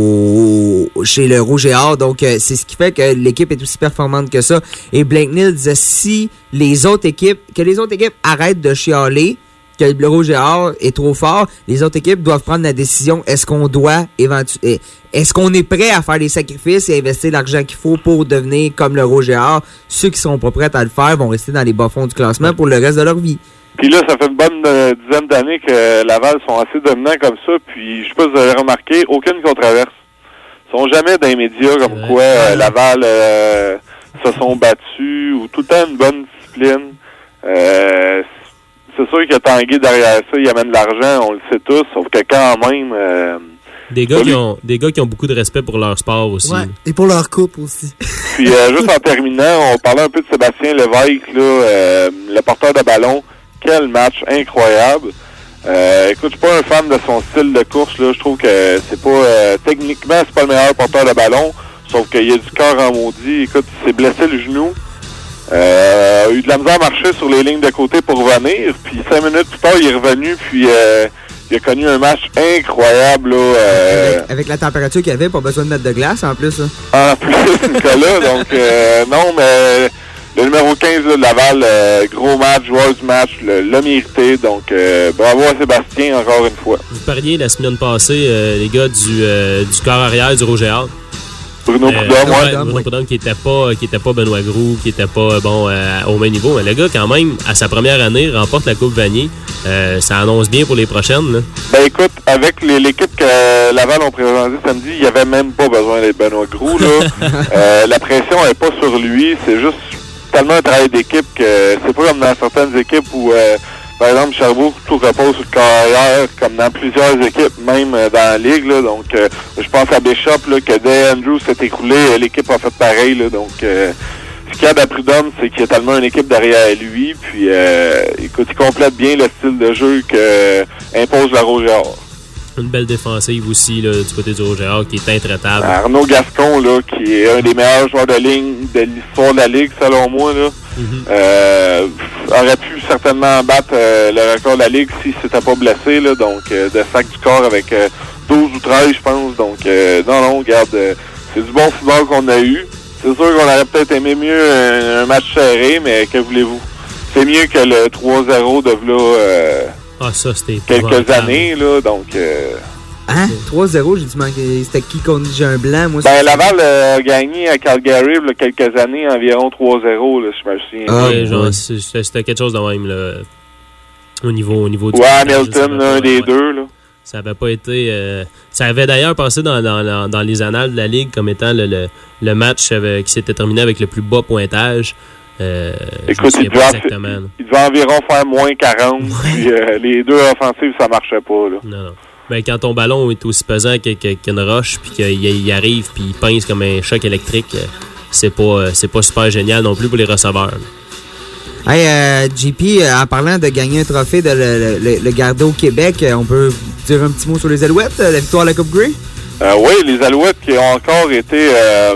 au, chez le Rouge et Or. Donc, euh, c'est ce qui fait que l'équipe est aussi performante que ça. Et Blake Neal disait, si les autres équipes, que les autres équipes arrêtent de chialer, que le Rouge et Or est trop fort, les autres équipes doivent prendre la décision, est-ce qu'on doit éventuellement, est-ce qu'on est prêt à faire des sacrifices et investir l'argent qu'il faut pour devenir comme le Rouge et Or? Ceux qui sont pas prêts à le faire vont rester dans les bas-fonds du classement pour le reste de leur vie. Puis là, ça fait une bonne euh, dizaine d'années que Laval sont assez dominants comme ça, puis je sais pas si vous avez remarqué, aucune controverse. Ils sont jamais dans les médias comme ouais. quoi euh, Laval euh, se sont battus, ou tout le temps une bonne discipline. Euh, c'est ça, sûr que Tanguy, derrière ça, il amène de l'argent, on le sait tous, sauf que quand même... Euh, des, gars qui ont, des gars qui ont beaucoup de respect pour leur sport aussi. Ouais, et pour leur couple aussi. Puis, euh, juste en terminant, on parlait un peu de Sébastien Lévesque, là, euh, le porteur de ballon. Quel match incroyable. Euh, écoute, je suis pas un fan de son style de course, là. Je trouve que c'est pas... Euh, techniquement, c'est pas le meilleur porteur de ballon, sauf qu'il y a du corps en maudit. Écoute, il s'est blessé le genou. Euh, a eu de la misère à marcher sur les lignes de côté pour revenir. Puis cinq minutes plus tard, il est revenu. Puis euh, il a connu un match incroyable. Là, euh, avec, avec la température qu'il y avait, pas besoin de mettre de glace en plus. Hein. En plus, Nicolas. Donc, euh, non, mais le numéro quinze là, de Laval, euh, gros match, joueur du match, l'a mérité. Donc, euh, bravo à Sébastien encore une fois. Vous parliez la semaine passée, euh, les gars du, euh, du corps arrière du Rouge et Or. Bruno euh, Prudhomme, ouais, ouais. Bruno Prudhomme qui était pas qui était pas Benoît Groux, qui était pas bon euh, au même niveau, mais le gars quand même à sa première année remporte la Coupe Vanier. Euh, ça annonce bien pour les prochaines là. Ben écoute, avec l'équipe que Laval ont présentée samedi, il n'y avait même pas besoin d'être Benoît Groux là. euh, la pression n'est pas sur lui, c'est juste tellement un travail d'équipe que c'est pas comme dans certaines équipes où euh, par exemple, Sherbrooke, tout repose sur le carrière, comme dans plusieurs équipes, même euh, dans la ligue. Là, donc, euh, je pense à Bishop, là, que dès Andrews s'est écoulé, euh, l'équipe a fait pareil. Là, donc, euh, ce qu'il y a à Prudhomme, c'est qu'il y a tellement une équipe derrière lui. Puis, euh, écoute, il complète bien le style de jeu que euh, impose la Rouge et Or. Une belle défensive aussi là, du côté du Rouge et Or qui est intraitable. Arnaud Gascon, là, qui est un des meilleurs joueurs de ligne de l'histoire de la Ligue, selon moi, là, mm-hmm. euh, aurait pu certainement battre euh, le record de la Ligue s'il s'était pas blessé, là, donc euh, de sac du corps avec euh, douze ou treize, je pense. Donc, euh, non, non, regarde, euh, c'est du bon football qu'on a eu. C'est sûr qu'on aurait peut-être aimé mieux un, un match serré, mais que voulez-vous? C'est mieux que le trois zéro de là... Euh, Ah, ça, c'était quelques années, là, donc... Euh... Hein? trois zéro, j'ai dit, manqué. C'était qui contre j'ai un blanc, moi? Ben, Laval euh, a gagné à Calgary, là, quelques années, environ trois zéro, là, je me souviens. Ah, ouais, genre, ouais. C'était quelque chose de même, là, au niveau, au niveau du... Ouais, Hamilton, un des ouais. deux, là. Ça avait pas été... Euh, ça avait d'ailleurs passé dans, dans, dans les annales de la Ligue comme étant le, le, le match avec, qui s'était terminé avec le plus bas pointage. Euh, Écoute, il devait, il devait environ faire moins quarante, ouais. Puis euh, les deux offensives, ça marchait pas, là. Non, non. Ben, quand ton ballon est aussi pesant qu'une roche, puis qu'il il arrive, puis il pince comme un choc électrique, c'est pas, c'est pas super génial non plus pour les receveurs. Hey, euh, J P, en parlant de gagner un trophée de le, le, le garder au Québec, on peut dire un petit mot sur les Alouettes, la victoire à la Coupe Grey? Euh, oui, les Alouettes qui ont encore été... Euh,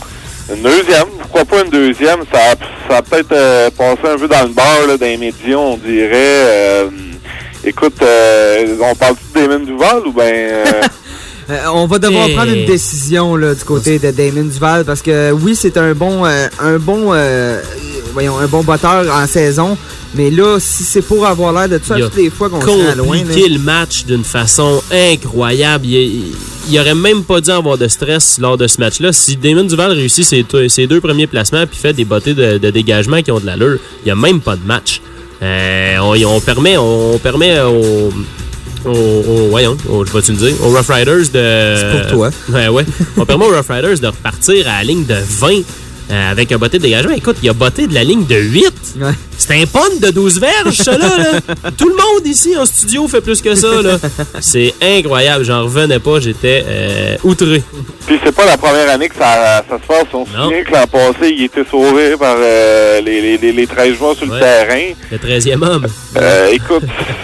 Une deuxième, pourquoi pas une deuxième? Ça a, ça a peut-être euh, passé un peu dans le beurre là, dans les médias, on dirait. Euh, écoute, euh, on parle-tu de Damon Duval ou bien... Euh... euh, on va devoir Et... prendre une décision là, du côté de Damon Duval parce que oui, c'est un bon, euh, un bon, euh, voyons, un bon batteur en saison. Mais là, si c'est pour avoir l'air de ça toutes les fois qu'on se rend loin... Il a compliqué le match d'une façon incroyable. Il, il, il aurait même pas dû avoir de stress lors de ce match-là. Si Damon Duval réussit ses, ses deux premiers placements puis fait des bottées de, de dégagement qui ont de l'allure, il n'y a même pas de match. Euh, on, on permet, on, on permet aux... Au, au, voyons, au, je vais-tu le dire, aux Rough Riders de... C'est pour toi. Ouais, ouais. On permet aux Rough Riders de repartir à la ligne de vingt euh, avec un botté de dégagement. Écoute, il a botté de la ligne de huit. Ouais. C'est un pun de douze verges, ça, là, là. Tout le monde ici en studio fait plus que ça, là. C'est incroyable. J'en revenais pas. J'étais euh, outré. Puis c'est pas la première année que ça, ça se passe. On se souvient que l'an passé, il était sauvé par euh, les, les, les treize joueurs sur ouais. le terrain. Le treizième homme. Euh, écoute,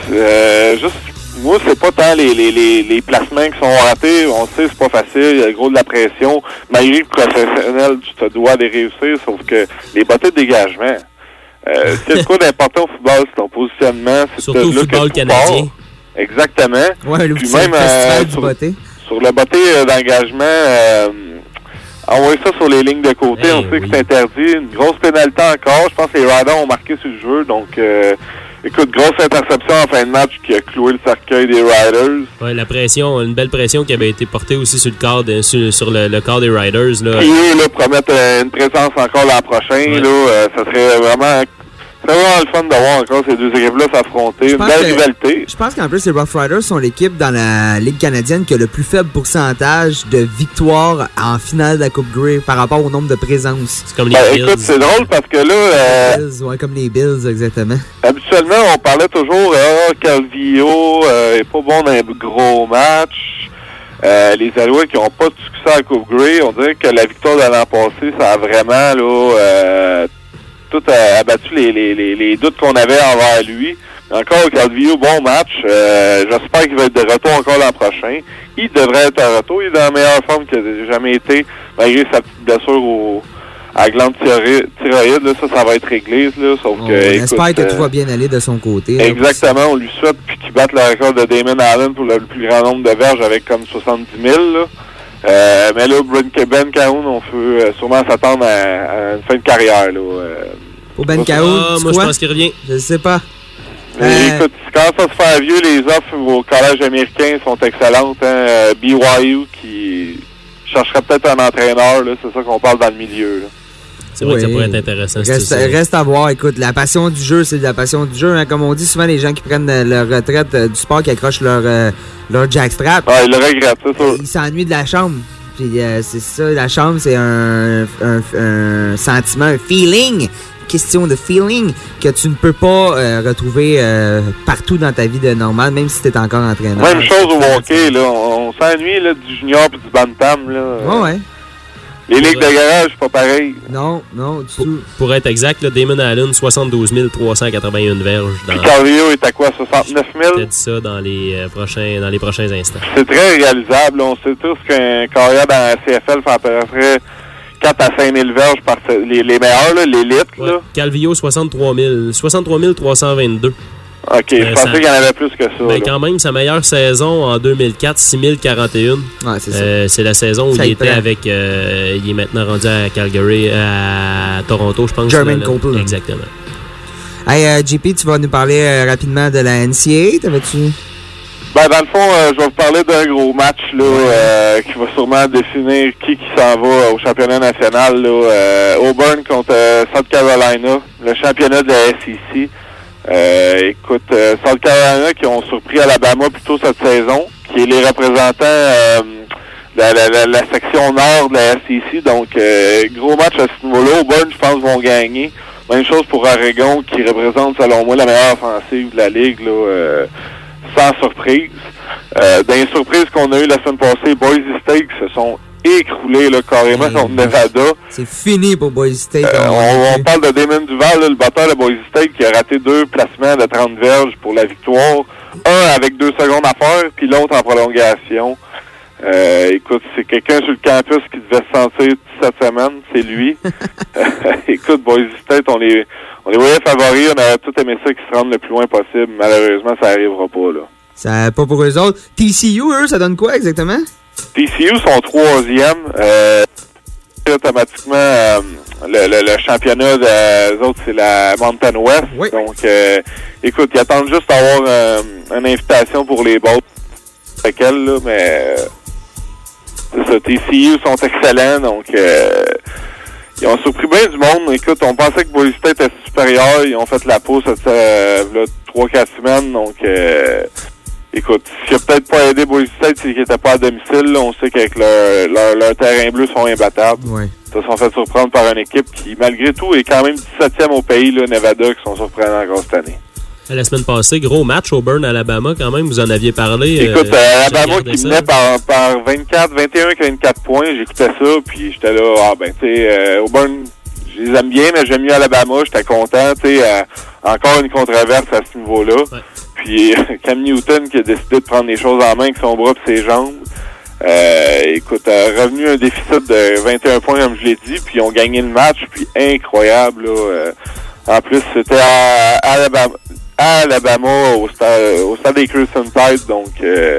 euh, juste... Moi, c'est pas tant les, les, les, les placements qui sont ratés. On sait, c'est pas facile. Il y a gros de la pression. Malgré le professionnel, tu te dois les réussir. Sauf que les bottées de dégagement, euh, c'est le coup d'important au football, c'est ton positionnement. C'est surtout au football canadien. Pars. Exactement. Ouais, le Puis même euh, du sur, botté. sur le botté d'engagement, euh, envoyer ça sur les lignes de côté. Hey, on sait oui. que c'est interdit. Une grosse pénalité encore. Je pense que les Riders ont marqué sur le jeu. Donc... Euh, Écoute, grosse interception en fin de match qui a cloué le cercueil des Riders. Oui, la pression, une belle pression qui avait été portée aussi sur le corps, de, sur, sur le, le corps des Riders. Là. Et eux, là, promettent une présence encore l'an prochain. Ouais. Là, euh, ça serait vraiment... C'est vraiment le fun d'avoir encore ces deux équipes-là s'affronter. Une belle rivalité. Je pense qu'en plus, les Rough Riders sont l'équipe dans la Ligue canadienne qui a le plus faible pourcentage de victoires en finale de la Coupe Grey par rapport au nombre de présences. C'est comme les ben, Bills. Écoute, c'est drôle parce que là... Euh, Bills, ouais, comme les Bills, exactement. Habituellement, on parlait toujours ah, Calvillo euh, est pas bon dans les gros matchs. Euh, les Alouettes qui n'ont pas de succès à la Coupe Grey, on dirait que la victoire de l'an passé, ça a vraiment là euh, tout a abattu les, les, les, les doutes qu'on avait envers lui. Encore Calvillo, bon match. Euh, j'espère qu'il va être de retour encore l'an prochain. Il devrait être à retour. Il est dans la meilleure forme qu'il n'a jamais été, malgré sa petite blessure au, à la glande thyroïde. Là, ça, ça va être réglé. Là, sauf On que, espère écoute, que tout euh, va bien aller de son côté. exactement. Là, on lui souhaite puis qu'il batte le record de Damon Allen pour le plus grand nombre de verges avec comme soixante-dix mille. Là. Euh, mais là, Ben Cahoon, on peut euh, sûrement s'attendre à, à une fin de carrière. Là, euh, Pour Ben Cahoon, ah, moi, je pense qu'il revient. Je sais pas. Mais Euh, écoute, quand ça se fait vieux, les offres au collège américain sont excellentes. Hein? Euh, B Y U qui chercherait peut-être un entraîneur, là, c'est ça qu'on parle dans le milieu. Là. C'est vrai oui. que ça pourrait être intéressant. Reste, reste à voir. Écoute, la passion du jeu, c'est la passion du jeu. Hein. Comme on dit souvent, les gens qui prennent euh, leur retraite euh, du sport, qui accrochent leur, euh, leur jackstrap, ah, ils le regrettent, c'est ça. Ils s'ennuient de la chambre. Puis euh, c'est ça, la chambre, c'est un, un, un sentiment, un feeling, question de feeling que tu ne peux pas euh, retrouver euh, partout dans ta vie de normale, même si tu es encore entraîneur. Même chose au hockey, là. On, on s'ennuie là, du junior et du bantam. Là. Ouais, ouais. Les ligues de garage, c'est pas pareil. Non, non, du pour, tout. Pour être exact, là, Damon Allen, soixante-douze mille trois cent quatre-vingt-un verges. Puis Calvillo est à quoi, soixante-neuf mille? Je t'ai dit ça dans les, euh, prochains, dans les prochains instants. C'est très réalisable. On sait tous qu'un carrière dans la C F L fait à peu près quatre à cinq mille verges par les, les meilleurs, l'élite. Ouais. Calvillo, soixante-trois mille. soixante-trois mille trois cent vingt-deux. OK, euh, je pensais ça, qu'il y en avait plus que ça. Ben, quand même, sa meilleure saison en deux mille quatre, six mille quarante et un. Ouais, c'est euh, c'est la saison où ça il était prend. avec... Euh, il est maintenant rendu à Calgary, à Toronto, je pense. Jermaine Copeland. Exactement. Hey, euh, J P, tu vas nous parler euh, rapidement de la N C A A, t'avais-tu... Ben, dans le fond, euh, je vais vous parler d'un gros match là, euh, qui va sûrement définir qui qui s'en va au championnat national. Là, euh, Auburn contre euh, South Carolina, le championnat de la S E C. Euh, écoute, euh, South Carolina qui ont surpris Alabama plus tôt cette saison, qui est les représentants euh, de la, la, la, la section nord de la S E C. Donc, euh, gros match à ce niveau-là. Auburn, je pense, vont gagner. Même chose pour Oregon, qui représente, selon moi, la meilleure offensive de la Ligue, là, euh, sans surprise. Euh, dans les surprises qu'on a eues la semaine passée, Boise State se sont écroulés là, carrément contre Nevada. C'est fini pour Boise State. Euh, on, on parle de Damon Duval, là, le batteur de Boise State, qui a raté deux placements de trente verges pour la victoire. Un avec deux secondes à faire, puis l'autre en prolongation. Euh, écoute, c'est quelqu'un sur le campus qui devait se sentir cette semaine, c'est lui. Écoute, Boise State, on les, on les voyait favoris, on a tout aimé ça qu'ils se rendent le plus loin possible. Malheureusement, ça n'arrivera pas, là. Ça pas pour eux autres. T C U, eux, ça donne quoi exactement? T C U sont troisième. Euh, automatiquement, euh, le, le, le championnat des autres, c'est la Mountain West. Oui. Donc, euh, écoute, ils attendent juste d'avoir euh, une invitation pour les boats. Laquelle, là, mais c'est ça, T C U sont excellents. Donc, euh, ils ont surpris bien du monde. Écoute, on pensait que Boise State était supérieur. Ils ont fait la pause cette euh, trois quatre semaines. Donc, euh, écoute, ce qui a peut-être pas aidé Boise State, c'est qu'ils n'étaient pas à domicile. Là. On sait qu'avec leur, leur, leur terrain bleu, sont imbattables. Ouais. Ils se sont fait surprendre par une équipe qui, malgré tout, est quand même dix-septième au pays, là, Nevada, qui sont surprenants encore cette année. La semaine passée, gros match Auburn, Alabama, quand même, vous en aviez parlé. Écoute, euh, Alabama qui menait par, par vingt-quatre, vingt et un, vingt-quatre points, j'écoutais ça, puis j'étais là, ah ben, tu sais, euh, Auburn, je les aime bien, mais j'aime mieux Alabama, j'étais content, tu sais, euh, encore une controverse à ce niveau-là. Ouais. Puis Cam Newton qui a décidé de prendre les choses en main avec son bras et ses jambes. Euh, écoute, euh, revenu un déficit de vingt et un points, comme je l'ai dit, puis ils ont gagné le match, puis incroyable, là. Euh, en plus, c'était à, à Alabama. à Alabama, au stade, au stade des Crimson Tide, donc... Euh,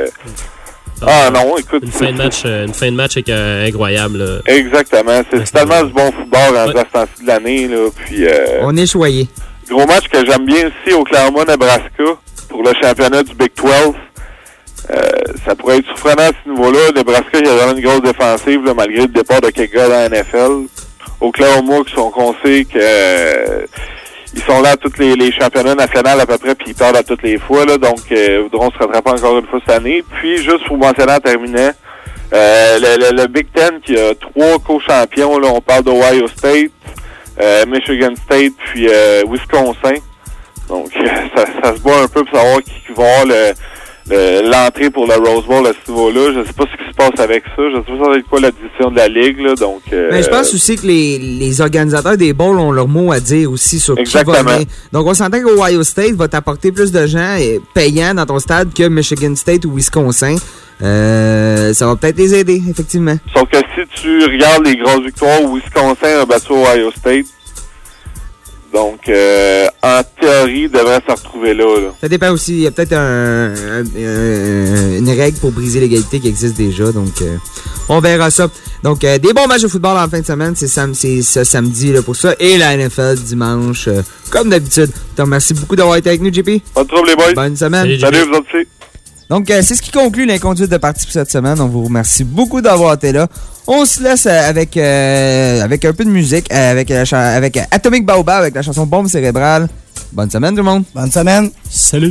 ah non, écoute... Une fin de match, une fin de match euh, incroyable. Là. Exactement, c'est, c'est tellement du bon football en ouais. ce temps-ci de l'année, là, puis... Euh, on est choyé. Gros match que j'aime bien aussi, Oklahoma, Nebraska, pour le championnat du Big douze. Euh, ça pourrait être surprenant à ce niveau-là. Nebraska, il y a vraiment une grosse défensive, là, malgré le départ de quelques gars dans la N F L. Oklahoma, qui sont qu'on sait que... Euh, ils sont là à tous les, les championnats nationaux à peu près, puis ils perdent à toutes les fois, là, donc euh, voudront se rattraper encore une fois cette année. Puis, juste pour mentionner en terminant, euh, le, le, le Big Ten qui a trois co-champions, là, on parle d'Ohio State, euh, Michigan State, puis euh, Wisconsin. Donc, ça, ça se bat un peu pour savoir qui, qui va avoir le... Le, l'entrée pour le Rose Bowl à ce niveau-là. Je sais pas ce qui se passe avec ça. Je sais pas ça va être quoi la décision de la Ligue, là, donc... Euh, Mais je pense aussi que les, les organisateurs des bowls ont leur mot à dire aussi sur exactement. qui va venir. Donc, on s'entend qu'Ohio State va t'apporter plus de gens et payants dans ton stade que Michigan State ou Wisconsin. Euh, ça va peut-être les aider, effectivement. Sauf que si tu regardes les grosses victoires, Wisconsin a battu Ohio State. Donc, euh, en théorie, il devrait se retrouver là, là. Ça dépend aussi. Il y a peut-être un, un, un, une règle pour briser l'égalité qui existe déjà. Donc, euh, on verra ça. Donc, euh, des bons matchs de football en fin de semaine. C'est, sam- c'est ce samedi là, pour ça. Et la N F L dimanche, euh, comme d'habitude. Je te remercie beaucoup d'avoir été avec nous, J P. Pas de trouble, les boys. Bonne semaine. Salut, Salut vous autres aussi. Donc, euh, c'est ce qui conclut l'inconduite de partie pour cette semaine. On vous remercie beaucoup d'avoir été là. On se laisse euh, avec euh, avec un peu de musique, euh, avec, euh, cha- avec euh, Atomic Baobab, avec la chanson Bombe Cérébrale. Bonne semaine, tout le monde. Bonne semaine. Salut.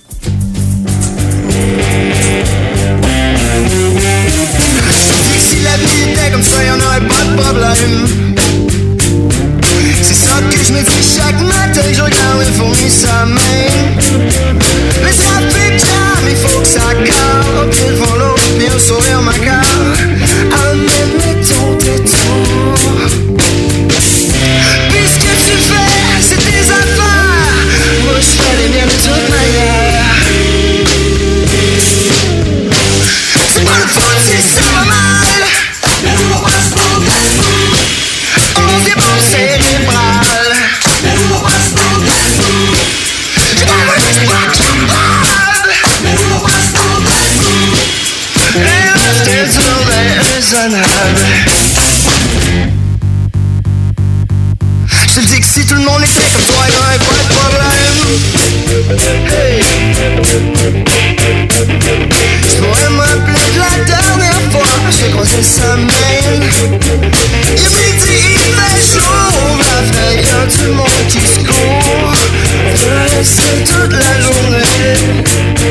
Si la vie était comme ça, y'en aurait pas de problème. C'est ça que je me dis chaque matin, je regarde les fourmis sa main. Les trafics jam, il faut que ça calme. Puis le vent l'eau, puis un sourire macabre. Amène ton détour. Puis ce que tu fais, c'est tes affaires. Moi je fais les miennes de toute manière. C'est pas le fun si ça va mal. On se débranche cérébral. J'ai pas le l'espoir qui parle. Et rester toujours déraisonnable. Je te dis que si tout le monde était comme toi, y'aurait pas de problème. Hey. Je pourrais m'appeler de la dernière fois, j'ai croisé sa main. Il midi, il fait chaud, la veille, y'a du monde qui se court. Je laisser toute la journée.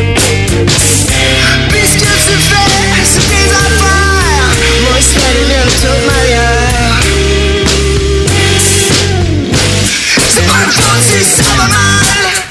Puis ce que tu fais, c'est tes affaires. Moi je fais les miennes de toute manière. C'est pas le fun si ça va mal.